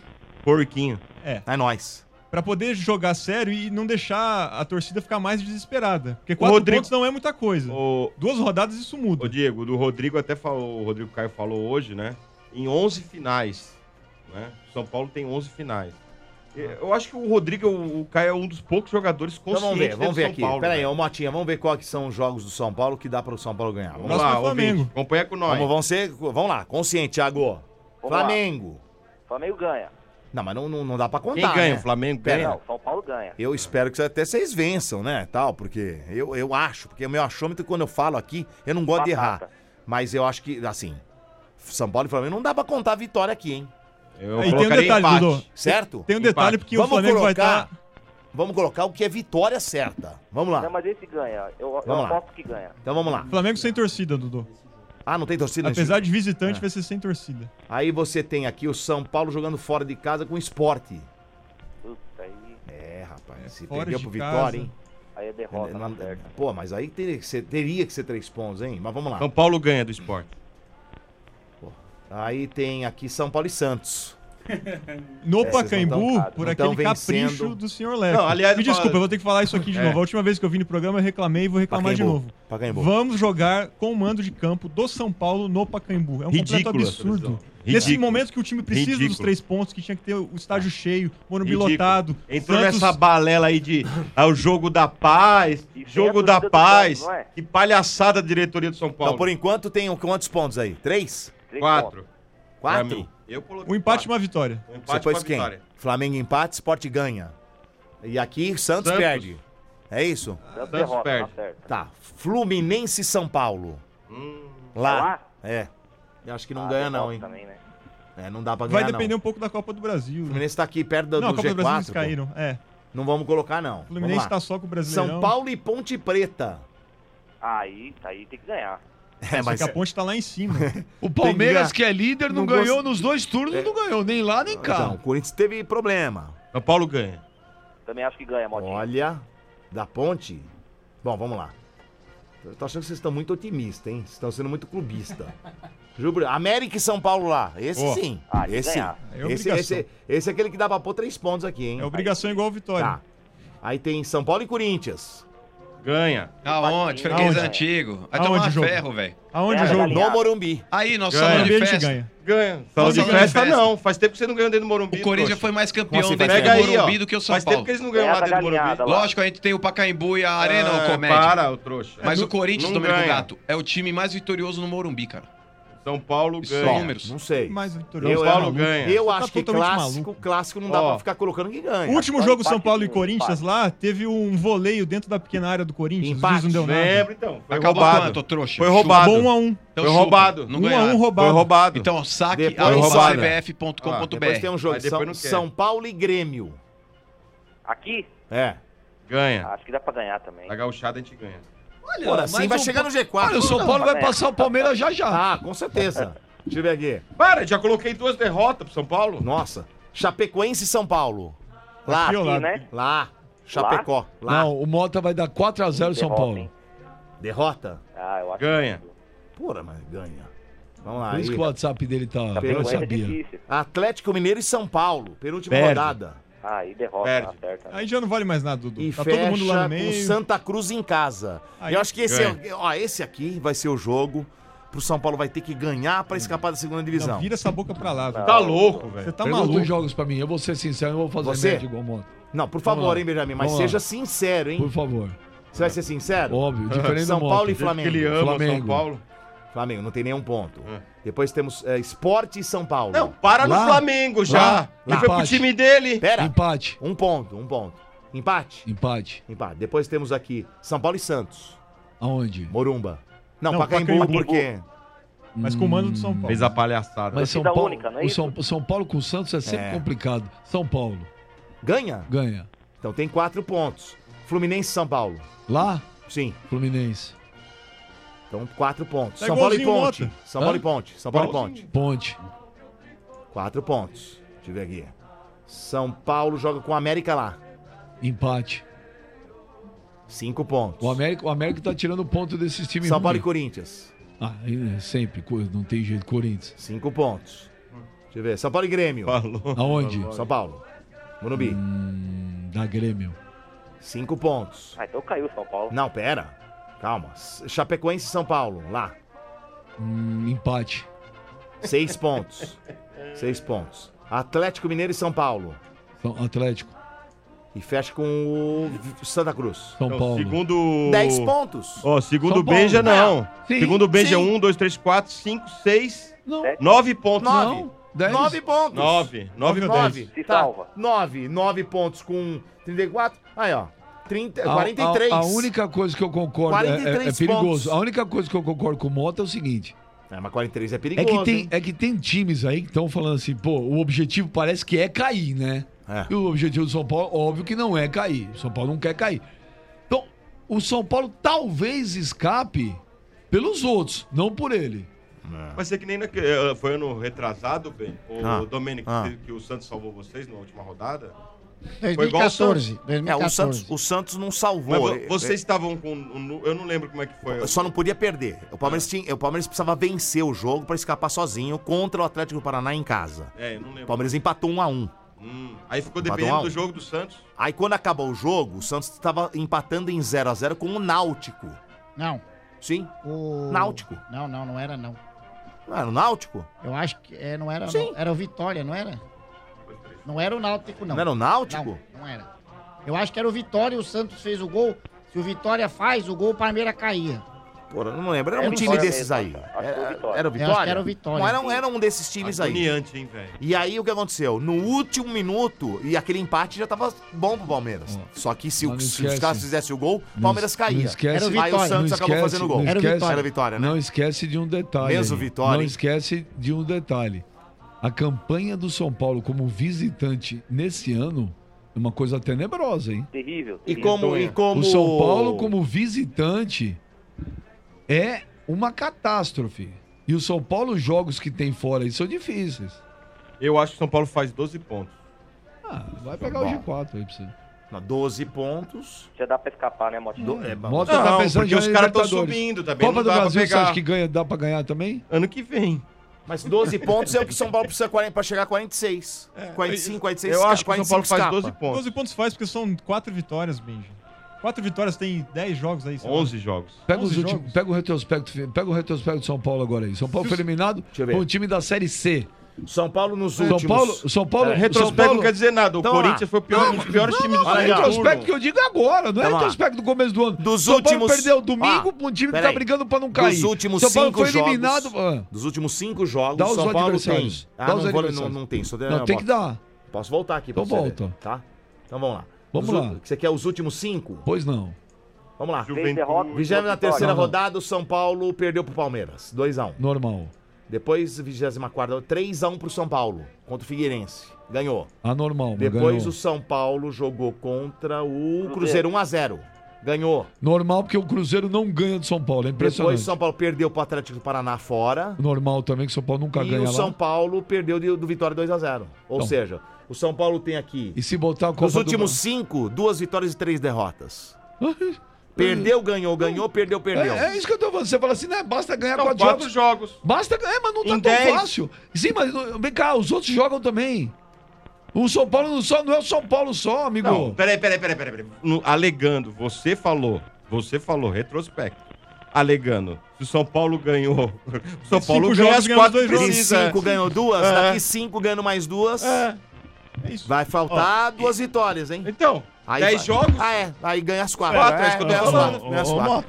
É nóis. Pra poder jogar sério e não deixar a torcida ficar mais desesperada. Porque 4 pontos não é muita coisa. 2 rodadas isso muda. O Diego, do Rodrigo até falou, o Rodrigo Caio falou hoje, né? Em 11 finais, né? O São Paulo tem 11 finais. Eu acho que o Rodrigo, o Caio é um dos poucos jogadores Então conscientes vamos ver do aqui. São Paulo. Pera aí, velho. ô Motinha, vamos ver quais que são os jogos do São Paulo que dá para o São Paulo ganhar. Vamos lá, Flamengo. ouvinte, acompanha com nós. Vamos lá, consciente, Thiago. Flamengo. Flamengo ganha. Não, mas não dá pra contar, Quem ganha? né? O Flamengo Pera, ganha? Não, São Paulo ganha. Eu espero que até vocês vençam, né, tal, porque eu acho, porque o meu achômetro, quando eu falo aqui, eu não gosto de errar. Mas eu acho que, assim, São Paulo e Flamengo não dá pra contar a vitória aqui, hein? Eu Aí tem um detalhe, empate. Dudu. Certo? Tem um detalhe porque o Flamengo vai estar... Vamos colocar o que é vitória certa. Vamos lá. Não, mas esse ganha. Eu Vamos lá. aposto que ganha. Então vamos lá. Flamengo sem torcida, Dudu. Ah, não tem torcida? Apesar de visitante, vai ser sem torcida. Aí você tem aqui o São Paulo jogando fora de casa com o Sport. Puta, aí... É, rapaz, se fora perdeu de pro casa. Vitória, hein? Aí é derrota, não certo. Pô, mas aí teria que ser 3 pontos, hein? Mas vamos lá. São Paulo ganha do Sport. Aí tem aqui São Paulo e Santos. No Essas Pacaembu, não tão- por não aquele tão vencendo. capricho do senhor Leco. Não, aliás, Me desculpa, eu vou ter que falar isso aqui de novo. A última vez que eu vim no programa eu reclamei e vou reclamar de novo. Pacaembu. Vamos jogar com o mando de campo do São Paulo no Pacaembu. É um completo Ridículo essa absurdo. decisão. Nesse Ridículo. momento que o time precisa dos Ridículo. 3 pontos, que tinha que ter o estádio cheio, Morumbi Ridículo. lotado. Entrou Santos- nessa balela aí de o jogo da paz, E tem jogo a da torcida do paz. Santos, não é? Que palhaçada da diretoria do São Paulo. Então, por enquanto, tem quantos pontos aí? 3? 4. 4? Eu coloquei Um empate e uma vitória. Um Você empate pôs com a quem? vitória. Flamengo empate, Sport ganha. E aqui, Santos Santos. perde. É isso? Santos Santos derrota, perde. tá certo. Tá. Fluminense e São Paulo. Lá. É. Eu acho que não ganha não, hein? Também, né? É, não dá pra Vai ganhar depender não. um pouco da Copa do Brasil. O Fluminense tá aqui perto do Não, a Copa do Brasil G4. eles caíram. É. Não vamos colocar não. O Fluminense Vamos lá. tá só com o Brasileirão. São Paulo e Ponte Preta. Aí tem que ganhar. É, Só que a ponte tá lá em cima. O Palmeiras, Tem que que é líder, não, não ganhou gosto- nos 2 turnos, não ganhou nem lá nem cá. Então, o Corinthians teve problema. São Paulo ganha. Também acho que ganha, Motinho. Olha, da Ponte. Bom, vamos lá. Eu tô achando que vocês estão muito otimistas, hein? Vocês estão sendo muito clubista. Juro, América e São Paulo lá. Esse sim. Ah, tem Esse que sim. ganhar. É obrigação. Esse é aquele que dá pra pôr 3 pontos aqui, hein? É obrigação igual a Vitória. Tá. Aí tem São Paulo e Corinthians. Ganha. Aonde? Freguês Aonde? antigo. Vai Aonde tomar o jogo? ferro, velho. Aonde o É, jogo? galinha. No Morumbi. Aí, nosso Ganha. salão Morumbi de a gente festa. ganha. Ganha. Salão de Salão de festa festa. não. Faz tempo que você não ganhou dentro do Morumbi. O Corinthians trouxa. foi mais campeão Nossa, dentro Pega do aí, ó. Morumbi do que o São Faz tempo Paulo. que eles não ganham lá Essa dentro do Morumbi. galinhada lá. Lógico, a gente tem o Pacaembu e a Arena, Ah, o Comédia. para, o trouxa. Mas o Corinthians, não Domênico ganha. Gato, é o time mais vitorioso no Morumbi, cara. São Paulo Isso são ganha. números. Não sei. Mais vitorioso. São Paulo maluco. ganha. Eu Você acho tá que totalmente clássico, maluco. clássico não dá Ó. pra ficar colocando que ganha. O último Só jogo empate São Paulo e com Corinthians lá, teve um voleio dentro da pequena área do Corinthians. Empate. O juiz não deu nada. Lembra então. Foi Acabou roubado. quanto, trouxa? Foi roubado. Bom 1-1. Então Foi chupa. roubado. Não 1-1 ganharam. roubado. Foi roubado. Então, saque Depois arroba roubado. cbf.com.br. Depois tem um jogo Mas depois não quer. São Paulo e Grêmio. Aqui, É. Ganha. acho que dá pra ganhar também. Na gauchada a gente ganha. Olha, Por assim mas vai o chegar no G4. Olha, o São Paulo vai passar o Palmeiras já já. Ah, com certeza. Deixa eu ver aqui. Para, já coloquei 2 derrotas pro São Paulo. Nossa. Chapecoense e São Paulo. Lá. Aqui ou lá? Aqui, né? Lá. Chapecó. Lá. Não, o Mota vai dar 4-0 São Derrota, Paulo. hein? Derrota? Ah, eu acho Ganha. Porra, mas ganha. Vamos lá. Por isso aí. que o WhatsApp dele tá. Eu Chapecoense é sabia. difícil. Atlético Mineiro e São Paulo. Penúltima Perde. rodada. Aí derrota, Perde. acerta. Aí já não vale mais nada, Dudu. E Tá todo mundo lá fecha no meio. com Santa Cruz em casa. Aí Eu acho que esse, ganha. esse aqui vai ser o jogo. Pro São Paulo vai ter que ganhar pra escapar da segunda divisão. Não, vira essa boca pra lá. Dudu. Tá louco, Você velho. tá Pergunta maluco. os jogos pra mim. Eu vou ser sincero, eu vou fazer Você? média igual o Mota. Não, por Vamos favor, lá. hein, Benjamin, mas Vamos lá. seja sincero, hein? Por favor. Você vai ser sincero? Óbvio, diferente São do Paulo Mota. e Flamengo. Que ele ama Flamengo. São Paulo. Flamengo, não tem nenhum ponto. Depois temos Sport e São Paulo. Não, para no Flamengo já. Ele foi pro time dele. Pera. Empate. Um ponto. Empate? Empate. Depois temos aqui São Paulo e Santos. Aonde? Morumba. Não, Não, Pacaembu, Pacaembu. por quê? Mas com o mando do São Paulo. Fez a palhaçada. Mas São Torcida Paulo, única, não é o isso? São Paulo com o Santos é sempre complicado. São Paulo. Ganha? Ganha. Então tem 4 pontos. Fluminense e São Paulo. Lá? Sim. Fluminense. Então 4 pontos. Tá São Paulo e igualzinho Ponte. ontem. São Paulo e Ponte. São Paulo e Ponte. Ponte. 4 pontos. Deixa eu ver aqui. São Paulo joga com o América lá. Empate. 5 pontos. O América tá tirando ponto desses times São Paulo e ruins. Corinthians. Ah, sempre. Não tem jeito. Corinthians. 5 pontos. Deixa eu ver. São Paulo e Grêmio. Aonde? São Paulo. Morumbi. Da Grêmio. 5 pontos. Ah, então caiu São Paulo. Não, pera. Calma. Chapecoense e São Paulo. Lá. Empate. 6 pontos. 6 pontos. Atlético Mineiro e São Paulo. Atlético. E fecha com o Santa Cruz. São Paulo. Segundo... 10 pontos. Ó, segundo São o Benja, Paulo. não. Sim, Segundo o Benja, sim. 1, 2, 3, 4, 5, 6, Não. 9 pontos. 9. 10. 9 pontos. 9 ou 10? 9. Se Tá. salva. 9 pontos com 34. Aí, ó. 43. A única coisa que eu concordo 43 é perigoso. pontos. A única coisa que eu concordo com o Mota é o seguinte. Mas 43 é perigoso. É que tem times aí que estão falando assim, pô, o objetivo parece que é cair, né? É. E o objetivo do São Paulo, óbvio que não é cair. O São Paulo não quer cair. Então, o São Paulo talvez escape pelos outros, não por ele. Vai ser que nem foi ano retrasado, Ben. O Domênico, que o Santos salvou vocês na última rodada. 2014. O Santos não salvou. Mas vocês estavam com... Eu não lembro como é que foi. Só não podia perder. O Palmeiras precisava vencer o jogo para escapar sozinho contra o Atlético do Paraná em casa. Eu não lembro. O Palmeiras empatou 1-1. Aí ficou Empatou dependendo 1-1. do jogo do Santos. Aí quando acabou o jogo, o Santos estava empatando em 0-0 com o Náutico. Não. Sim. O... Náutico. Não era não. Não era o Náutico? Eu acho que não era Sim. não. Era o Vitória, não era? Não era o Náutico, não. Não era o Náutico? Não era. Eu acho que era o Vitória e o Santos fez o gol. Se o Vitória faz o gol, o Palmeiras caía. Porra, não lembro. Era Era um o time Vitória desses mesmo, aí. acho que era o Vitória. Era o Eu Vitória? acho que era o Vitória. Não, era um desses times aí. Agoniante, hein, velho? E aí o que aconteceu? No último minuto, e aquele empate já tava bom pro Palmeiras. Só que se Mas não os esquece. caras fizessem o gol, o Palmeiras caía. Não esquece, Era o Aí o Vitória. Santos acabou fazendo o gol. Era o Vitória. Era Vitória, né? Não esquece de um detalhe. Mesmo aí. Vitória, Não hein? esquece de um detalhe. A campanha do São Paulo como visitante nesse ano é uma coisa tenebrosa, hein? Terrível. E terrível. como... O São Paulo como visitante é uma catástrofe. E o São Paulo, os jogos que tem fora aí são difíceis. Eu acho que o São Paulo faz 12 pontos. Vai pegar o G4 aí pra você. 12 pontos. Já dá pra escapar, né, Motinho? Mota tá pensando porque já os em caras estão Libertadores. subindo também. Copa não do dá pra Brasil, você pegar. acha que dá pra ganhar também? Ano que vem. Mas 12 pontos é o que o São Paulo precisa pra chegar a 46. 45, 46, Eu acho que o São Paulo faz escapa. 12 pontos. 12 pontos faz porque são 4 vitórias, Benji. 4 vitórias tem 10 jogos aí. sei lá. 11 jogos. Pega, 11 últimos, pega o retrospecto do São Paulo agora aí. São Paulo foi eliminado eu ver. com o time da Série C. São Paulo nos São últimos... Paulo, Retrospecto não quer dizer nada. O Então, Corinthians foi um dos piores times do É segundo retrospecto turno. que eu digo agora, não é Então, ó. retrospecto do começo do ano. Dos São Paulo últimos- perdeu domingo Ó, pra um time que peraí. tá brigando pra não cair. Dos últimos São Paulo 5 foi jogos... eliminado. Dos últimos 5 jogos, Dá o os São Paulo tem... adversários. Dá os não, adversários. não tem. Só Não, tem que dar. Posso voltar aqui pra Então você volta. ver, tá? Então vamos lá. Vamos lá. Você quer os últimos 5? Pois não. Vamos lá. 3 derrotas. 23ª Não. rodada, o São Paulo perdeu pro Palmeiras. 2-1. Normal. Depois, 24ª, 3-1 pro São Paulo, contra o Figueirense. Ganhou. Anormal, mas Depois ganhou. o São Paulo jogou contra o Cruzeiro 1-0. Ganhou. Normal porque o Cruzeiro não ganha do São Paulo, é impressionante. Depois o São Paulo perdeu pro Atlético do Paraná fora. Normal também que o São Paulo nunca E ganha o lá. São Paulo perdeu do Vitória 2-0. Ou Então. seja, o São Paulo tem aqui, E se botar a Copa nos últimos 5, 2 vitórias e 3 derrotas. Perdeu, ganhou, perdeu. É isso que eu tô falando. Você fala assim, né? Basta ganhar Não, 4 4 jogos. jogos. Basta ganhar, mas não tá Em tão 10. fácil. Sim, mas vem cá, os outros jogam também. O São Paulo não é o São Paulo só, amigo. Não, peraí. Alegando, você falou, retrospecto. Alegando, se o São Paulo ganhou, o São Paulo cinco ganha jogos, as ganhamos 4 dois jogos. precisa. 5 ganhou 2, É. daqui 5 ganhando mais 2. É isso. Vai faltar 2 vitórias, hein? Então, Aí 10 jogos? Aí ganha as 4. É isso que eu tô falando.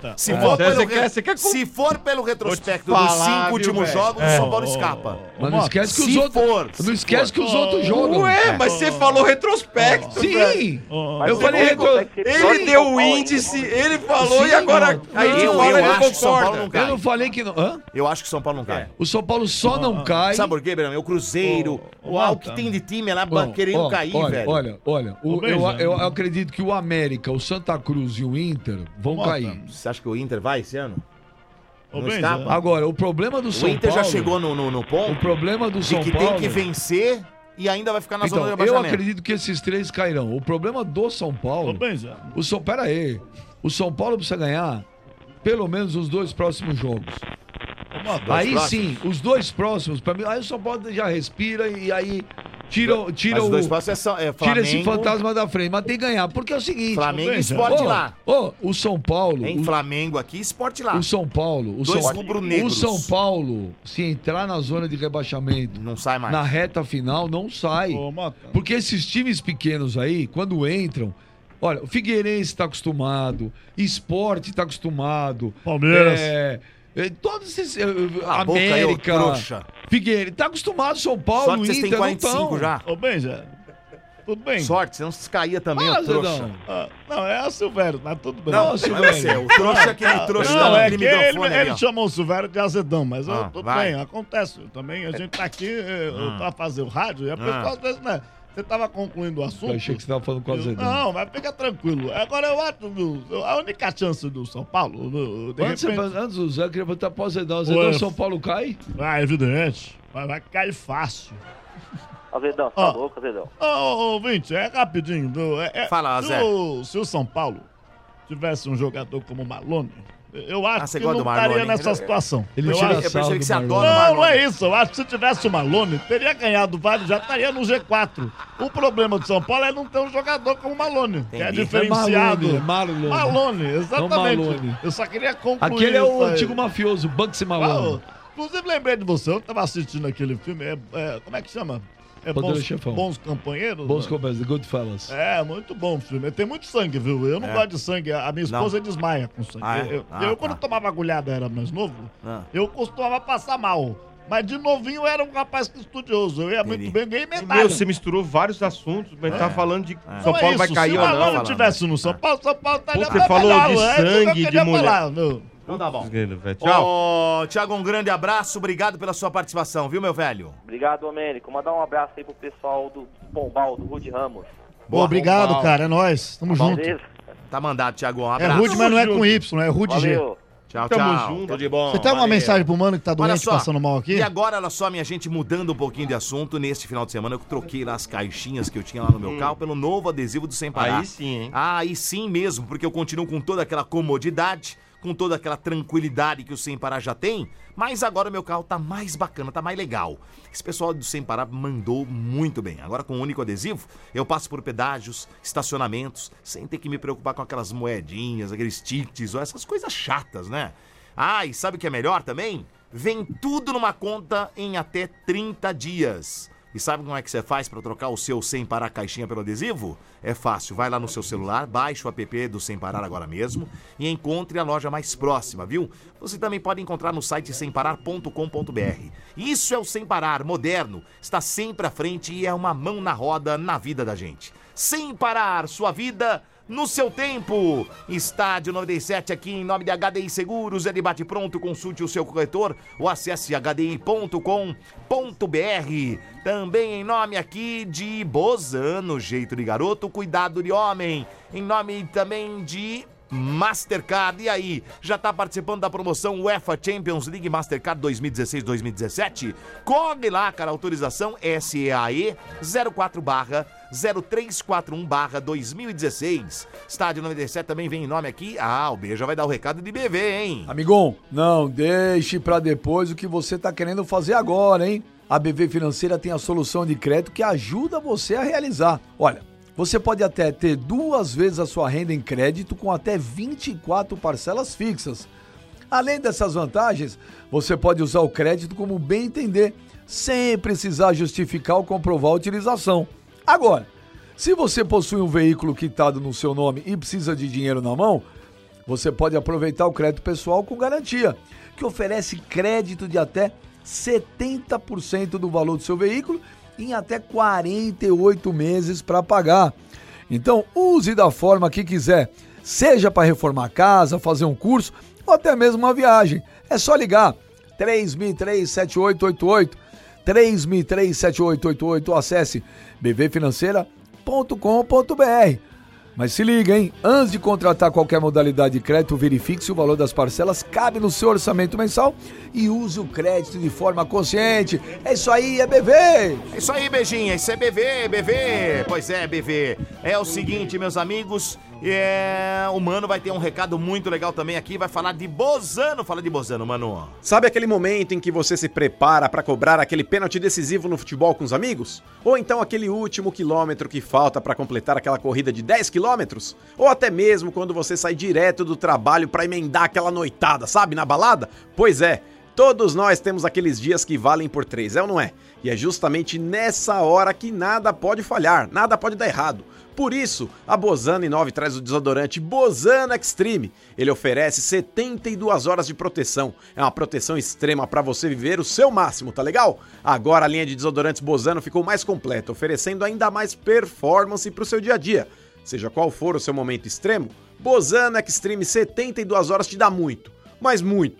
Se for pelo retrospecto dos 5 últimos jogos, o São Paulo escapa. Mas não esquece que os outros. Não esquece que os outros jogam. Ué, mas você falou retrospecto. Sim! Eu falei retrospecto. Ele deu o índice, ele falou e agora. Aí eu acho que o São Paulo não cai. Eu não falei que não. Hã? Eu acho que o São Paulo não cai. O São Paulo só não cai. Sabe por quê, Breno? O Cruzeiro, o que tem de time lá querendo cair, velho. Olha, eu acredito que o América, o Santa Cruz e o Inter vão cair. Você acha que o Inter vai esse ano? Não escapa. Agora, o problema do São Paulo... O Inter já chegou no ponto. O problema do São Paulo... tem que vencer e ainda vai ficar na zona de eu rebaixamento. acredito que esses 3 cairão. O problema do São Paulo... Pera aí. O São Paulo precisa ganhar pelo menos os 2 próximos jogos. Aí sim, os 2 próximos, pra mim, aí o São Paulo já respira e aí tira os 2 próximos tira Flamengo, esse fantasma da frente, mas tem que ganhar, porque é o seguinte... Flamengo e Sport lá. O São Paulo... Tem Flamengo aqui e Sport lá. O São Paulo... Dois rubro-negros. O São Paulo, se entrar na zona de rebaixamento... Não sai mais. Na reta final, não sai. Porque esses times pequenos aí, quando entram... Olha, o Figueirense tá acostumado, Sport tá acostumado... Palmeiras... Todos esses. América. Figueiredo. Tá acostumado, São Paulo, Sorte, vocês têm 45 já. Ô, Benja. Tudo bem? Sorte, senão vocês caía também, o trouxa. Não, é o Silvério, mas tudo bem. Não, Silvério. O trouxa é aquele trouxa da microfone. Ele chamou o Silvério de azedão, mas tudo bem, acontece. Também a gente tá aqui, eu tô a fazer o rádio, e a pessoa às vezes, né? Você estava concluindo o assunto. Eu achei que você estava falando com a Zedão. Não, mas fica tranquilo. Agora eu acho a única chance do São Paulo. Antes do Zé, eu queria botar para o Zedão. O São Paulo cai? Ah, evidente. Vai cair fácil. Azedão, tá louco, Azedão? Ouvinte, é rapidinho. Fala, Zé. Se o São Paulo tivesse um jogador como o Malone, eu acho que não estaria nessa situação. Eu percebi que você adora o Malone. Não é isso. Eu acho que se tivesse o Malone, teria ganhado vários, já estaria no G4. O problema do São Paulo é não ter um jogador como o Malone, que é diferenciado. Malone, exatamente. Malone. Eu só queria concluir. Aquele é o antigo mafioso, Bugsy Malone. Inclusive, lembrei de você, eu estava assistindo aquele filme, como é que chama? Bons Companheiros? Bons Companheiros, The Goodfellas. É, muito bom o filme. Tem muito sangue, viu? Eu não gosto de sangue. A minha esposa desmaia com sangue. Quando tomava agulhada, era mais novo, eu costumava passar mal. Mas de novinho eu era um rapaz estudioso. Eu ia muito bem, ganhei medalha. Você misturou vários assuntos, mas tá falando de São Paulo vai cair ou não. Se o Malone tivesse no São Paulo estaria Você falou de sangue, de mulher. Então tá bom. Tchau. Thiago, um grande abraço. Obrigado pela sua participação, viu, meu velho? Obrigado, Domênico. Mandar um abraço aí pro pessoal do Pombal, do Rude Ramos. Boa, obrigado, Pombal. Cara. É nóis. Tamo junto. Tá mandado, Thiago. Um abraço. É Rude, mas não é com Y, é Rude G. Tchau, Tamo tchau. junto. Tudo de bom. Você tem alguma mensagem pro mano que tá doente, passando mal aqui? E agora, olha só, minha gente, mudando um pouquinho de assunto, nesse final de semana eu troquei lá as caixinhas que eu tinha lá no meu carro pelo novo adesivo do Sem Parar. Aí sim, hein? Aí sim mesmo, porque eu continuo com toda aquela comodidade, com toda aquela tranquilidade que o Sem Parar já tem, mas agora o meu carro tá mais bacana, tá mais legal. Esse pessoal do Sem Parar mandou muito bem. Agora com o único adesivo, eu passo por pedágios, estacionamentos, sem ter que me preocupar com aquelas moedinhas, aqueles tickets, ou essas coisas chatas, né? Ah, e sabe o que é melhor também? Vem tudo numa conta em até 30 dias. E sabe como é que você faz para trocar o seu Sem Parar caixinha pelo adesivo? É fácil, vai lá no seu celular, baixa o app do Sem Parar agora mesmo e encontre a loja mais próxima, viu? Você também pode encontrar no site semparar.com.br. Isso é o Sem Parar, moderno, está sempre à frente e é uma mão na roda na vida da gente. Sem Parar, sua vida no seu tempo. Estádio 97 aqui em nome de HDI Seguros, é de bate pronto, consulte o seu corretor ou acesse hdi.com.br. Também em nome aqui de Bozano, jeito de garoto, cuidado de homem. Em nome também de Mastercard. E aí, já tá participando da promoção UEFA Champions League Mastercard 2016-2017? Corre lá, cara, autorização SEAE 04/0341/2016. Estádio 97 também vem em nome aqui. O Beija vai dar o recado de BV, hein? Amigão, não deixe pra depois o que você tá querendo fazer agora, hein? A BV Financeira tem a solução de crédito que ajuda você a realizar. Olha, você pode até ter 2 vezes a sua renda em crédito com até 24 parcelas fixas. Além dessas vantagens, você pode usar o crédito como bem entender, sem precisar justificar ou comprovar a utilização. Agora, Se você possui um veículo quitado no seu nome e precisa de dinheiro na mão, você pode aproveitar o crédito pessoal com garantia, que oferece crédito de até 70% do valor do seu veículo em até 48 meses para pagar. Então, use da forma que quiser, seja para reformar a casa, fazer um curso ou até mesmo uma viagem. É só ligar 3003-7888, 3003-7888 ou acesse bvfinanceira.com.br. Mas se liga, hein? Antes de contratar qualquer modalidade de crédito, verifique se o valor das parcelas cabe no seu orçamento mensal e use o crédito de forma consciente. É isso aí, é BV! É isso aí, beijinha, isso é BV, BV! Pois é, BV. É o seguinte, meus amigos, o Mano vai ter um recado muito legal também aqui, vai falar de Bozano. Fala de Bozano, Mano. Sabe aquele momento em que você se prepara para cobrar aquele pênalti decisivo no futebol com os amigos? Ou então aquele último quilômetro que falta para completar aquela corrida de 10 quilômetros? Ou até mesmo quando você sai direto do trabalho para emendar aquela noitada, sabe, na balada? Pois é, todos nós temos aqueles dias que valem por 3, é ou não é? E é justamente nessa hora que nada pode falhar, nada pode dar errado. Por isso, a Bozano Inove traz o desodorante Bozano Extreme. Ele oferece 72 horas de proteção. É uma proteção extrema para você viver o seu máximo, tá legal? Agora a linha de desodorantes Bozano ficou mais completa, oferecendo ainda mais performance para o seu dia a dia. Seja qual for o seu momento extremo, Bozano Extreme 72 horas te dá muito, mas muito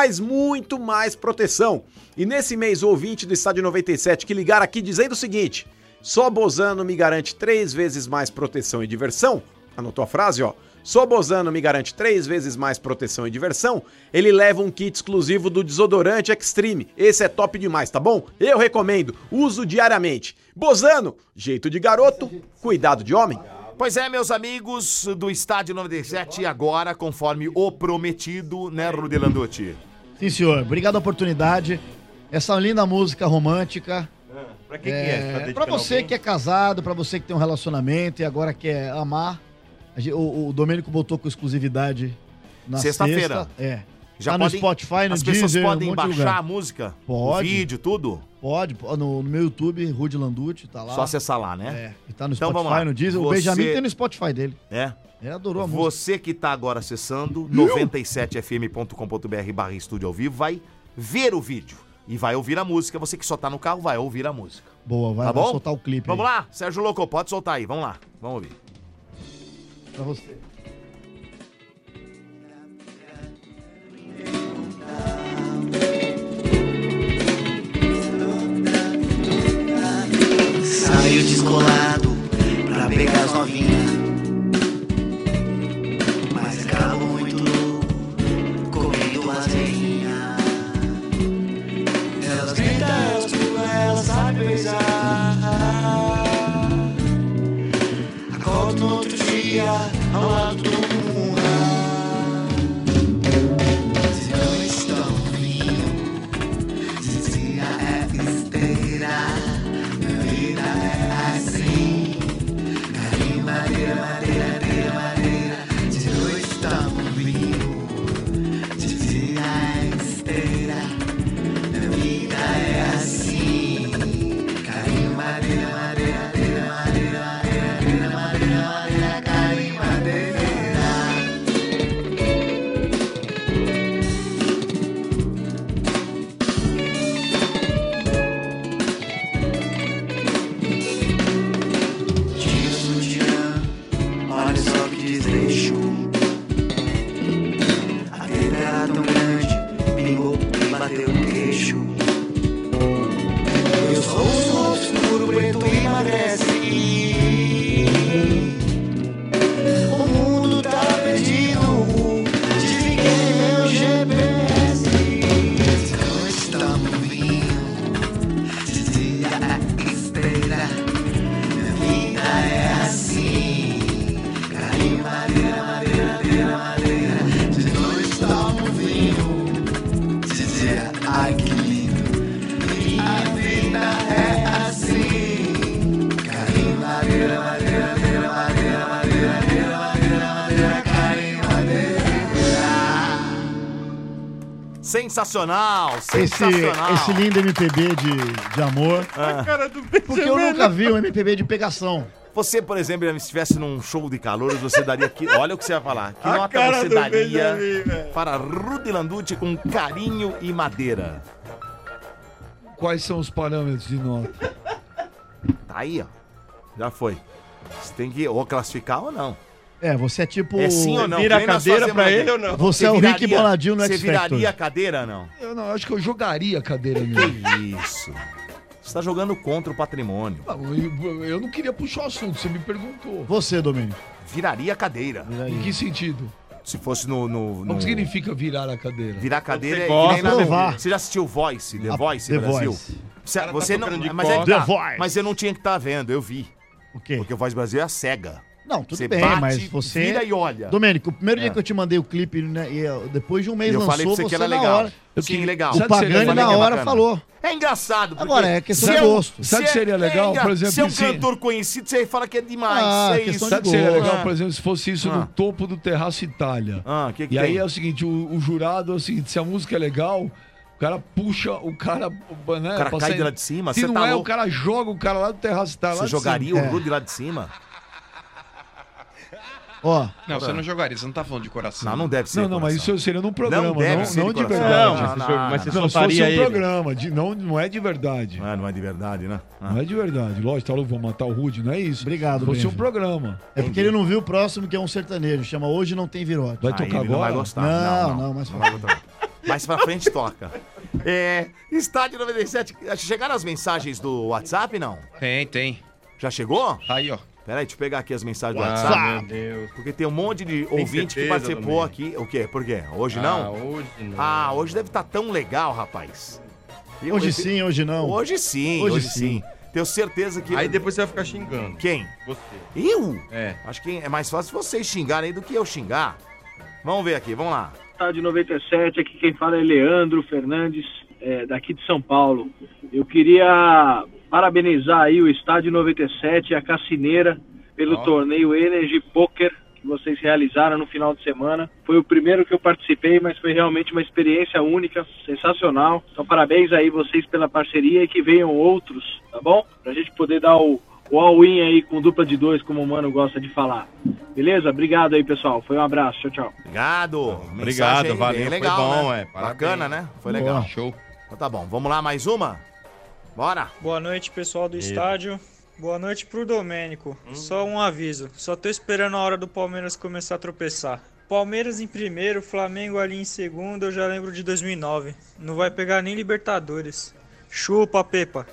mais proteção. E nesse mês, o ouvinte do Estádio 97 que ligar aqui dizendo o seguinte: só Bozano me garante 3 vezes mais proteção e diversão. Anotou a frase, ó? Só Bozano me garante 3 vezes mais proteção e diversão. Ele leva um kit exclusivo do desodorante Extreme. Esse é top demais, tá bom? Eu recomendo, uso diariamente. Bozano, jeito de garoto, cuidado de homem. Pois é, meus amigos do Estádio 97, agora, conforme o prometido, né, Rudy Landucci? Sim, senhor. Obrigado a oportunidade. Essa linda música romântica. Pra que é? Pra você que é casado, pra você que tem um relacionamento e agora quer amar. O Domênico botou com exclusividade na sexta-feira. Já tá no Spotify, no as Deezer, pessoas podem baixar lugar. a música? Pode. O vídeo, tudo? Pode. No meu YouTube, Rudy Landucci, tá lá. Só acessar lá, né? E tá no Spotify, no Deezer. O Benjamin tem no Spotify dele. Adorou a música. Você que tá agora acessando 97fm.com.br/estúdio ao vivo, vai ver o vídeo e vai ouvir a música. Você que só tá no carro, vai ouvir a música. Boa, vai soltar o clipe. Vamos lá, Sérgio Louco, pode soltar aí. Vamos lá, vamos ouvir. Pra você. Saio descolado pra pegar as novinhas, mas acabo muito louco comendo umas veinhas. Elas gritam, elas pulam, elas sabem beijar. Acordo no outro dia ao lado do mundo. Se não estão vindo, se é esteira. Madeira, se eu estamos vindo, dizia a esteira, a vida é assim, carinho, madeira, carinho, madeira. Olha só que desleixo. A telha era tão grande, pingou e bateu o queixo. Eu sou o sol escuro, preto e emagrece. O mundo tá perdido, desliguei meu GPS. Não estamos vindo, dizia a esteira. Minha vida é assim. Madeira, se não estamos vivos, dizer, ai que lindo, a vida é assim, carinho, madeira, carinho, madeira. Sensacional. Esse lindo MPB de amor. A cara do Porque eu nunca vi um MPB de pegação. Você, por exemplo, se estivesse num show de calouros, você daria que. Olha o que você vai falar. Que nota você daria para Rudy Landucci com carinho e madeira? Quais são os parâmetros de nota? Tá aí, ó. Já foi. Você tem que ou classificar ou não. Você é tipo... É sim ou não? Vira a cadeira pra ele ou não? Você é o Rick Boladinho no Você X-Factor. viraria a cadeira ou não? Eu não, acho que eu jogaria a cadeira Que nele. isso? Você tá jogando contra o patrimônio. Eu não queria puxar o assunto, você me perguntou. Você, Domênico. Viraria a cadeira. Em que sentido? Se fosse no... O que significa virar a cadeira? Virar a cadeira Você é gosta que nem provar. Você já assistiu Voice? The Voice The Brasil? Voice. Você não... tocando de Mas, costa. The Voice. mas eu não tinha que estar vendo, eu vi. O quê? Porque o Voice Brasil é cega. Não, tudo Você bem, bate, mas você... vira e olha. Domênico, o primeiro dia que eu te mandei o clipe, né, e depois de um mês eu lançou, falei pra você que era na legal. hora... Sim, legal. O Pagani na hora falou. É engraçado. Porque Agora, é questão se de gosto. Sabe o que seria legal, por exemplo... Se é um se- cantor conhecido, você fala que é demais. Ah, é questão isso. Sabe o que seria legal, Ah. por exemplo, se fosse isso no topo do Terraço Itália? Que E aí tem? é o seguinte, o jurado é o seguinte, se a música é legal, o cara puxa o cara... Né, O cara cai de lá de cima, Se você não tá é, louco. o cara joga o cara lá do Terraço Itália. Você jogaria o Rudy lá de cima? Ó. Não, você não jogaria, você não tá falando de coração. Não deve ser. Não, mas isso seria num programa, Não deve ser não de de coração. verdade. Mas você Não, se fosse soltaria um ele. programa, não é de verdade. Não é de verdade, né? Não é de verdade. Lógico, tá louco, vou matar o Rude, não é isso. Obrigado, Se fosse um Benja. programa. É porque ele não viu o próximo, que é um sertanejo. Chama Hoje Não Tem Virote. Vai tocar ele não vai agora? gostar. Não, mas... vai gostar. Mais pra frente toca. Estádio 97. Chegaram as mensagens do WhatsApp, não? Tem. Já chegou? Tá aí, ó. Peraí, deixa eu pegar aqui as mensagens do WhatsApp. Meu Deus. Porque tem um monte de ouvinte que certeza, participou Domênico? aqui. O quê? Por quê? Hoje não? Hoje não. Ah, hoje deve estar tão legal, rapaz. Hoje sim, hoje não. Hoje sim, Hoje hoje sim. Tenho certeza que... Aí depois você vai ficar xingando. Quem? Você. Eu? É. Acho que é mais fácil vocês xingarem do que eu xingar. Vamos ver aqui, vamos lá. Estádio 97, aqui quem fala é Leandro Fernandes, daqui de São Paulo. Eu queria parabenizar aí o Estádio 97 e a Cassineira pelo torneio Energy Poker que vocês realizaram no final de semana. Foi o primeiro que eu participei, mas foi realmente uma experiência única, sensacional. Então parabéns aí vocês pela parceria e que venham outros, tá bom? Pra gente poder dar o all-in aí com dupla de dois, como o Mano gosta de falar. Beleza? Obrigado aí, pessoal. Foi um abraço. Tchau, tchau. Obrigado. Obrigado, Mensagem valeu, bem foi legal, bom, né? Parabéns. Bacana, né? Foi legal. Show. Então tá bom, vamos lá, mais uma? Bora. Boa noite, pessoal do estádio. Boa noite pro Domênico. Só um aviso, só tô esperando a hora do Palmeiras começar a tropeçar. Palmeiras em primeiro, Flamengo ali em segundo, eu já lembro de 2009. Não vai pegar nem Libertadores. Chupa, Pepa.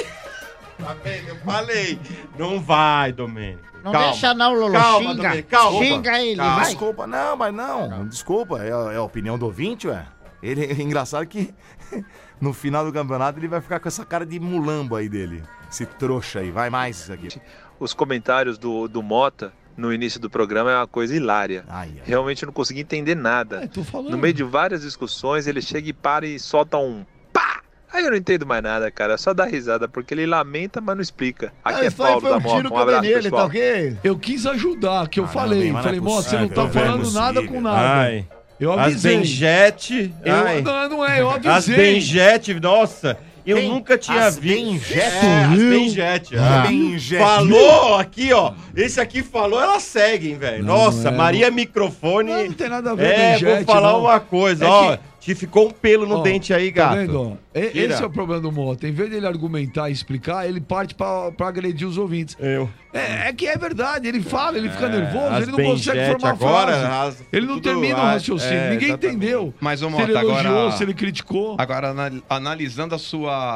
Tá vendo? Eu falei. Não vai, Domênico. Não Calma. deixa não, Lolo. Calma, Xinga. Domênico, calma. Xinga ele, Calma. vai. Desculpa, não, mas não. Desculpa, é a opinião do ouvinte, ué. Ele é engraçado que no final do campeonato ele vai ficar com essa cara de mulambo aí dele. Esse trouxa aí, vai mais isso aqui. Os comentários do Mota no início do programa é uma coisa hilária. Realmente eu não consegui entender nada. No meio de várias discussões, ele chega e para e solta um pá! Aí eu não entendo mais nada, cara. Só dá risada, porque ele lamenta, mas não explica. Aqui é Paulo da Moca. Um abraço, pessoal. Eu quis ajudar, que eu falei. não, Falei, não é Mota, você não tá possível, falando não é nada possível. com nada. Ai. Eu As avisei. Benjete. Ai. Não é, eu avisei. As Benjete, nossa. Eu Quem? nunca tinha As visto. Benjete? As Benjete. Benjete. Falou aqui, ó. Esse aqui falou, elas seguem, velho. Nossa, não é, Maria Microfone. Não tem nada a ver, Benjete, vou falar não. uma coisa, É ó. que- Te ficou um pelo no Ó, dente aí, tá gato. vendo, ó? Tira. Esse é o problema do Mota. Em vez dele argumentar e explicar, ele parte pra agredir os ouvintes. É que é verdade, ele fala, ele fica nervoso, as ele não consegue Benjete formar agora, frase. Ele não tudo termina o raciocínio, ninguém exatamente. entendeu. Mas, ô se ele Mota, elogiou, agora... se ele criticou. Agora, analisando a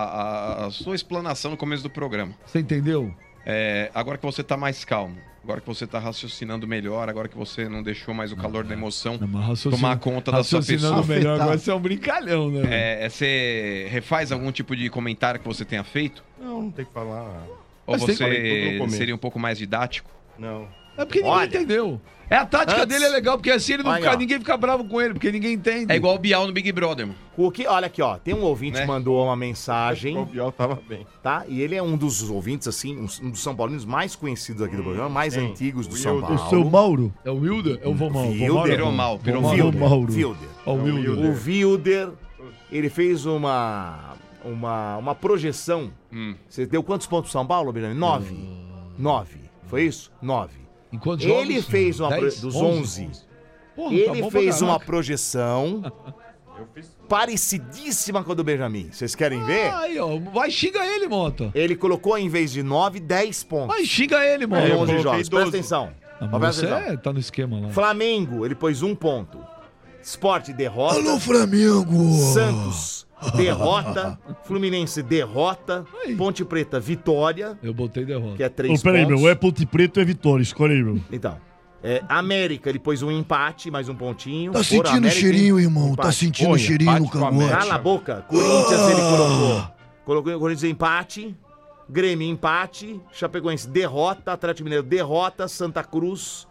sua explanação no começo do programa. Você entendeu? Agora que você tá mais calmo, agora que você tá raciocinando melhor, agora que você não deixou mais o calor da emoção tomar conta da sua pessoa. Raciocinando melhor, agora você é um brincalhão, né? Você refaz algum tipo de comentário que você tenha feito? Não tem que falar. Ou Mas tem que falar tudo no você começo. seria um pouco mais didático? Não. É porque ninguém entendeu. A tática dele é legal, porque assim ele não Aí, fica, ó. ninguém fica bravo com ele, porque ninguém entende. É igual o Bial no Big Brother, mano. Olha aqui, ó. Tem um ouvinte que mandou uma mensagem. O Bial tava bem. Tá? E ele é um dos ouvintes, assim, um dos São Paulinos mais conhecidos aqui do programa, mais antigos do São Paulo. O seu Mauro? É o Wilder? É o Vomal. Virou mal. Wilder. Ó, o Wilder. O Wilder, ele fez uma projeção. Você deu quantos pontos pro São Paulo, Benjamin? 9. Foi isso? 9. Enquanto Ele jogos, fez uma 10, dos 11. Porra, Ele tá bom pra fez uma caraca. projeção parecidíssima com a do Benjamin. Vocês querem ver? Aí, ó, vai xinga ele, Mota. Ele colocou em vez de 9, 10 pontos. Vai xinga ele, Mota. Em 11 jogos. Presta atenção. Ah, Presta mas você atenção. tá no esquema lá. Flamengo, ele pôs 1 ponto. Sport, derrota. Alô, Flamengo! Santos, derrota. Fluminense, derrota. Ponte Preta, vitória. Eu botei derrota. Que é 3 Peraí, pontos. meu, é Ponte Preta ou é Vitória? Escolhe aí, meu. Então, América, ele pôs um empate, mais um pontinho. Tá sentindo o cheirinho, irmão. Tá empate. sentindo o cheirinho no cangote. Cala a boca. Corinthians, ele colocou. Colocou o Corinthians empate. Grêmio, empate. Chapecoense, derrota. Atlético Mineiro, derrota. Santa Cruz,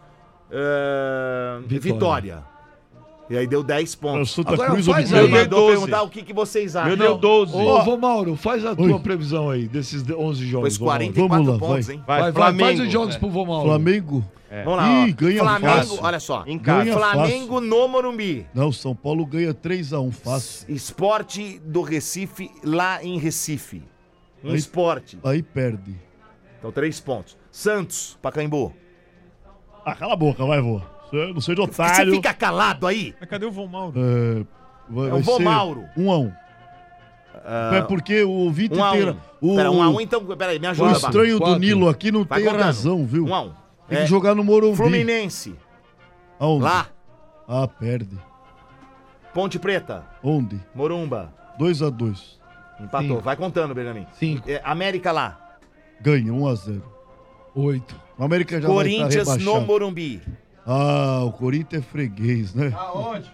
vitória. E aí deu 10 pontos. Santa Agora Cruz faz ou aí. Vitória? Mandou perguntar o que vocês acham. Meu deu 12. Ô, Mauro, faz a tua previsão aí desses 11 jogos. Pois vô Mauro. 44 Vamos lá, pontos, vai. hein? Vai, faz os jogos pro vô Mauro. Flamengo? Vamos lá, ó. Ih, ganha Flamengo, fácil. olha só. Ganha Flamengo no Morumbi. Não, São Paulo ganha 3-1, fácil. Esporte do Recife, lá em Recife. Um Aí- esporte. Aí perde. Então 3 pontos. Santos, Pacaembu. Ah, cala a boca, vai, vô. Você não seja Você otário. fica calado aí. Mas cadê o Vô Mauro? Vai, É o vô Mauro. 1-1. É porque o ouvinte 1 a 1. inteira. Pera, 1 a 1, então, peraí, me O ajuda, estranho Barra. do Nilo aqui não Vai tem contando. razão, viu? 1 a 1. Tem que jogar no Morumbi. Fluminense. Aonde? Lá. Ah, perde. Ponte Preta. Onde? Morumba. 2-2. Empatou. Cinco. Vai contando, Benjamin. 5. América lá. Ganha, 1-0. 8. O América já Corinthians vai estar no rebaixado. Morumbi. Ah, o Corinthians é freguês, né? Aonde?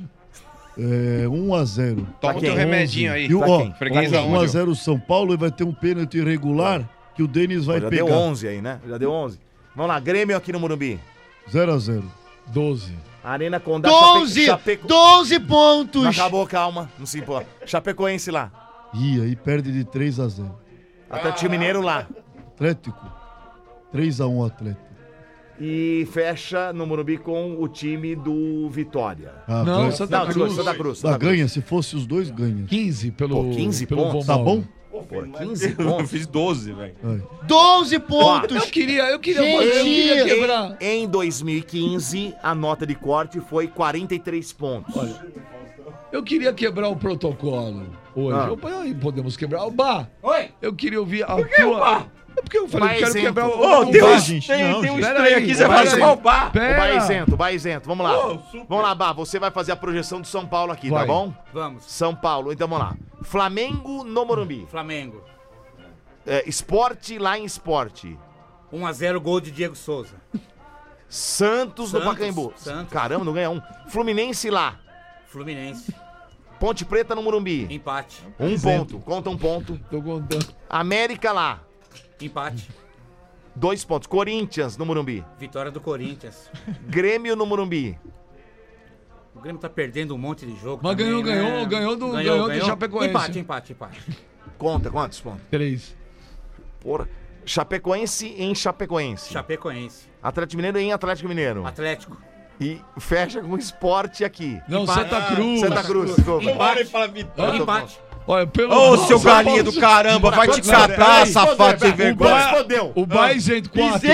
1-0. Toma o teu remedinho aí. E o, Pra ó, quem? Freguês aonde? 1-0 o São Paulo e vai ter um pênalti irregular que o Denis vai Já pegar. deu 11 aí, né? Já deu 11. Vamos lá, Grêmio aqui no Morumbi. 0-0. 12. Arena Condá. 12 pontos. Não acabou, calma. Não se importa. Chapecoense lá. Ih, aí perde de 3-0. Atlético Mineiro lá. Atlético. 3-1 Atlético. E fecha no Morumbi com o time do Vitória. Ah, Não, ganha. Santa Não, Cruz. Santa Cruz. Ah, ganha, se fosse os dois, ganha. 15 pelo, Pô, 15 pelo pontos. vô Tá Mauro. bom? Pô, 15 Eu pontos. fiz 12, velho. 12 pontos. Eu queria Gente, quebrar. Em 2015, a nota de corte foi 43 pontos. Eu queria quebrar o protocolo hoje. Aí podemos quebrar. O Bar. Oi? Eu queria ouvir a tua. É porque eu falei, Bar eu quero isento. quebrar Ô, o tem Bar. tem um Pera estranho aí, aqui, você pera vai aí. chamar o Bar. O Bar Pera. isento, Bar isento. Vamos lá. Ô, super. Vamos lá, Bar. Você vai fazer a projeção do São Paulo aqui, Vai. tá bom? Vamos. São Paulo. Então vamos lá. Flamengo no Morumbi. Flamengo. Esporte lá em Esporte. 1-0, gol de Diego Souza. Santos no Santos, Pacaembu. Santos. Caramba, não ganha um. Fluminense lá. Fluminense. Ponte Preta no Morumbi. Empate. Um ponto. Conta um ponto. Tô contando. América lá. Empate. 2 pontos. Corinthians no Morumbi. Vitória do Corinthians. Grêmio no Morumbi. O Grêmio tá perdendo um monte de jogo. Mas também, ganhou do Chapecoense. Empate. Conta, quantos pontos? 3. Porra. Chapecoense em Chapecoense. Chapecoense. Atlético Mineiro em Atlético Mineiro. Atlético. E fecha com Esporte aqui. Não, Empate. Santa Cruz. Santa Cruz, desculpa. Empate. Olha, pelo Ô, seu galinha do caramba, vai te catar, safado sem vergonha. O Bar isento 4.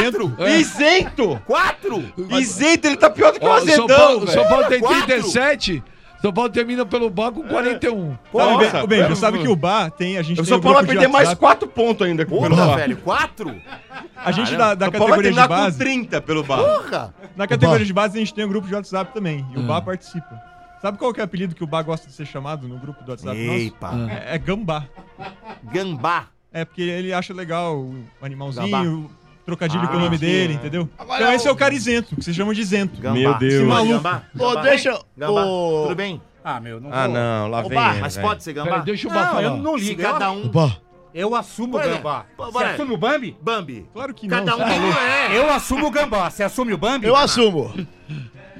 Isento? 4? Isento, ele tá pior do que o São azedão, Paulo velho. tem Quatro? 37. São Paulo termina pelo Bar com 41. Sabe, Benja, sabe que o Bar tem. A gente O tem São o Paulo vai grupo de perder mais WhatsApp. 4 pontos ainda pelo Porra, Bar. velho. 4? A gente da São Paulo vai categoria de terminar com base. 30 pelo Bar. Porra! Na categoria de base a gente tem um grupo de WhatsApp também. E o Bar participa. Sabe qual que é o apelido que o Bar gosta de ser chamado no grupo do WhatsApp Epa. nosso? É Gambá. Gambá. É porque ele acha legal o animalzinho, Gambá. o trocadilho com o Ah, nome mentira. dele, entendeu? Então esse é o cara isento, que vocês chamam de isento. Gambá. Meu Deus. Esse maluco. Gambá. Ô, Gambá. deixa. Gambá. ô, Tudo bem? Ah, meu, não Ah, vou. não, lá Ô, vem Bar, ele, mas velho. pode ser Gambá? Peraí, deixa o Bar Não, falar. eu não Se ligo. cada Eu, um... Bar. eu assumo o Olha, Gambá. Você vai. assume o Bambi? Bambi. Claro que Cada não. um tem... Eu assumo o Gambá. Você assume o Bambi? Eu assumo.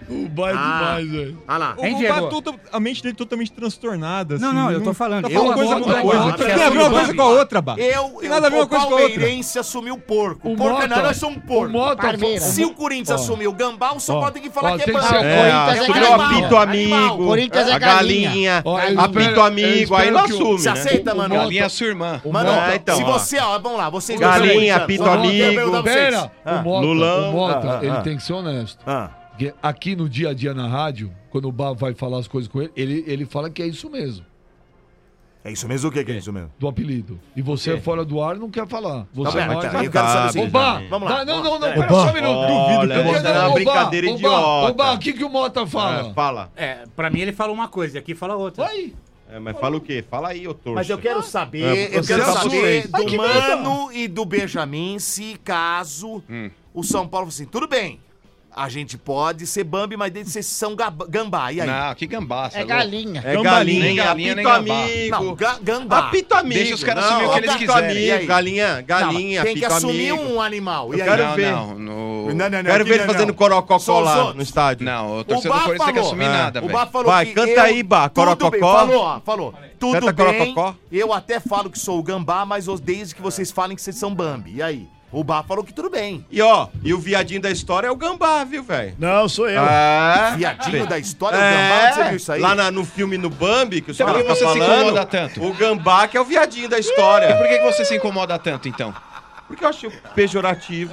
O Bai é demais, velho. Olha lá. A mente dele totalmente transtornada. Assim, Não, eu tô falando. Tá falando coisa com coisa. Tem a ver uma coisa com a outra, Bah. Tem nada a ver uma coisa com a outra. O Palmeirense assumiu o porco. O porco não, nós somos porco. Se o Corinthians assumiu o gambá, o São Paulo tem que falar que é bambi. Assumiu o apito amigo, Corinthians é a galinha, apito amigo, aí não assume, Você aceita, mano? Galinha é sua irmã. Mano, então, se você, vamos lá, vocês... Galinha, apito amigo. Pera, Lulão. o Mota, ele tem que ser honesto. Porque aqui no dia a dia na rádio, quando o Bá vai falar as coisas com ele fala que é isso mesmo. É isso mesmo? O que é isso mesmo? Do apelido. E você fora do ar não quer falar. Você eu quero saber assim. Vamos lá. Não, pera só um minuto. Duvido. Você é uma brincadeira idiota. Bá, o que o Mota fala? Fala. Pra mim ele fala uma coisa, aqui fala outra. Vai. Mas fala o quê? Fala aí, ô torto. Mas eu quero saber, do Mano e do Benjamin, se caso o São Paulo assim, tudo bem, a gente pode ser Bambi, mas desde vocês são gambá, e aí? Não, que gambá, É galinha. É galinha, nem galinha, nem apito gambá. amigo. Não, gambá. Apito amigo. Deixa os caras assumir o que eles quiserem. Amigo, galinha, Tem que apito assumir amigo. um animal, e Eu aí? quero ver. Quero ver ele fazendo corococó lá no estádio. Não, o torcedor do Corinthians tem que assumir nada, O velho. Bá falou Vai, que canta aí, Bá, corococó. Falou. Tudo Canta bem, corococó. eu até falo que sou o gambá, mas desde que vocês falem que vocês são Bambi, e aí? O Bá falou que tudo bem. E o viadinho da história é o gambá, viu, velho? Não, sou eu. Viadinho da história é o gambá, você viu isso aí? Lá no filme no Bambi, que os Por que caras você estão se falando, incomoda tanto? o gambá que é o viadinho da E história. por que você se incomoda tanto, então? Porque eu acho pejorativo.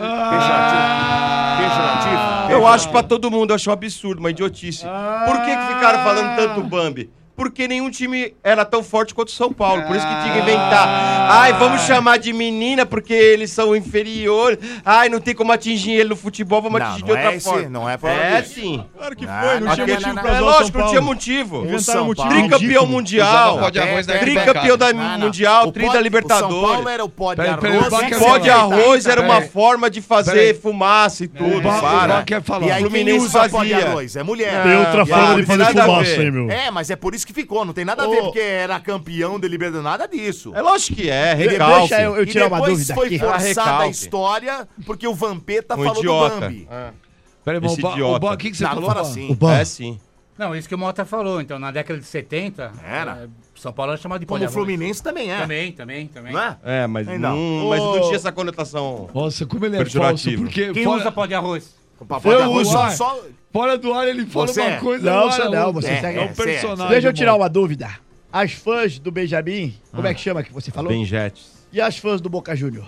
Pejorativo? Eu acho pra todo mundo, eu acho um absurdo, uma idiotice. Por que ficaram falando tanto Bambi? Porque nenhum time era tão forte quanto o São Paulo. Por isso que tinha que inventar. Ai, vamos chamar de menina porque eles são inferiores. Ai, não tem como atingir ele no futebol, vamos atingir de outra forma. Não é sim. Claro que foi, não tinha motivo pra É usar o São lógico, não Paulo. tinha motivo. Inventaram um motivo Tricampeão ridículo. mundial. Pó de arroz na Tricampeão da mundial, O tri da São Libertadores. Paulo era o pó de Peraí, arroz. o Bá e quer O pó de falar. arroz era uma Peraí. forma de fazer Peraí. fumaça e tudo. O Bá Para. quer falar. E aí quem Fluminense usa pó de fazia. arroz? É mulher. Tem outra forma de fazer nada a fumaça, ver. hein, meu? É, mas é por isso que ficou. Não tem nada a ver porque era campeão de Libertadores, nada disso. É lógico que é, recalque. Deixa eu tirar uma depois dúvida foi aqui. forçada a Recalque. história porque o Vampeta Um falou idiota. do Bambi. Peraí, mas Esse o idiota. Bá, o que você Não, falou? fala Bá? assim. É sim. Não, isso que o Mota falou. Então, na década de 70, Era. São Paulo era chamado de pó Como de o arroz. Fluminense também é. Também. Não é? É, mas Não. não tinha essa conotação. Nossa, como ele é falso, Pejorativo. porque Quem usa pó de arroz? Pó de arroz uso. só... fora do ar ele fala Você uma é. coisa. Não, no você ar não, outra. você é um personagem. Deixa eu tirar Mota. uma dúvida. As fãs do Benjamin, como é que chama que você falou? Benjetes. E as fãs do Boca Júnior?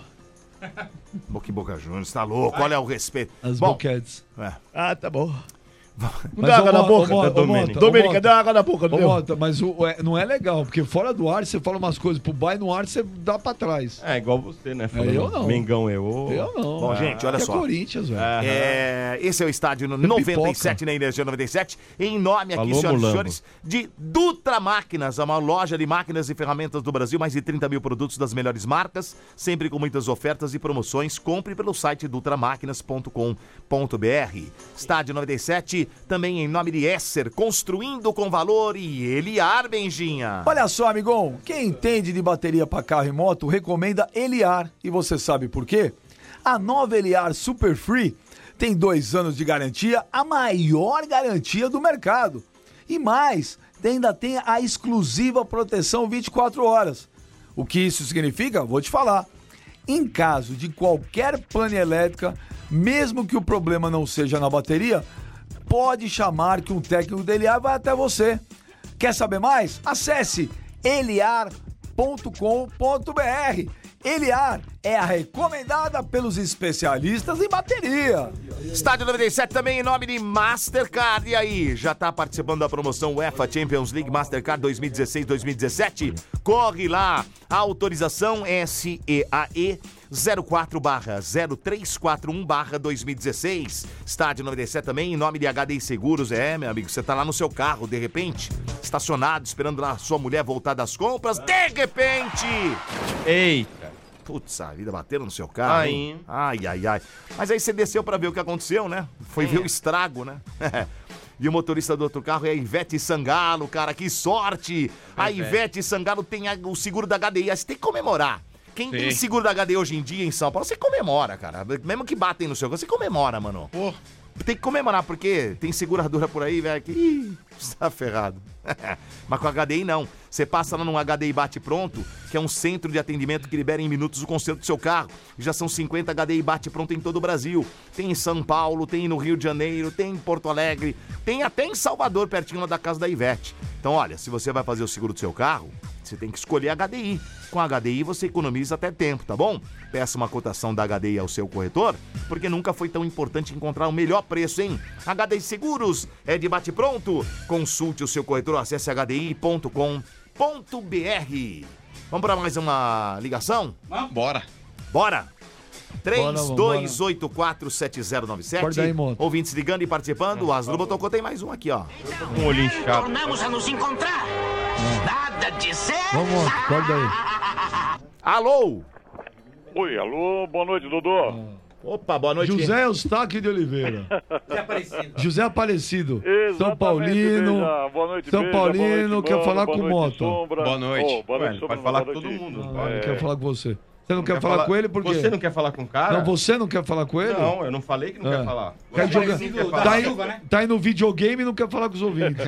Boca Juniors, tá louco? Olha o respeito. As Bom, Boquetes. Ah, tá bom. Não Mas, dá água ô, na Mo- boca? ô, Mota, Domênica. Domênica, dá água na boca, Ô, não deu? Mota, mas não é legal, porque fora do ar você fala umas coisas pro bar e no ar você dá pra trás. É igual você, né? eu não. Mengão eu. Eu não. Bom, gente, olha Que só. É Corinthians, velho. Esse é o estádio no Tem 97 na Energia 97. Em nome aqui, Falou, senhoras e Mulambo. senhores, de Dutra Máquinas, a maior loja de máquinas e ferramentas do Brasil. Mais de 30 mil produtos das melhores marcas, sempre com muitas ofertas e promoções. Compre pelo site dutramaquinas.com.br. Estádio 97, também em nome de Esser, construindo com valor, e Eliar, Benjinha. Olha só, amigão, quem entende de bateria para carro e moto recomenda Eliar. E você sabe por quê? A nova Eliar Super Free tem 2 anos de garantia, a maior garantia do mercado. E mais, ainda tem a exclusiva proteção 24 horas. O que isso significa? Vou te falar. Em caso de qualquer pane elétrica, mesmo que o problema não seja na bateria, pode chamar que um técnico da Eliar vai até você. Quer saber mais? Acesse eliar.com.br. Eliar é a recomendada pelos especialistas em bateria. Estádio 97 também em nome de Mastercard. E aí, já tá participando da promoção UEFA Champions League Mastercard 2016-2017? Corre lá, a autorização SEAE 04/0341/2016. Estádio 97 também em nome de HDI Seguros. É, meu amigo, você tá lá no seu carro, de repente, estacionado, esperando lá a sua mulher voltar das compras, de repente... Eita. Putz, a vida bateram no seu carro, hein? Ai. Mas aí você desceu pra ver o que aconteceu, né? Foi ver o estrago, né? E o motorista do outro carro é a Ivete Sangalo, cara, que sorte! A Ivete Sangalo tem o seguro da HDI, aí você tem que comemorar. Quem tem seguro da HDI hoje em dia em São Paulo, você comemora, cara. Mesmo que batem no seu carro, você comemora, mano. Pô. tem que comemorar, porque tem seguradora por aí, velho, que está ferrado. Mas com a HDI não. Você passa lá num HDI Bate Pronto, que é um centro de atendimento que libera em minutos o conserto do seu carro. Já são 50 HDI Bate Pronto em todo o Brasil. Tem em São Paulo, tem no Rio de Janeiro, tem em Porto Alegre, tem até em Salvador, pertinho lá da casa da Ivete. Então, olha, se você vai fazer o seguro do seu carro, você tem que escolher a HDI. Com a HDI você economiza até tempo, tá bom? Peça uma cotação da HDI ao seu corretor, porque nunca foi tão importante encontrar o melhor preço, hein? HDI Seguros é de Bate Pronto. Consulte o seu corretor, acesse hdi.com.br. Vamos para mais uma ligação? Bora. Bora. 32847097. Ouvintes ligando e participando. O Asdrubal tocou, tem mais um aqui, ó. Um olhinho inchado. Tornamos a nos encontrar. Nada de certo. Vamos, acorda aí. Alô? Oi, alô, boa noite, Dodô. Opa, boa noite. José Eustáquio de Oliveira. José Aparecido. São Paulino. Beija. Boa noite, São Beija. Paulino, Boa noite, quer Ivan. falar Boa com o noite, Mota. Sombra. Boa noite. Boa noite, Pode falar com todo mundo. Não, ele quer falar com você. Você não quer falar com ele por quê? Você não quer falar com o cara? Não, você não quer falar com ele? Não, eu não falei que não quer falar. Quer Você jogar... sim quer falar. Tá aí no videogame e não quer falar com os ouvintes.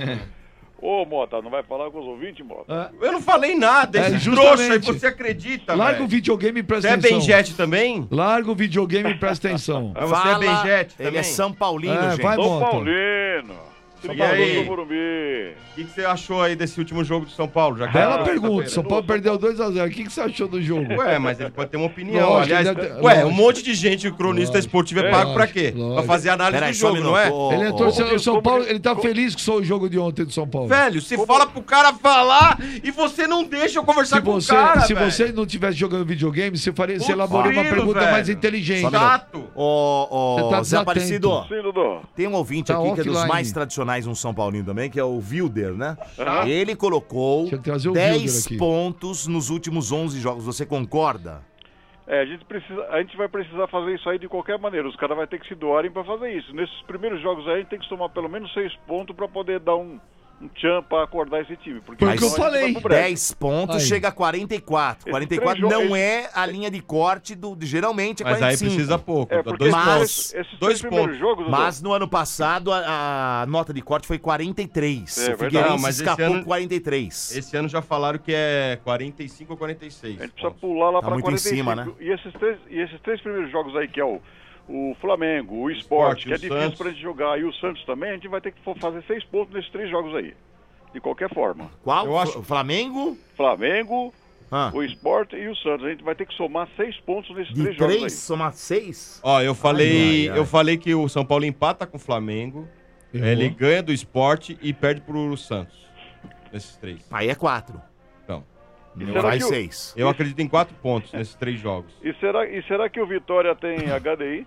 Ô, Mota, não vai falar com os ouvintes, Mota? Eu não falei nada, esse trouxa aí, você acredita, Larga velho. o videogame e presta Você atenção. é Benjete também? Larga o videogame e presta atenção. Você é Benjete também? Ele é São Paulino, gente. Vai, São Mota. Paulino. E São aí? Paulo, Morumbi. O que você achou aí desse último jogo do São Paulo? Já que Bela pergunta. São Paulo perdeu 2-0. O que você achou do jogo? Ué, mas ele pode ter uma opinião. Lógico, Aliás, ele deve ter- ué, lógico. um monte de gente, o cronista esportivo é pago pra quê? Pra fazer análise do jogo, não é? Ele é torcedor do São Paulo, ele tá feliz com o jogo de ontem do São Paulo. Velho, você fala pro cara falar e você não deixa eu conversar com o cara, Se velho. você não tivesse jogando videogame, você elaboraria uma pergunta velho. mais inteligente. Chato. Você tá Zé desatento. Aparecido. Sim, Dodô. Tem um ouvinte Tá aqui que é dos offline. mais tradicionais, um São Paulino também, que é o Wilder, né? Aham. Ele colocou Tinha que trazer o Wilder 10 aqui. pontos nos últimos 11 jogos. Você concorda? A gente vai precisar fazer isso aí de qualquer maneira. Os caras vão ter que se doarem pra fazer isso. Nesses primeiros jogos aí, a gente tem que somar pelo menos 6 pontos pra poder dar um tchan pra acordar esse time. Porque Foi o que eu senão a gente falei. vai pro break. 10 pontos, Aí. chega a 44. 44 três não jogos- é a linha de corte geralmente é Mas 45. aí precisa pouco. É, porque Dois esses pontos. três- esses Dois três primeiros pontos. jogos, Dodô, Mas no ano passado a nota de corte foi 43. É, o verdade. Figueirense Não, mas esse escapou ano- com 43. Esse ano já falaram que é 45 ou 46. a gente precisa pular lá Tá pra muito em 45. cima, né? E esses três primeiros jogos aí, que é o Flamengo, o Sport, que é o difícil Santos. pra gente jogar, e o Santos também, a gente vai ter que fazer 6 pontos nesses 3 jogos aí. De qualquer forma. Qual? Eu acho- O Flamengo? Flamengo, Ah. o Sport e o Santos. A gente vai ter que somar 6 pontos nesses De 3 jogos 3, aí. somar 6? Ó, eu falei, Ai, ai. eu falei que o São Paulo empata com o Flamengo, Errou. ele ganha do Sport e perde pro Santos. Nesses 3. Aí é 4. Então, E Não será vai que o- 6. eu acredito em 4 pontos nesses 3 jogos. E será que o Vitória tem HDI?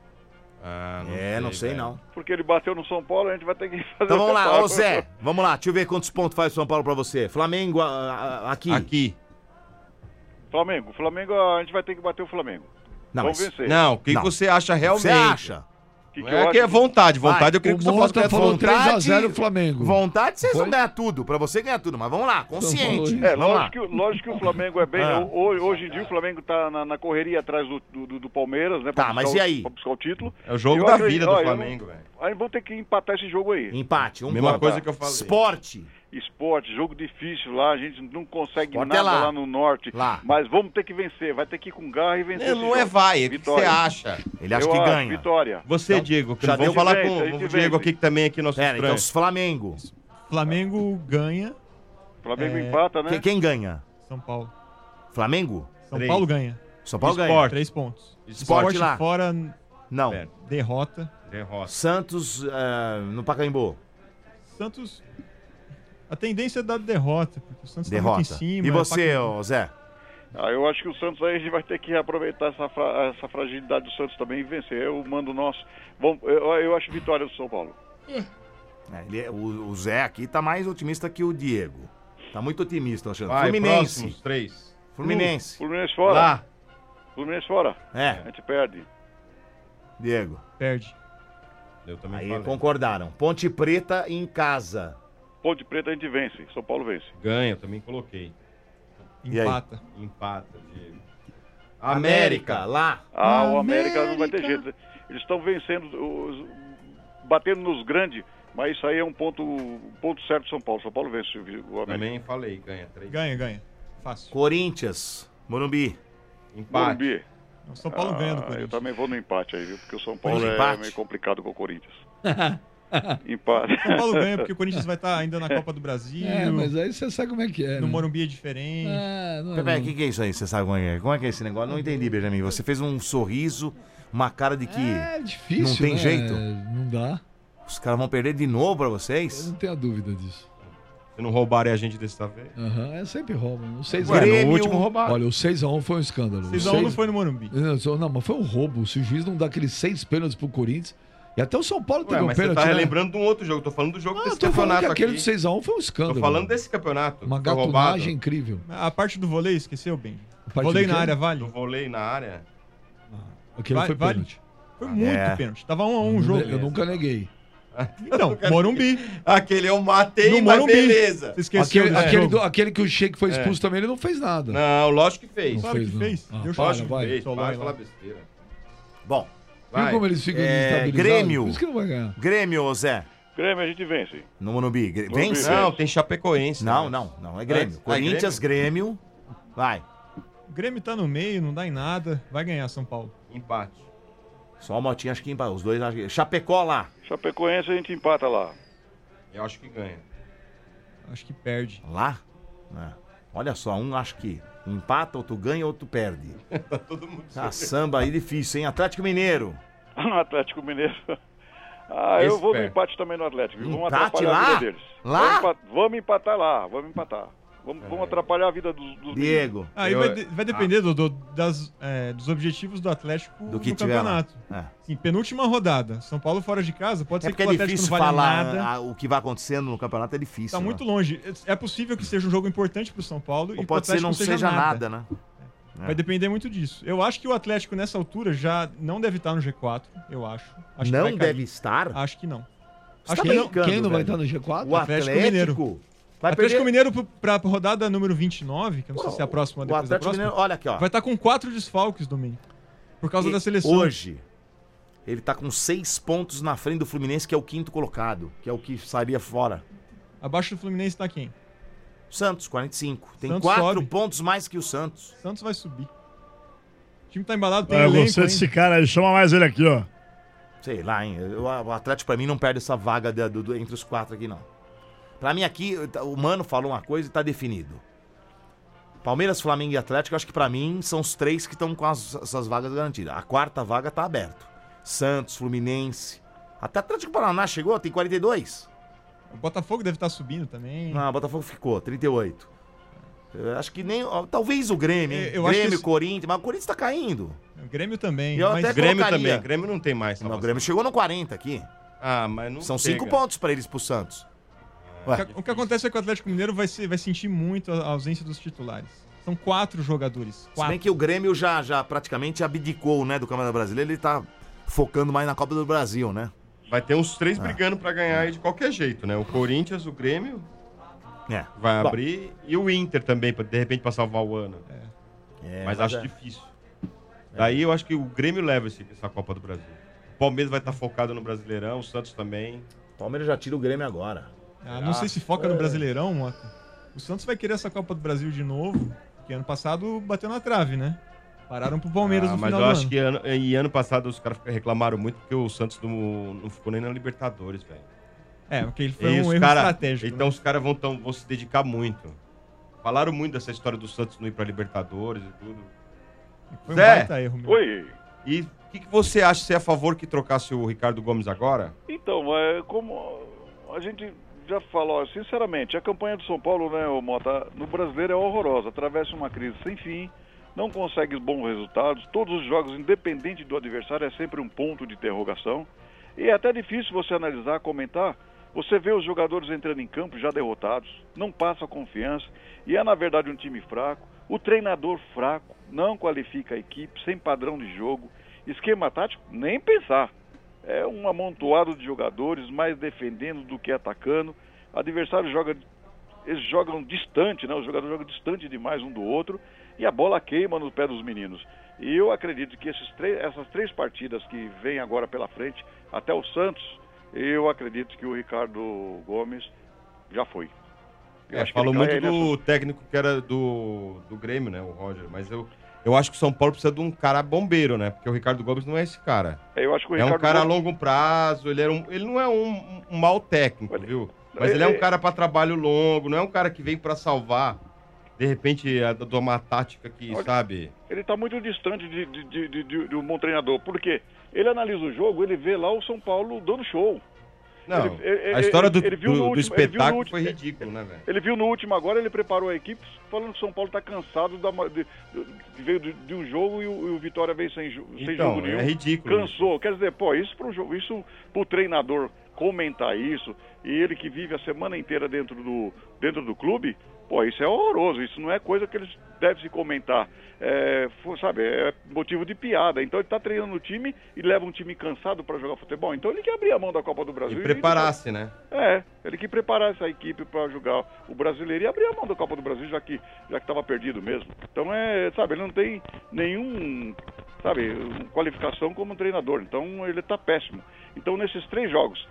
Ah, Não sei velho. não. Porque ele bateu no São Paulo, a gente vai ter que fazer Então vamos lá, separado. ô Zé, vamos lá, deixa eu ver quantos pontos faz o São Paulo pra você. Flamengo aqui. Aqui. Flamengo, a gente vai ter que bater o Flamengo. Não, Vamos mas- vencer. Não, o que Não. você acha realmente? Você acha? Que Não eu é acho que é vontade. Vontade eu queria O que o São Paulo Mota tivesse falou vontade. 3-0 Flamengo. Vontade, vocês Foi? vão ganhar tudo. Pra você ganhar tudo, mas vamos lá, consciente. Paulo. É, Vamos lá. lógico que o Flamengo é bem. Ah. Hoje em dia o Flamengo tá na correria atrás do Palmeiras, né? pra Tá, mas buscar e aí? Pra buscar o título. É o jogo Eu da acredito- vida do ó, eu Flamengo, não- velho. Aí vamos ter que empatar esse jogo aí. Empate, um Mesma ponto. coisa que eu falei. Esporte. Esporte, jogo difícil lá, a gente não consegue Esporte nada é lá. lá no norte. Lá. Mas vamos ter que vencer, vai ter que ir com garra e vencer. esse Não é jogo. vai, é o que você Vitória. acha. Ele acha Eu que acho, ganha. Vitória. Você, Diego, que já vamos deu falar vence, com a gente o Diego vence. aqui que também aqui nosso Pera, então estranho. Flamengo. Flamengo ganha. Flamengo É. empata, né? Quem ganha? São Paulo. Flamengo? São 3. Paulo ganha. São Paulo ganha. Esporte. 3 pontos. Esporte lá. fora, Não. Pera. derrota. Derrota. Santos no Pacaembu. Santos. A tendência é da derrota, porque o Santos tá Derrota. muito em cima. E você, Pacaembu. ô Zé? Eu acho que o Santos aí a gente vai ter que aproveitar essa fragilidade do Santos também e vencer. Eu mando o nosso. Bom, eu acho vitória do São Paulo. O Zé aqui tá mais otimista que o Diego. Tá muito otimista, eu achando. Vai, Fluminense. próximos 3. Fluminense. Fluminense fora. Lá. Fluminense fora. A É, gente perde. Diego. Perde. Eu também Aí falei. concordaram. Ponte Preta em casa. Ponte Preta a gente vence. São Paulo vence. Ganha, eu também coloquei. E aí? Empata. Empata, Diego. América, lá. O América não vai ter jeito. Eles estão vencendo batendo nos grandes, mas isso aí é um ponto certo do São Paulo. São Paulo vence o América. Também falei, ganha 3. Ganha. Fácil. Corinthians, Morumbi. Empate. Morumbi. O São Paulo ganha do Corinthians. Eu também vou no empate aí, viu? Porque o São Paulo é meio complicado com o Corinthians. Empate. O São Paulo ganha porque o Corinthians vai estar ainda na Copa do Brasil. Mas aí você sabe como é que é. No né? Morumbi é diferente. Peraí, o que é isso aí? Você sabe como é? Como é que é esse negócio? Não entendi, Benjamin. Você fez um sorriso, uma cara de que difícil, não tem né? jeito. Não dá. Os caras vão perder de novo pra vocês? Eu não tenho a dúvida disso. Se não roubarem a gente dessa vez? Sempre roubam. O 6x1. Grêmio... No último roubaram. Olha, o 6x1 foi um escândalo. 6x1 não foi no Morumbi. Não, mas foi um roubo. Se o juiz não dá aqueles 6 pênaltis pro Corinthians... E até o São Paulo teve um mas pênalti. Você tá relembrando de um outro jogo. Tô falando do jogo desse campeonato aqui. Aquele do 6x1 foi um escândalo. Tô falando desse campeonato. Uma gatunagem incrível. A parte do vôlei, esqueceu, Ben? Vôlei na área, vale? Do vôlei na área? Aquele foi pênalti. Foi muito pênalti. Tava 1x1 o jogo. Eu nunca neguei. Então, Morumbi. Aquele eu matei, no mas Morumbi. beleza. Você esqueceu aquele que o Sheik foi expulso também, ele não fez nada. Não, lógico que fez. Claro que fez. Deu chute. Fez, para falar besteira. Bom. Viu como eles ficam desestabilizados? Grêmio. Por isso que não vai ganhar. Grêmio, Zé. Grêmio a gente vence. No Morumbi. Vence? Não, tem Chapecoense. Não, é Grêmio. Corinthians, Grêmio. Vai. O Grêmio tá no meio, não dá em nada. Vai ganhar São Paulo. Empate. Só o Motinha, acho que empata. Os dois, acho que... Chapecó lá. Chapecoense a gente empata lá. Eu acho que ganha. Acho que perde. Lá? Olha só, um acho que empata, outro ganha, outro perde. Tá todo mundo Samba aí difícil, hein? Atlético Mineiro. Atlético Mineiro. Eu vou no empate também no Atlético. Vamos atrapalhar a vida deles. Lá? Vamos empatar lá, vamos empatar. Vamos atrapalhar a vida dos Diego. Aí vai depender dos objetivos do Atlético do que no campeonato. Sim, penúltima rodada. São Paulo fora de casa, pode ser que o Atlético não valha nada. O que vai acontecendo no campeonato é difícil. Tá muito longe. É possível que seja um jogo importante pro São Paulo e pode ser não seja nada, né? Vai depender muito disso. Eu acho que o Atlético nessa altura já não deve estar no G4, eu acho. Não deve estar? Acho que não. Acho que não. Quem não vai estar no G4? O Atlético Mineiro. Atlético Mineiro pra rodada número 29, que eu não sei se é a próxima depois da próxima. Mineiro, olha aqui, ó. Vai estar com 4 desfalques, Domingo. Por causa da seleção. Hoje, ele tá com 6 pontos na frente do Fluminense, que é o 5º colocado, que é o que sairia fora. Abaixo do Fluminense tá quem? Santos, 45. Tem Santos 4 sobe. pontos mais que o Santos. Santos vai subir. O time tá embalado, tem eu elenco, gostei desse cara aí, chama mais ele aqui, ó. Sei lá, hein? O Atlético pra mim não perde essa vaga entre os 4 aqui, não. Pra mim aqui, o Mano falou uma coisa e tá definido. Palmeiras, Flamengo e Atlético, acho que pra mim são os 3 que estão com essas vagas garantidas. A 4ª vaga tá aberta. Santos, Fluminense. Até Atlético Paraná chegou, tem 42. O Botafogo deve estar subindo também. Não, o Botafogo ficou, 38. Eu acho que nem... Talvez o Grêmio, hein? Eu Grêmio, acho que Corinthians, mas o Corinthians tá caindo. O Grêmio também. Mas Grêmio também. Grêmio não tem mais. Não, o Grêmio chegou no 40 aqui. Mas não são chega. 5 pontos pra eles pro Santos. O que acontece é que o Atlético Mineiro vai sentir muito a ausência dos titulares. São 4 jogadores. 4. Se bem que o Grêmio já praticamente abdicou, né, do Campeonato Brasileiro. Ele tá focando mais na Copa do Brasil, né? Vai ter uns 3 brigando pra ganhar aí de qualquer jeito, né? O Corinthians, o Grêmio vai abrir e o Inter também, de repente pra salvar o ano. Mas acho difícil. Daí eu acho que o Grêmio leva essa Copa do Brasil. O Palmeiras vai estar focado no Brasileirão, o Santos também. O Palmeiras já tira o Grêmio agora. Não sei se foca no Brasileirão, Mota. O Santos vai querer essa Copa do Brasil de novo, porque ano passado bateu na trave, né? Pararam pro Palmeiras no final do ano. Mas eu acho que ano passado os caras reclamaram muito porque o Santos não ficou nem na Libertadores, velho. Porque ele foi um erro estratégico. Então os caras vão se dedicar muito. Falaram muito dessa história do Santos não ir pra Libertadores e tudo. Foi um baita erro mesmo. Oi. E o que você acha? Você é a favor que trocasse o Ricardo Gomes agora? Então, como a gente já falou, sinceramente, a campanha do São Paulo, né, Mota, no brasileiro é horrorosa. Atravessa uma crise sem fim, não consegue bons resultados. Todos os jogos, independente do adversário, é sempre um ponto de interrogação. E é até difícil você analisar, comentar. Você vê os jogadores entrando em campo já derrotados, não passa confiança, e é na verdade um time fraco. O treinador fraco, não qualifica a equipe, sem padrão de jogo. Esquema tático, nem pensar. É um amontoado de jogadores, mais defendendo do que atacando. O adversário eles jogam distante, né? Os jogadores jogam distante demais um do outro, e a bola queima no pé dos meninos. E eu acredito que essas 3 partidas que vêm agora pela frente, até o Santos, eu acredito que o Ricardo Gomes já foi. Falou muito do técnico que era do Grêmio, né, o Roger, mas eu acho que o São Paulo precisa de um cara bombeiro, né, porque o Ricardo Gomes não é esse cara. Eu acho que o Ricardo um cara Gomes... a longo prazo, ele não é um mau técnico, viu? Mas ele é um cara para trabalho longo, não é um cara que vem para salvar, de repente, de uma tática que, sabe... Ele tá muito distante de um bom treinador, porque ele analisa o jogo, ele vê lá o São Paulo dando show. Não, a história do espetáculo foi ridículo, né, velho? Ele viu no último agora, ele preparou a equipe falando que o São Paulo tá cansado de um jogo e o Vitória veio sem jogo nenhum. É ridículo. Cansou. Quer dizer, isso pro treinador comentar isso, e ele que vive a semana inteira dentro do clube, isso é horroroso, isso não é coisa que eles devem se comentar. É motivo de piada. Então ele está treinando o time e leva um time cansado para jogar futebol. Então ele quer abrir a mão da Copa do Brasil. E preparasse, né? Ele que preparasse a equipe para jogar o brasileiro e abrir a mão da Copa do Brasil, já que estava perdido mesmo. Então ele não tem nenhum, qualificação como treinador. Então ele está péssimo. Então nesses 3 jogos,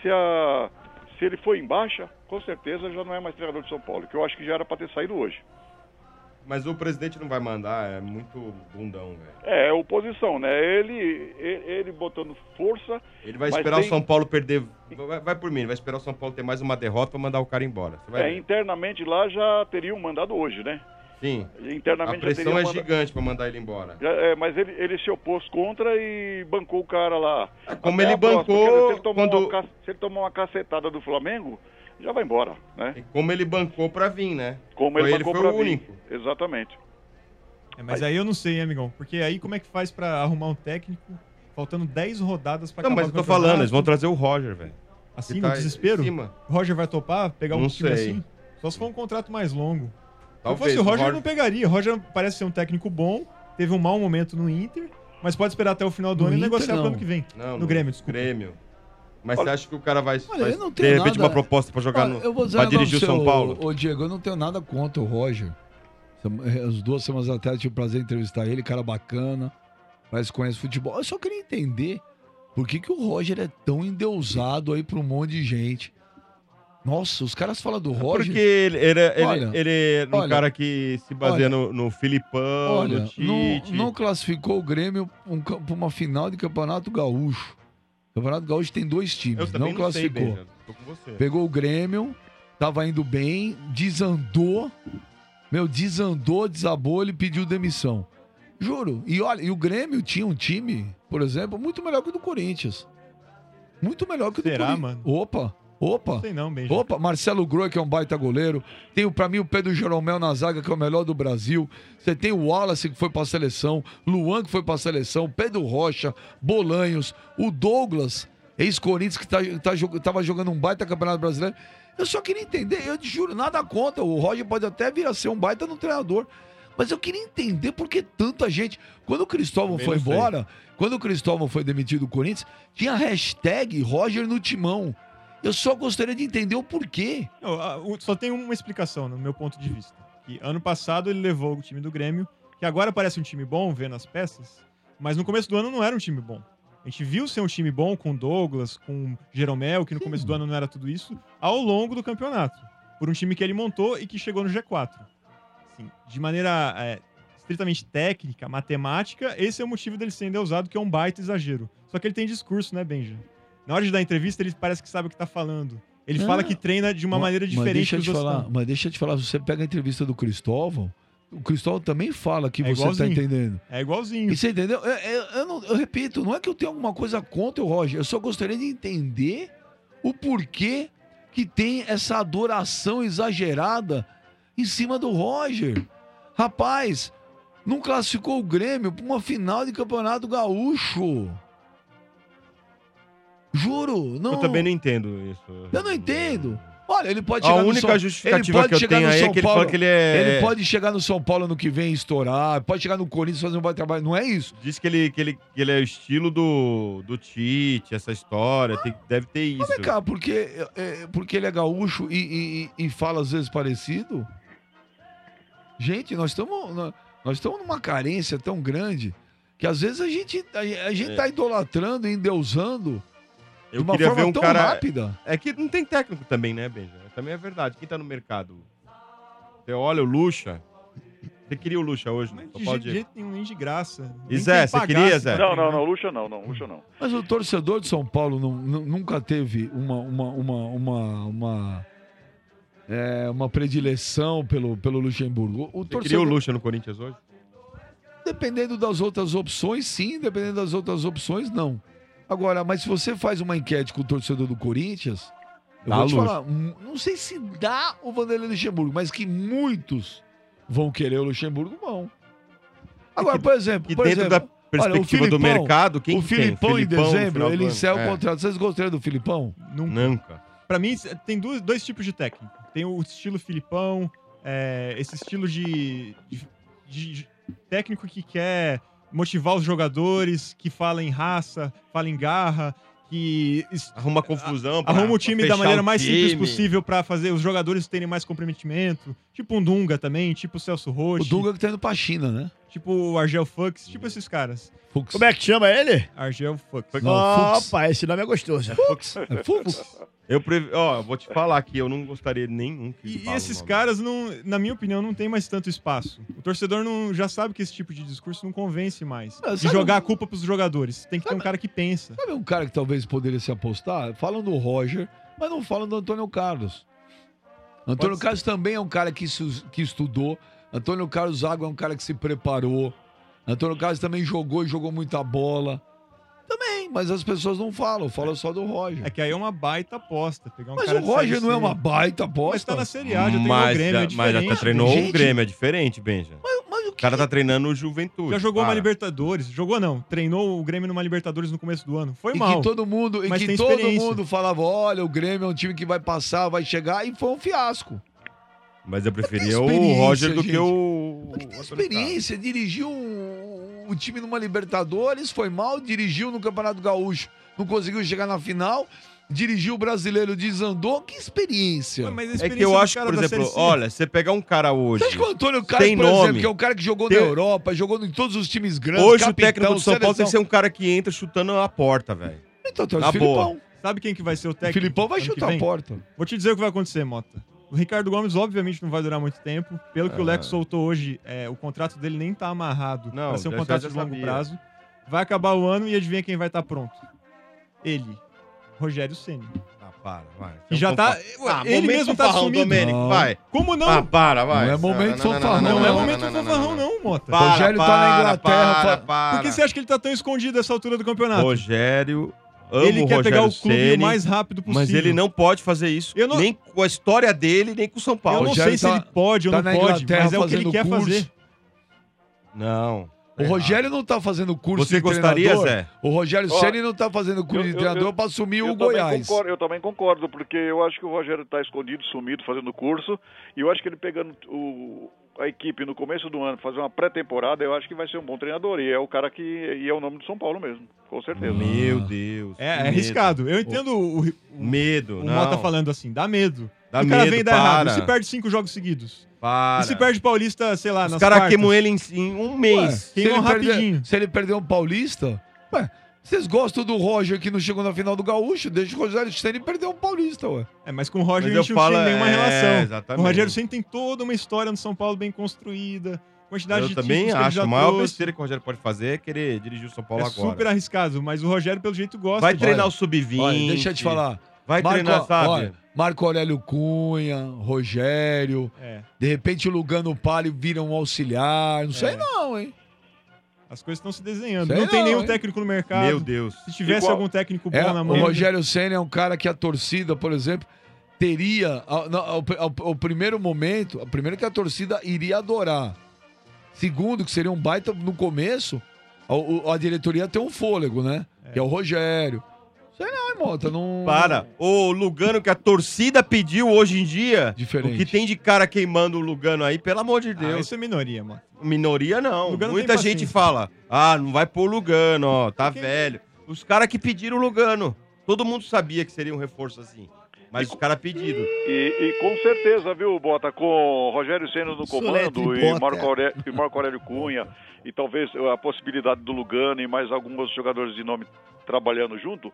se ele for em baixa, com certeza já não é mais treinador de São Paulo, que eu acho que já era para ter saído hoje. Mas o presidente não vai mandar, é muito bundão, velho. É oposição, né? Ele botando força... Ele vai esperar o São Paulo perder... Vai por mim, vai esperar o São Paulo ter mais uma derrota para mandar o cara embora. Você vai ver. Internamente lá já teriam mandado hoje, né? Sim. Internamente a pressão é gigante para mandar ele embora. Mas ele se opôs contra e bancou o cara lá. Como ele bancou... Se ele tomar uma cacetada do Flamengo, já vai embora, né? E como ele bancou para vir, né? Como ele bancou foi pra o vir. único. Exatamente. Mas aí eu não sei, hein, amigão? Porque aí como é que faz para arrumar um técnico faltando 10 rodadas para acabar o campeonato? Não, mas eu tô falando, eles vão trazer o Roger, velho. Assim, no desespero? O Roger vai topar pegar um time assim? Só se for um contrato mais longo. Talvez, se fosse o Roger, não pegaria. O Roger parece ser um técnico bom, teve um mau momento no Inter, mas pode esperar até o final do ano e negociar pro ano que vem. Não, no Grêmio, desculpa. Grêmio. Mas você acha que o cara vai de repente uma proposta pra jogar pra dirigir o São Paulo? Ô, Diego, eu não tenho nada contra o Roger. As 2 semanas atrás eu tive o prazer de entrevistar ele, cara bacana, parece que conhece futebol. Eu só queria entender por que o Roger é tão endeusado aí pra um monte de gente. Nossa, os caras falam do Roger... Porque ele é um cara que se baseia no Filipão, no Tite. Não classificou o Grêmio pra uma final de Campeonato Gaúcho. O Campeonato Gaúcho tem 2 times, não classificou. Tô com você. Pegou o Grêmio, tava indo bem, desandou, desabou, ele pediu demissão. Juro. E olha, e o Grêmio tinha um time, por exemplo, muito melhor que o do Corinthians. Muito melhor que o do Corinthians. Mano? Opa. Não sei não, Benja. Marcelo Groi, que é um baita goleiro. Tem, pra mim, o Pedro Jeromel na zaga, que é o melhor do Brasil. Você tem o Wallace, que foi pra seleção. Luan, que foi pra seleção. Pedro Rocha, Bolanhos. O Douglas, ex-Corinthians, que tava jogando um baita Campeonato Brasileiro. Eu só queria entender, eu te juro, nada contra. O Roger pode até vir a ser um baita no treinador. Mas eu queria entender por que tanta gente... Quando o Cristóvão foi embora, quando o Cristóvão foi demitido do Corinthians, tinha a hashtag Roger no Timão. Eu só gostaria de entender o porquê. Só tem uma explicação, no meu ponto de vista. Que ano passado ele levou o time do Grêmio, que agora parece um time bom, vendo as peças, mas no começo do ano não era um time bom. A gente viu ser um time bom com Douglas, com Jeromel, que no começo do ano não era tudo isso, ao longo do campeonato. Por um time que ele montou e que chegou no G4. Assim, de maneira estritamente técnica, matemática, esse é o motivo dele ser endeusado, que é um baita exagero. Só que ele tem discurso, né, Benja? Na hora de dar entrevista, ele parece que sabe o que tá falando. Ele fala que treina de uma maneira diferente dos outros. Mas deixa eu te falar, se você pega a entrevista do Cristóvão, o Cristóvão também fala que você tá entendendo. É igualzinho. E você entendeu? Eu repito, não é que eu tenha alguma coisa contra o Roger, eu só gostaria de entender o porquê que tem essa adoração exagerada em cima do Roger. Rapaz, não classificou o Grêmio para uma final de Campeonato Gaúcho. Juro, não. Eu também não entendo isso. Eu não entendo. Olha, ele pode chegar no São Paulo. A única justificativa que eu tenho aí é que ele fala que ele é... Ele pode chegar no São Paulo ano que vem e estourar, pode chegar no Corinthians e fazer um bom trabalho, não é isso? Diz que ele é o estilo do Tite, essa história, deve ter isso. Mas vem cá, porque ele é gaúcho e fala às vezes parecido? Gente, nós estamos numa carência tão grande que às vezes a gente tá idolatrando e endeusando Eu uma queria forma ver um tão cara rápida. É que não tem técnico também, né, Benja? Também é verdade. Quem tá no mercado? Você olha o Lucha. Você queria o Lucha hoje, né? De jeito nenhum, nem de graça. E Zé, você queria, Zé? Não, Lucha não. Mas o torcedor de São Paulo nunca teve uma predileção pelo Luxemburgo. Você queria o Lucha no Corinthians hoje? Dependendo das outras opções, sim. Dependendo das outras opções, não. Agora, mas se você faz uma enquete com o torcedor do Corinthians, eu vou te falar, não sei se dá o Vanderlei Luxemburgo, mas que muitos vão querer o Luxemburgo, vão. Agora, por exemplo... da perspectiva do mercado, quem o Filipão, em dezembro, ele encerra o contrato. Vocês gostariam do Filipão? Nunca. Pra mim, tem dois tipos de técnico. Tem o estilo Filipão, esse estilo de técnico que quer motivar os jogadores, que fala em raça, fala em garra, que arruma confusão, arruma o time da maneira mais simples possível pra fazer os jogadores terem mais comprometimento. Tipo um Dunga também, tipo o Celso Roth. O Dunga que tá indo pra China, né? Tipo o Argel Fux, tipo esses caras. Fux. Como é que chama ele? Argel Fux. Opa, esse nome é gostoso. Fux. É Fux. Eu vou te falar que eu não gostaria de nenhum. E esses caras, na minha opinião, não tem mais tanto espaço. O torcedor já sabe que esse tipo de discurso não convence mais. De jogar a culpa pros jogadores. Tem que ter um cara que pensa. Sabe um cara que talvez poderia se apostar? Falam do Roger, mas não falam do Antônio Carlos. Antônio Carlos também é um cara que estudou. Antônio Carlos Zago é um cara que se preparou. Antônio Carlos também jogou muita bola. Também, mas as pessoas não falam só do Roger. É que aí é uma baita aposta. Pegar um mas cara o Roger não é uma baita aposta. Mas tá na Série A, já treinou o Grêmio, é diferente. Mas já treinou o Grêmio, é diferente, Benja. O cara tá treinando o Juventude. Já jogou uma Libertadores. Jogou não, treinou o Grêmio numa Libertadores no começo do ano. Foi mal. Que todo mundo falava, olha, o Grêmio é um time que vai passar, vai chegar, e foi um fiasco. Mas eu preferia o Roger do que o... Que tem experiência, dirigiu o time numa Libertadores, foi mal, dirigiu no Campeonato Gaúcho, não conseguiu chegar na final, dirigiu o Brasileiro, desandou, que experiência. É que eu acho, por exemplo, olha, você pegar um cara hoje... Você acha que o Antônio Carlos, por exemplo, que é um cara que jogou na Europa, jogou em todos os times grandes, hoje capitão, o técnico do São Paulo tem que ser um cara que entra chutando a porta, velho. Então, tem o Filipão. Sabe quem que vai ser o técnico? O Filipão vai chutar a porta. Vou te dizer o que vai acontecer, Mota. O Ricardo Gomes, obviamente, não vai durar muito tempo. Pelo que o Leco soltou hoje, o contrato dele nem tá amarrado para ser um contrato de longo prazo. Vai acabar o ano e adivinha quem vai estar pronto? Ele, Rogério Ceni. Vai. E já tá... ele mesmo tá sumido. Domênico, vai. Como não? Vai. Não é momento fanfarrão. Não é momento fanfarrão, não, Mota. Rogério tá na Inglaterra. Por que você acha que ele tá tão escondido nessa altura do campeonato? Rogério... Ele quer pegar o clube o mais rápido possível. Mas ele não pode fazer isso. Nem com a história dele, nem com o São Paulo. Eu não sei se ele pode ou não pode, mas é o que ele quer fazer. Não. O Rogério não tá fazendo curso de treinador. Você gostaria, Zé? O Rogério Ceni não tá fazendo curso de treinador pra assumir o Goiás. Eu também concordo, porque eu acho que o Rogério tá escondido, sumido, fazendo curso. E eu acho que ele pegando a equipe no começo do ano, fazer uma pré-temporada, eu acho que vai ser um bom treinador. E é o cara que é o nome do São Paulo mesmo, com certeza. Meu Deus. É arriscado. Eu entendo o medo. O Mota falando assim, dá medo. Dá o cara medo, vem dar errado. E se perde 5 jogos seguidos? Para. E se perde Paulista, sei lá, nas quartas? Os caras queimam ele em um mês. Queimam rapidinho. Se ele perder um Paulista... Vocês gostam do Roger que não chegou na final do Gaúcho? Deixa o Rogério Ceni perder um Paulista, ué. Mas com o Roger a gente não tem nenhuma relação. Exatamente. O Rogério Ceni tem toda uma história no São Paulo bem construída. Quantidade de também acho. A maior besteira que o Rogério pode fazer é querer dirigir o São Paulo agora. É super arriscado, mas o Rogério, pelo jeito, gosta. Vai treinar o Sub-20. Deixa eu te falar. Vai treinar, sabe? Olha, Marco Aurélio Cunha, Rogério. De repente o Lugano Palio vira um auxiliar. Não sei não, hein? As coisas estão se desenhando. Não tem nenhum técnico no mercado. Meu Deus. Se tivesse algum técnico bom na mão... O Rogério Ceni é um cara que a torcida, por exemplo, teria... Ao primeiro momento, primeiro que a torcida iria adorar. Segundo, que seria um baita no começo, a diretoria tem um fôlego, né? Que é o Rogério. Sei não, Mota, não... Para. O Lugano que a torcida pediu hoje em dia... Diferente. O que tem de cara queimando o Lugano aí, pelo amor de Deus. Isso é minoria, mano. Minoria não. Lugano muita gente fala, não vai pôr o Lugano, ó, tá velho. Os caras que pediram o Lugano. Todo mundo sabia que seria um reforço assim. Mas os caras pediram. E com certeza, viu, Bota, com o Rogério Ceni no comando e Marco Aurélio Cunha, e talvez a possibilidade do Lugano e mais alguns jogadores de nome trabalhando junto,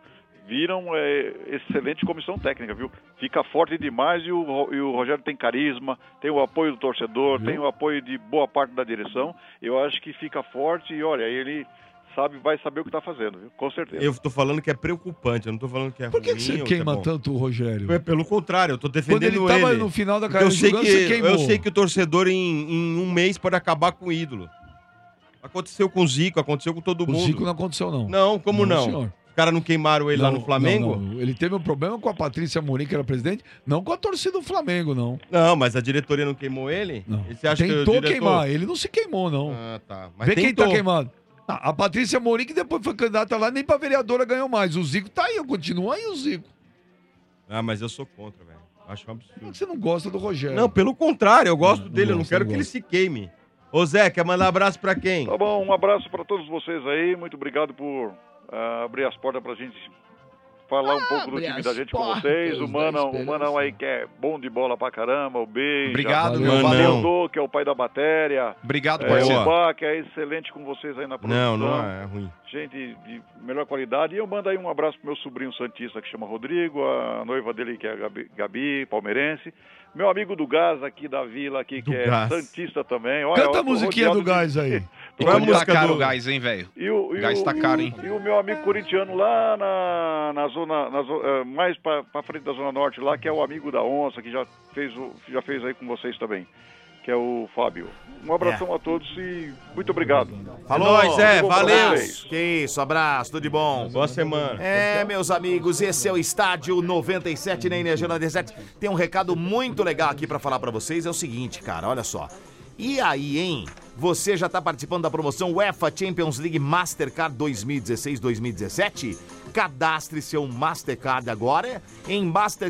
viram excelente comissão técnica, viu? Fica forte demais e o Rogério tem carisma, tem o apoio do torcedor, tem o apoio de boa parte da direção. Eu acho que fica forte e, olha, ele vai saber o que tá fazendo, viu? Com certeza. Eu tô falando que é preocupante, eu não tô falando que é ruim. Por que você queima tanto o Rogério? Pelo contrário, eu tô defendendo ele. Quando ele tava no final da carreira jogando, você queimou. Eu sei que o torcedor em um mês pode acabar com o ídolo. Aconteceu com o Zico, aconteceu com todo mundo. O Zico não aconteceu, não. Não, como não? Senhor. Os caras não queimaram ele lá no Flamengo? Não. Ele teve um problema com a Patrícia Amorim, que era presidente, não com a torcida do Flamengo, não. Não, mas a diretoria não queimou ele? Não. Você acha tentou queimar, ele não se queimou, não. Ah, tá. Mas vê tentou. quem tá queimado. A Patrícia Amorim, que depois foi candidata lá, nem pra vereadora ganhou mais. O Zico tá aí, continua aí o Zico. Ah, mas eu sou contra, velho. Acho um absurdo. Você não gosta do Rogério. Não, pelo contrário, eu gosto dele, eu não quero que ele se queime. Ô Zé, quer mandar abraço pra quem? Tá bom, um abraço pra todos vocês aí, muito obrigado por abrir as portas pra gente falar um pouco do time da gente com vocês. O Manão aí que é bom de bola pra caramba, o Beijo. Obrigado, meu Manão. O que é o pai da matéria. Obrigado, parceiro. O Bá, que é excelente com vocês aí na produção. Não é ruim. Gente de melhor qualidade. E eu mando aí um abraço pro meu sobrinho santista que chama Rodrigo, a noiva dele que é a Gabi, palmeirense. Meu amigo do Gás aqui da Vila, aqui, que é santista também. Olha, canta a musiquinha do Gás aí. Qual é a música caro o Gás, hein, velho? O Gás tá caro, hein? E o meu amigo corintiano lá na zona, mais pra frente da Zona Norte lá, que é o amigo da Onça, que já fez aí com vocês também, que é o Fábio. Um abração a todos e muito obrigado. Falou, Zé, valeu. Que isso, abraço, tudo de bom. Boa semana. Meus amigos, esse é o Estádio 97 na Energia 97. Tem um recado muito legal aqui pra falar pra vocês, é o seguinte, cara, olha só. E aí, hein? Você já tá participando da promoção UEFA Champions League Mastercard 2016-2017? Cadastre seu Mastercard agora em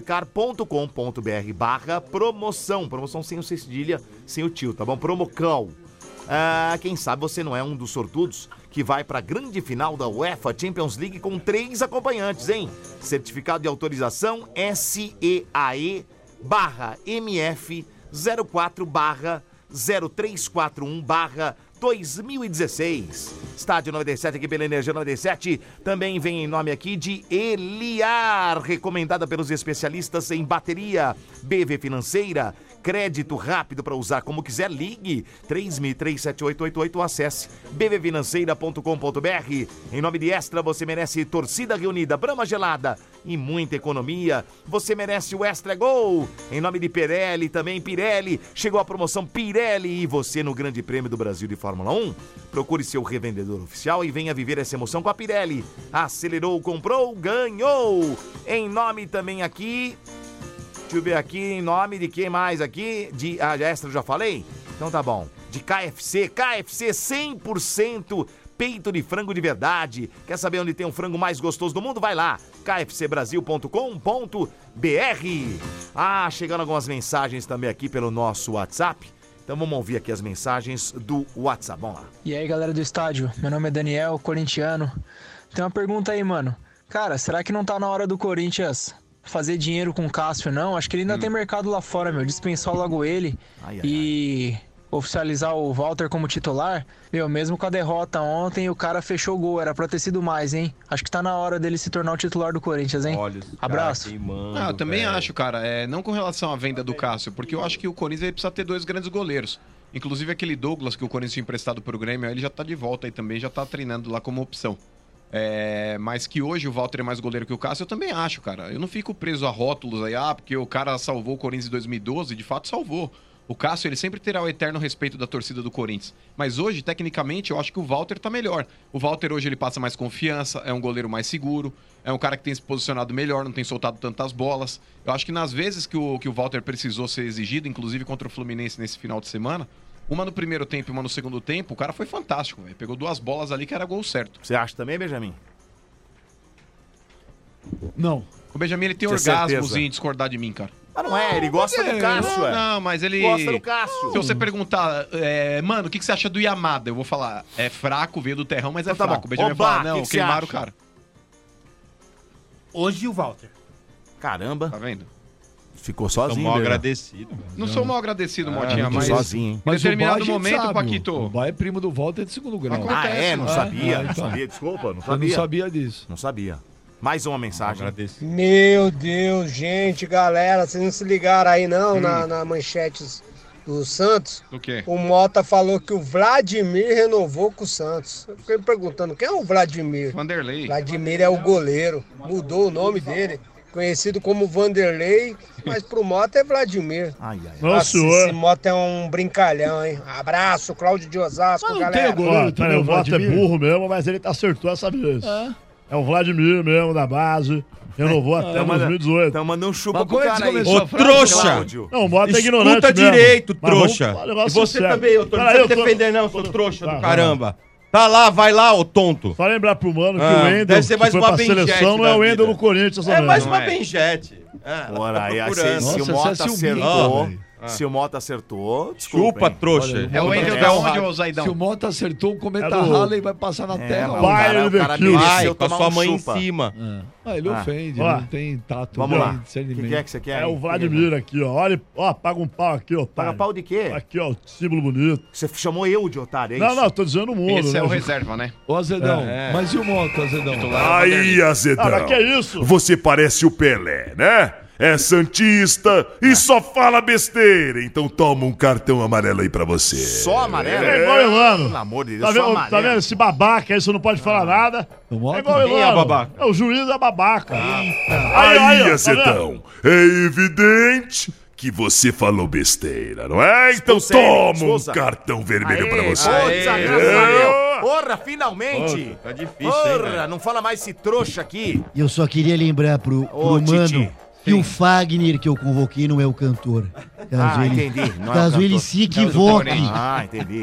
mastercard.com.br/promoção. Promoção sem o cedilha, sem o tio, tá bom? Promocão. Quem sabe você não é um dos sortudos que vai para a grande final da UEFA Champions League com 3 acompanhantes, hein? Certificado de autorização SEAE/MF 04/0341/2016. Estádio 97 aqui pela Energia 97. Também vem em nome aqui de Eliar, recomendada pelos especialistas em bateria. BV Financeira, crédito rápido para usar como quiser, ligue 30037888 ou acesse bvfinanceira.com.br. Em nome de Extra, você merece torcida reunida, Brahma gelada e muita economia. Você merece o Extra Gol. Em nome de Pirelli, também Pirelli. Chegou a promoção Pirelli e você no Grande Prêmio do Brasil de Fórmula 1. Procure seu revendedor oficial e venha viver essa emoção com a Pirelli. Acelerou, comprou, ganhou. Em nome também aqui... Deixa eu ver aqui, em nome de quem mais aqui? De Extra, eu já falei? Então tá bom. De KFC 100% peito de frango de verdade. Quer saber onde tem o frango mais gostoso do mundo? Vai lá, kfcbrasil.com.br. Chegando algumas mensagens também aqui pelo nosso WhatsApp. Então vamos ouvir aqui as mensagens do WhatsApp. Vamos lá. E aí, galera do estádio? Meu nome é Daniel, corintiano. Tem uma pergunta aí, mano. Cara, será que não tá na hora do Corinthians fazer dinheiro com o Cássio, não? Acho que ele ainda tem mercado lá fora, meu. Dispensar logo ele oficializar o Walter como titular. Meu, mesmo com a derrota ontem, o cara fechou o gol. Era pra ter sido mais, hein? Acho que tá na hora dele se tornar o titular do Corinthians, hein? Olha, abraço. Eu também acho, cara. Não com relação à venda do Cássio, porque eu acho que o Corinthians ele precisa ter 2 grandes goleiros. Inclusive aquele Douglas que o Corinthians tinha emprestado pro Grêmio, ele já tá de volta aí também, já tá treinando lá como opção. Mas que hoje o Walter é mais goleiro que o Cássio, eu também acho, cara. Eu não fico preso a rótulos aí, porque o cara salvou o Corinthians em 2012, de fato salvou. O Cássio, ele sempre terá o eterno respeito da torcida do Corinthians. Mas hoje, tecnicamente, eu acho que o Walter tá melhor. O Walter hoje ele passa mais confiança, é um goleiro mais seguro, é um cara que tem se posicionado melhor, não tem soltado tantas bolas. Eu acho que nas vezes que o Walter precisou ser exigido, inclusive contra o Fluminense nesse final de semana, uma no primeiro tempo e uma no segundo tempo, o cara foi fantástico, véio. Pegou 2 bolas ali que era gol certo. Você acha também, Benjamin? Não. O Benjamin, ele tem orgasmos em discordar de mim, cara. Mas não é, ele gosta do Cássio, Não, mas ele... Gosta do Cássio. Se você perguntar, mano, o que você acha do Yamada? Eu vou falar, é fraco, veio do terrão, mas é então, fraco. O Benjamin vai falar, não, queimaram o cara. Hoje o Walter. Caramba. Tá vendo? Ficou sozinho. Mal agradecido. Não sou mal agradecido, Motinha, mas... sozinho, hein? Mas em determinado momento, sabe, Paquito. O Bá é primo do Walter de segundo grau. Não sabia, não sabia, desculpa, não sabia. Eu não sabia disso. Não sabia. Mais uma mensagem. Agradeço. Meu Deus, gente, galera, vocês não se ligaram aí não na manchetes do Santos? Do quê? O Mota falou que o Vladimir renovou com o Santos. Eu fiquei me perguntando, quem é o Vladimir? Vanderlei. Vladimir é o goleiro, mudou o nome dele. Conhecido como Vanderlei, mas pro Mota é Vladimir. Nossa, esse Mota é um brincalhão, hein? Abraço, Cláudio de Osasco, Não galera. tem o goleiro, o Mota é burro mesmo, mas ele acertou essa vez. É o Vladimir mesmo, da base. Renovou até 2018. Então mandando um chupa pro cara cara aí. Ô, trouxa! Não, o Mota é ignorante Escuta mesmo. direito, Mas trouxa. vamos- E você também, eu tô não Peraí, precisa eu tô- defender não, seu trouxa Tá, do caramba. Tá lá, vai lá, ô tonto. Só lembrar pro mano que o Wendel, deve ser mais que foi uma pra Benjete seleção, não é da o Wendel vida. no Corinthians. É mais não uma Benjete. Bora aí, procurando. se o Nossa, Mota esse é acertou, velho. se o Mota acertou, desculpa. Chupa, hein? trouxa. Olha, É o Wendel da onde, ô Zaidão? Se o Mota acertou, o cometa É do- Halley vai passar na terra. mas o cara mereceu Vai, com a tomar sua um mãe chupa. em cima. Ele ofende, Ó, não tem tato. Vamos não lá. tem O discernimento. que é que você quer? É aí? o Vladimir aqui, ó. Olha, ó, paga um pau aqui, ó. Paga pau de quê? Aqui, ó, símbolo bonito. Você chamou eu de otário, é Não, isso? não, tô dizendo o mundo. Esse né? é o reserva, né? Ô, Azedão, mas e o Mota, Azedão? Aí, Azedão. Ah, mas que é isso? Você parece o Pelé, né? É santista e só fala besteira. Então toma um cartão amarelo aí pra você. Só amarelo? É igual o Elano. Pelo amor de Deus, Tá só vendo, amarelo. tá vendo esse babaca aí, você não pode falar nada. É igual o Quem é Elano. babaca? É o juiz é babaca. Aí, ó, tá Azedão, é evidente que você falou besteira, não é? Então Expulsa ele, toma expulsa. um cartão vermelho pra você. Porra, finalmente! Tá difícil, Porra, hein, não fala mais esse trouxa aqui. Eu só queria lembrar pro Ô, mano Titi. que o Fagner que eu convoquei não é o cantor. Caso entendi. Não é o caso cantor. ele se equivoque. Entendi.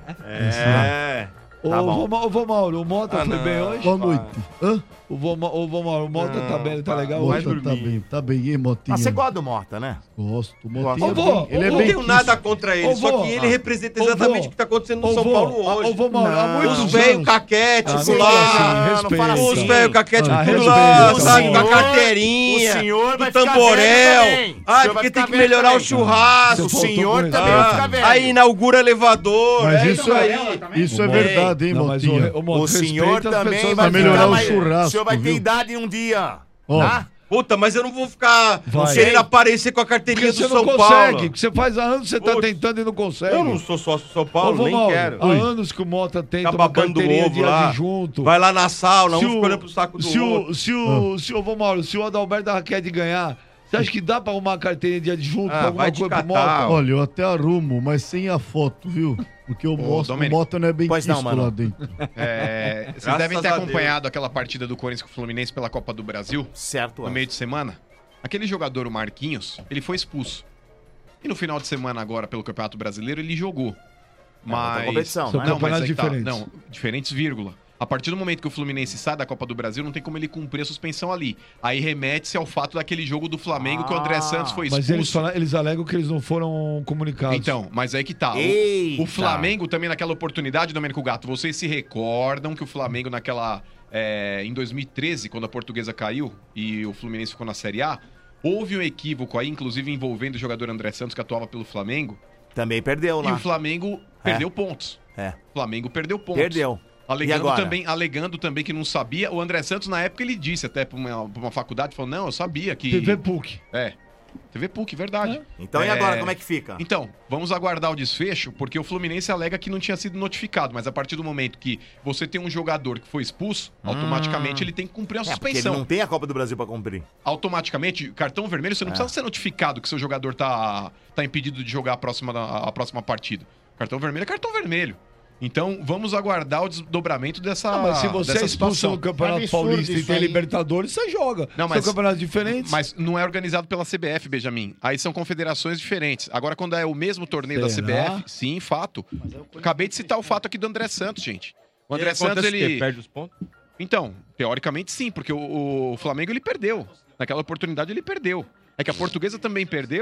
É. Tá Ô, vô Mauro, o Mota foi bem hoje? Boa noite. Hã? Ô, vô Mauro, o Mota tá bem, tá legal Mota hoje? tá bem, hein, Motinha? Mas você gosta do Mota, né? Gosto. Gosto. Motinha Ô, vô, ele é Não bem tenho nada contra ele, Ô, só vô. que ele representa exatamente o que tá acontecendo no São Paulo hoje. Ô, vô Mauro, há muitos Os velhos anos- caquete, Ah, tudo não lá. fala assim, respeita. Os velhos caquete, Ah, tudo respeita, lá, tá sabe? bom. Com a carteirinha, o senhor vai do ficar tamborel. velho também. O Ah, senhor vai porque tem ficar que velho melhorar o também. churrasco. O senhor também vai ficar velho. Aí inaugura elevador. Mas é isso é, isso é verdade, hein, Não, mas Motinha? O senhor também vai melhorar ficar o mais... churrasco, O senhor vai ter viu? idade um dia. Ó. Tá? Puta, mas eu não vou ficar Vai. querendo aparecer com a carteirinha Porque do você não São consegue, Paulo. que você faz há anos que você tá Putz. tentando e não consegue. Eu não sou sócio do São Ô, Paulo, vô nem Mauro, quero. há anos que o Mota tenta Fica uma babando carteirinha ovo de lá. adjunto. Vai lá na sauna, Se um o- ficando pro saco do outro. Se o vô Mauro, se o Adalberto Raquete ganhar, você acha que dá pra arrumar a carteirinha de adjunto pra alguma vai te coisa pro catar, Mota? Olha, eu até arrumo, mas sem a foto, viu? Porque o Domênico. Mota não é bem Pois não, quisto mano. lá dentro. Vocês Graças devem ter a acompanhado aquela partida do Corinthians com o Fluminense pela Copa do Brasil. Certo. No meio de semana. Aquele jogador, o Marquinhos, ele foi expulso. E no final de semana agora, pelo Campeonato Brasileiro, ele jogou. Mas... outra competição, São né? Não, mas campeonatos aí tá. diferentes. Não, diferentes, vírgula. A partir do momento que o Fluminense sai da Copa do Brasil, não tem como ele cumprir a suspensão ali. Aí remete-se ao fato daquele jogo do Flamengo que o André Santos foi expulso. Mas eles alegam que eles não foram comunicados. Então, mas aí que tá. Eita. O Flamengo também naquela oportunidade, Domênico Gato, vocês se recordam que o Flamengo naquela... em 2013, quando a Portuguesa caiu e o Fluminense ficou na Série A, houve um equívoco aí, inclusive envolvendo o jogador André Santos, que atuava pelo Flamengo. Também perdeu lá. E o Flamengo perdeu pontos. É. O Flamengo perdeu pontos. Perdeu. Alegando também que não sabia. O André Santos, na época, ele disse até pra uma faculdade, falou, não, eu sabia que... TV PUC. TV PUC, verdade. Então e agora, como é que fica? Então, vamos aguardar o desfecho, porque o Fluminense alega que não tinha sido notificado, mas a partir do momento que você tem um jogador que foi expulso, automaticamente ele tem que cumprir a Porque ele suspensão. não tem a Copa do Brasil pra cumprir. Automaticamente, cartão vermelho, você não precisa ser notificado que seu jogador tá impedido de jogar a próxima partida. Cartão vermelho é cartão vermelho. Então, vamos aguardar o desdobramento dessa Mas se você é expulso no Campeonato Paulista e tem Libertadores, você joga. Não, São campeonatos diferentes. Mas não é organizado pela CBF, Benjamin. Aí são confederações diferentes. Agora, quando é o mesmo torneio Será? da CBF, sim, fato. Acabei de citar o fato aqui do André Santos, gente. O André Acontece Santos, o quê? ele... Perde os pontos? Então, teoricamente sim, porque o Flamengo ele perdeu. Naquela oportunidade ele perdeu. É que a Portuguesa também perdeu,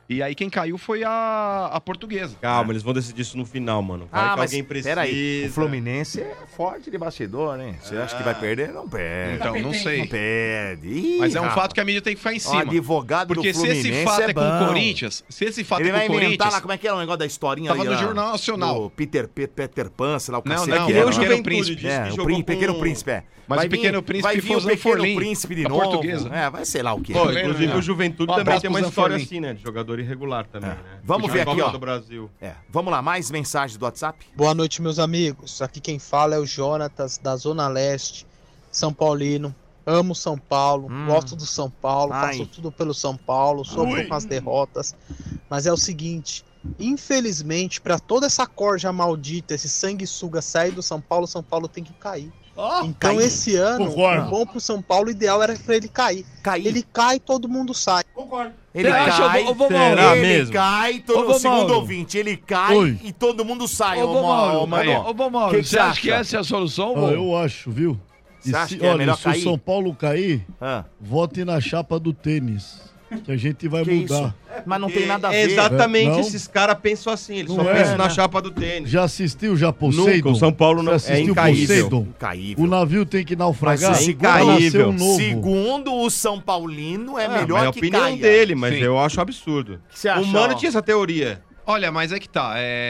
E aí quem caiu foi a Portuguesa. Calma, eles vão decidir isso no final, mano. Vai que mas alguém precisa. peraí, o Fluminense é forte de bastidor, né? Você acha que vai perder? Não perde. Então, não sei. Não perde. Ih, mas é um fato que a mídia tem que ficar em cima. O advogado porque do Fluminense se esse fato é com o Corinthians, Ele vai inventar lá, como é que era o negócio da historinha Tava no Jornal Nacional. O Peter Pan, sei lá, o cacete. Não, é o Pequeno Príncipe. O Pequeno Príncipe, é. Mas o Pequeno Príncipe vai vir o Pequeno Príncipe de novo. Portuguesa. Vai sei lá o quê. Inclusive o Juventude também tem uma história assim, né? De jogador irregular também, né? Vamos ver aqui, ó. Do Brasil. Vamos lá, mais mensagens do WhatsApp? Boa noite, meus amigos. Aqui quem fala é o Jonatas, da Zona Leste, São Paulino. Amo São Paulo, gosto do São Paulo, faço tudo pelo São Paulo, sofro com as derrotas. Mas é o seguinte, infelizmente, para toda essa corja maldita, esse sanguessuga sair do São Paulo tem que cair. Então esse ano, o bom pro São Paulo, o ideal era pra ele cair. Ele cai, todo mundo sai. Concordo. Ele cai, mesmo? Cai, segundo ouvinte, ele cai e todo mundo sai. Ô, Mauro, você acha que essa é a solução? Eu acho, viu? Você acha que é melhor cair? Se o São Paulo cair, vote na chapa do tênis, que a gente vai mudar. Mas não tem nada a ver. Exatamente, esses caras pensam assim, eles só pensam na chapa do tênis. Já assistiu já Poseidon? O São Paulo não é incaível. O navio tem que naufragar? Mas incaível. Segundo o São Paulino, é melhor que caia. É a opinião dele, mas eu acho absurdo. O que você acha? O Mano tinha essa teoria. Olha, mas é que tá.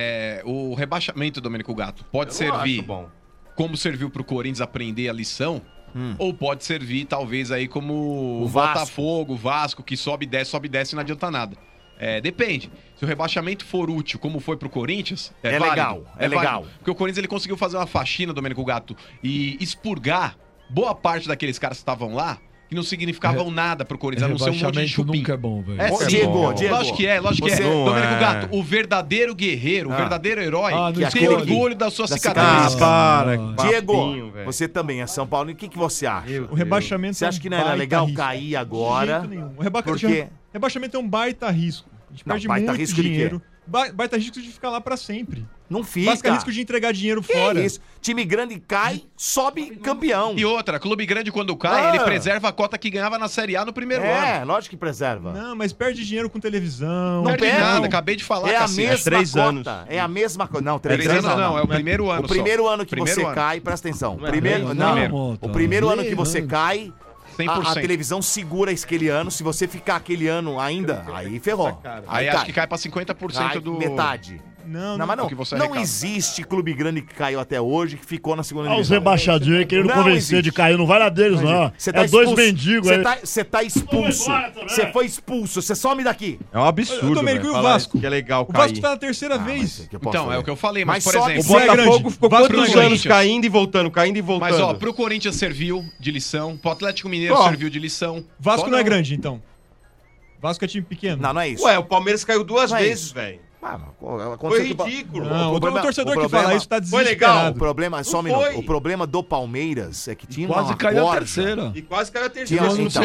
O rebaixamento, Domênico Gato, pode servir como serviu pro Corinthians aprender a lição, ou pode servir, talvez, aí como o Botafogo, o Vasco, que sobe e desce e não adianta nada. Depende. Se o rebaixamento for útil, como foi pro Corinthians, é válido. Legal. Porque o Corinthians ele conseguiu fazer uma faxina, Domênico Gato, e expurgar boa parte daqueles caras que estavam lá, que não significavam nada pro Corinthians, a não ser um monte de chupim. Nunca é bom, velho. Diego. Lógico que é. Domênico Gato, o verdadeiro guerreiro, o verdadeiro herói, que tem orgulho da sua cicatriz. Diego, você também é São Paulo. E o que você acha? O rebaixamento Você acha que não era legal cair agora? De jeito nenhum. O rebaixamento é um baita risco. A gente perde muito dinheiro. Baita risco de ficar lá pra sempre. Não fica. Baita risco de entregar dinheiro fora. Isso. Time grande cai, sobe campeão. E outra, clube grande quando cai, ele preserva a cota que ganhava na Série A no primeiro ano. Lógico que preserva. Não, mas perde dinheiro com televisão. Não perde nada, acabei de falar. É a mesma 3 anos. É a mesma coisa. Não, 3 anos não, é o primeiro ano. O primeiro ano que você cai, presta atenção. O primeiro ano que você cai, a televisão segura aquele ano. Se você ficar aquele ano ainda, aí ferrou. Aí acho que cai pra 50% do... Metade. Não, mas não existe clube grande que caiu até hoje que ficou na segunda divisão. Os rebaixadinhos aí querendo convencer de cair, não vai lá deles, não. Tá dois mendigos aí. Você tá expulso. Você foi expulso, você some daqui. É um absurdo. Domênico, e o Vasco? Que é legal cair. O Vasco tá na terceira vez. Então, é o que eu falei, mas por exemplo... O Botafogo ficou quantos anos caindo e voltando. Mas ó, pro Corinthians serviu de lição, pro Atlético Mineiro serviu de lição. Vasco não é grande, então. Vasco é time pequeno. Não é isso. Ué, o Palmeiras caiu 2 vezes, velho. Foi ridículo. O torcedor que fala isso tá desesperado. Foi legal. O problema, só um minuto. O problema do Palmeiras é que tinha quase caiu a terceira. E quase caiu a terceira.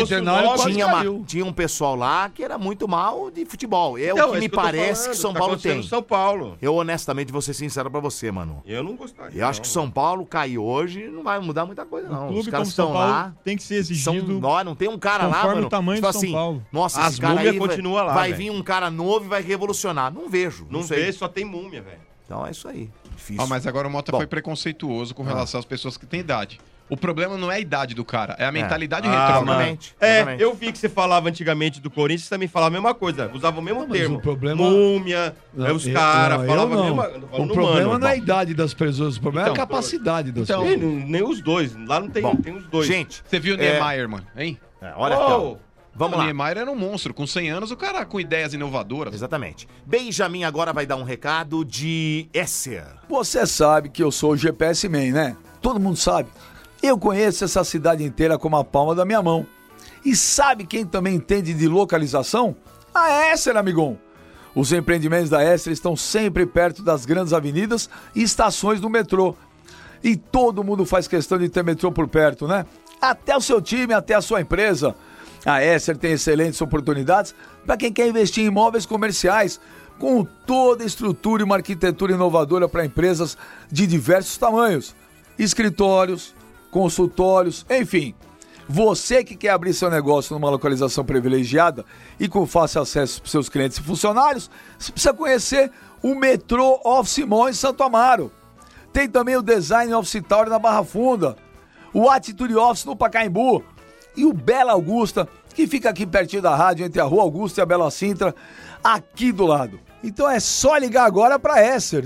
Tinha um pessoal lá que era muito mal de futebol. O que me parece que São Paulo tem. São Paulo. Eu honestamente vou ser sincero pra você, mano. Eu não gostaria. Eu acho que São Paulo cair hoje não vai mudar muita coisa, não. Os caras estão lá. Tem que ser exigido. Não tem um cara lá, mano. O tamanho do São Paulo. Nossa, esse cara aí vai vir um cara novo e vai revolucionar. Não vejo. Não vejo, só tem múmia, velho. Então é isso aí. Difícil. Mas agora o Mota foi preconceituoso com relação às pessoas que têm idade. O problema não é a idade do cara, é a mentalidade retrógrada. Eu vi que você falava antigamente do Corinthians, você também falava a mesma coisa. Usava o mesmo termo. O problema... Múmia, os caras falavam a mesma... O problema não é a idade das pessoas, o problema é a capacidade das pessoas. Nem os dois. Lá não tem, tem os dois. Gente, você viu o Niemeyer, mano? Hein? Olha aqui, Vamos lá. O Niemeyer era um monstro. Com 100 anos, o cara com ideias inovadoras. Exatamente. Benjamin agora vai dar um recado de Esser. Você sabe que eu sou o GPS Man, né? Todo mundo sabe. Eu conheço essa cidade inteira como a palma da minha mão. E sabe quem também entende de localização? A Esser, amigão. Os empreendimentos da Esser estão sempre perto das grandes avenidas e estações do metrô. E todo mundo faz questão de ter metrô por perto, né? Até o seu time, até a sua empresa. A Esser tem excelentes oportunidades para quem quer investir em imóveis comerciais, com toda a estrutura e uma arquitetura inovadora para empresas de diversos tamanhos. Escritórios, consultórios, enfim. Você que quer abrir seu negócio numa localização privilegiada e com fácil acesso para seus clientes e funcionários, você precisa conhecer o Metrô Office Mall em Santo Amaro. Tem também o Design Office Tower na Barra Funda, o Atitude Office no Pacaembu e o Bela Augusta, que fica aqui pertinho da rádio, entre a Rua Augusta e a Bela Sintra, aqui do lado. Então é só ligar agora para Esser,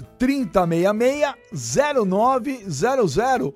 3066-0900,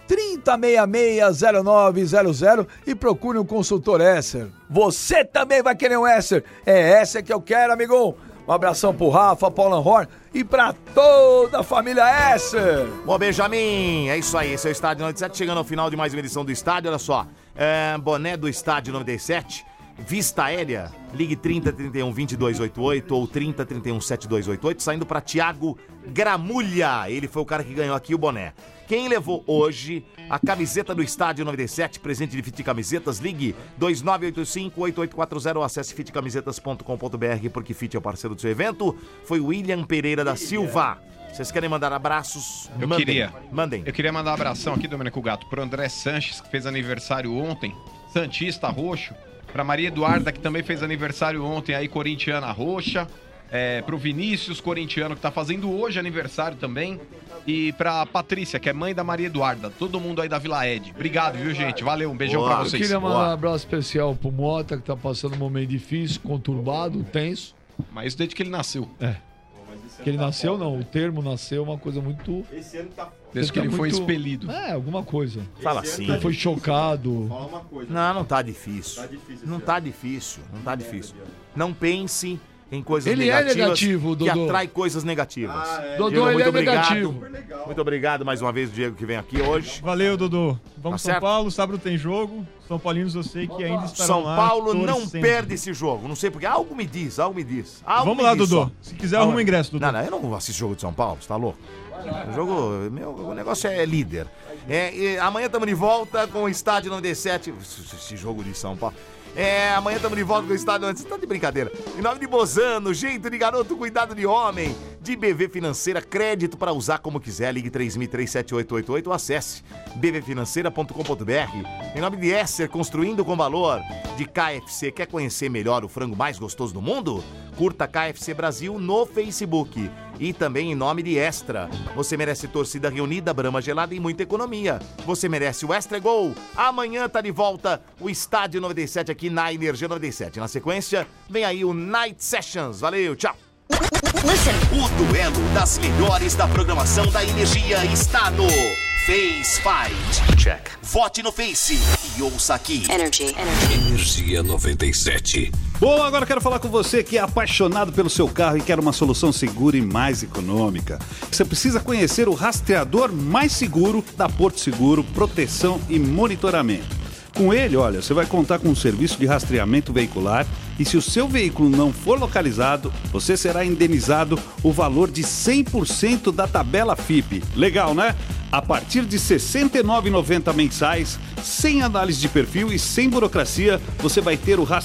3066-0900 e procure um consultor Esser. Você também vai querer um Esser? É Esser que eu quero, amigão. Um abração pro Rafa, Paulo Horn e pra toda a família Esser. Bom, Benjamin, é isso aí. Esse é o Estádio 97, chegando ao final de mais uma edição do Estádio. Olha só, boné do Estádio 97, vista aérea, ligue 3031-2288 ou 3031-7288, saindo pra Thiago Gramulha. Ele foi o cara que ganhou aqui o boné. Quem levou hoje a camiseta do Estádio 97, presente de Fit Camisetas, ligue 2985-8840 ou acesse fitcamisetas.com.br, porque Fit é o parceiro do seu evento. Foi William Pereira da Silva. Vocês querem mandar abraços? Mandem. Eu queria mandar um abração aqui, Domênico Gato, pro André Sanches, que fez aniversário ontem, santista roxo, pra Maria Eduarda, que também fez aniversário ontem, aí corintiana roxa, pro Vinícius, corintiano, que tá fazendo hoje aniversário também, e pra Patrícia, que é mãe da Maria Eduarda, todo mundo aí da Vila Ed. Obrigado, viu, gente? Valeu, um beijão pra vocês. Eu queria mandar um abraço especial pro Mota, que tá passando um momento difícil, conturbado, tenso. Mas isso desde que ele nasceu. Que ele nasceu, não. O termo nasceu é uma coisa muito... Esse ano tá... Desde que ele foi expelido. Alguma coisa. Fala assim. Ele foi chocado. Fala uma coisa. Não tá difícil. Não tá difícil. Não pense em coisas negativas. Ele é negativo, Dodô. Que atrai coisas negativas. Dodô, Diego, ele é obrigado. negativo. Muito obrigado mais uma vez, Diego, que vem aqui hoje. Valeu, Dodô. Vamos Tá São Paulo, sábado tem jogo. São Paulinos eu sei que ainda estarão São lá. Paulo não torcendo. perde esse jogo. Não sei porque. Algo me diz. Vamos lá, Dodô. Se quiser, arruma o ingresso, Dodô. Não, eu não assisto jogo de São Paulo, você tá louco? O negócio é líder. Amanhã estamos de volta com o Estádio 97. Esse jogo de São Paulo. Amanhã estamos de volta com o Estádio 97. Tá de brincadeira. Em nome de Bozano, jeito de garoto, cuidado de homem. De BV Financeira, crédito para usar como quiser. Ligue 3003-7888 ou acesse bvfinanceira.com.br. Em nome de Esser, construindo com valor. De KFC, quer conhecer melhor o frango mais gostoso do mundo? Curta KFC Brasil no Facebook. E também em nome de Extra. Você merece torcida reunida, Brahma gelada e muita economia. Você merece o Extra Gol. Amanhã tá de volta o Estádio 97 aqui na Energia 97. Na sequência, vem aí o Night Sessions. Valeu, tchau. O duelo das melhores da programação da Energia está no Face Fight. Check. Vote no Face e ouça aqui. Energia 97. Bom, agora quero falar com você que é apaixonado pelo seu carro e quer uma solução segura e mais econômica. Você precisa conhecer o rastreador mais seguro da Porto Seguro, proteção e monitoramento. Com ele, olha, você vai contar com um serviço de rastreamento veicular e se o seu veículo não for localizado, você será indenizado o valor de 100% da tabela FIPE. Legal, né? A partir de R$ 69,90 mensais, sem análise de perfil e sem burocracia, você vai ter o rastreamento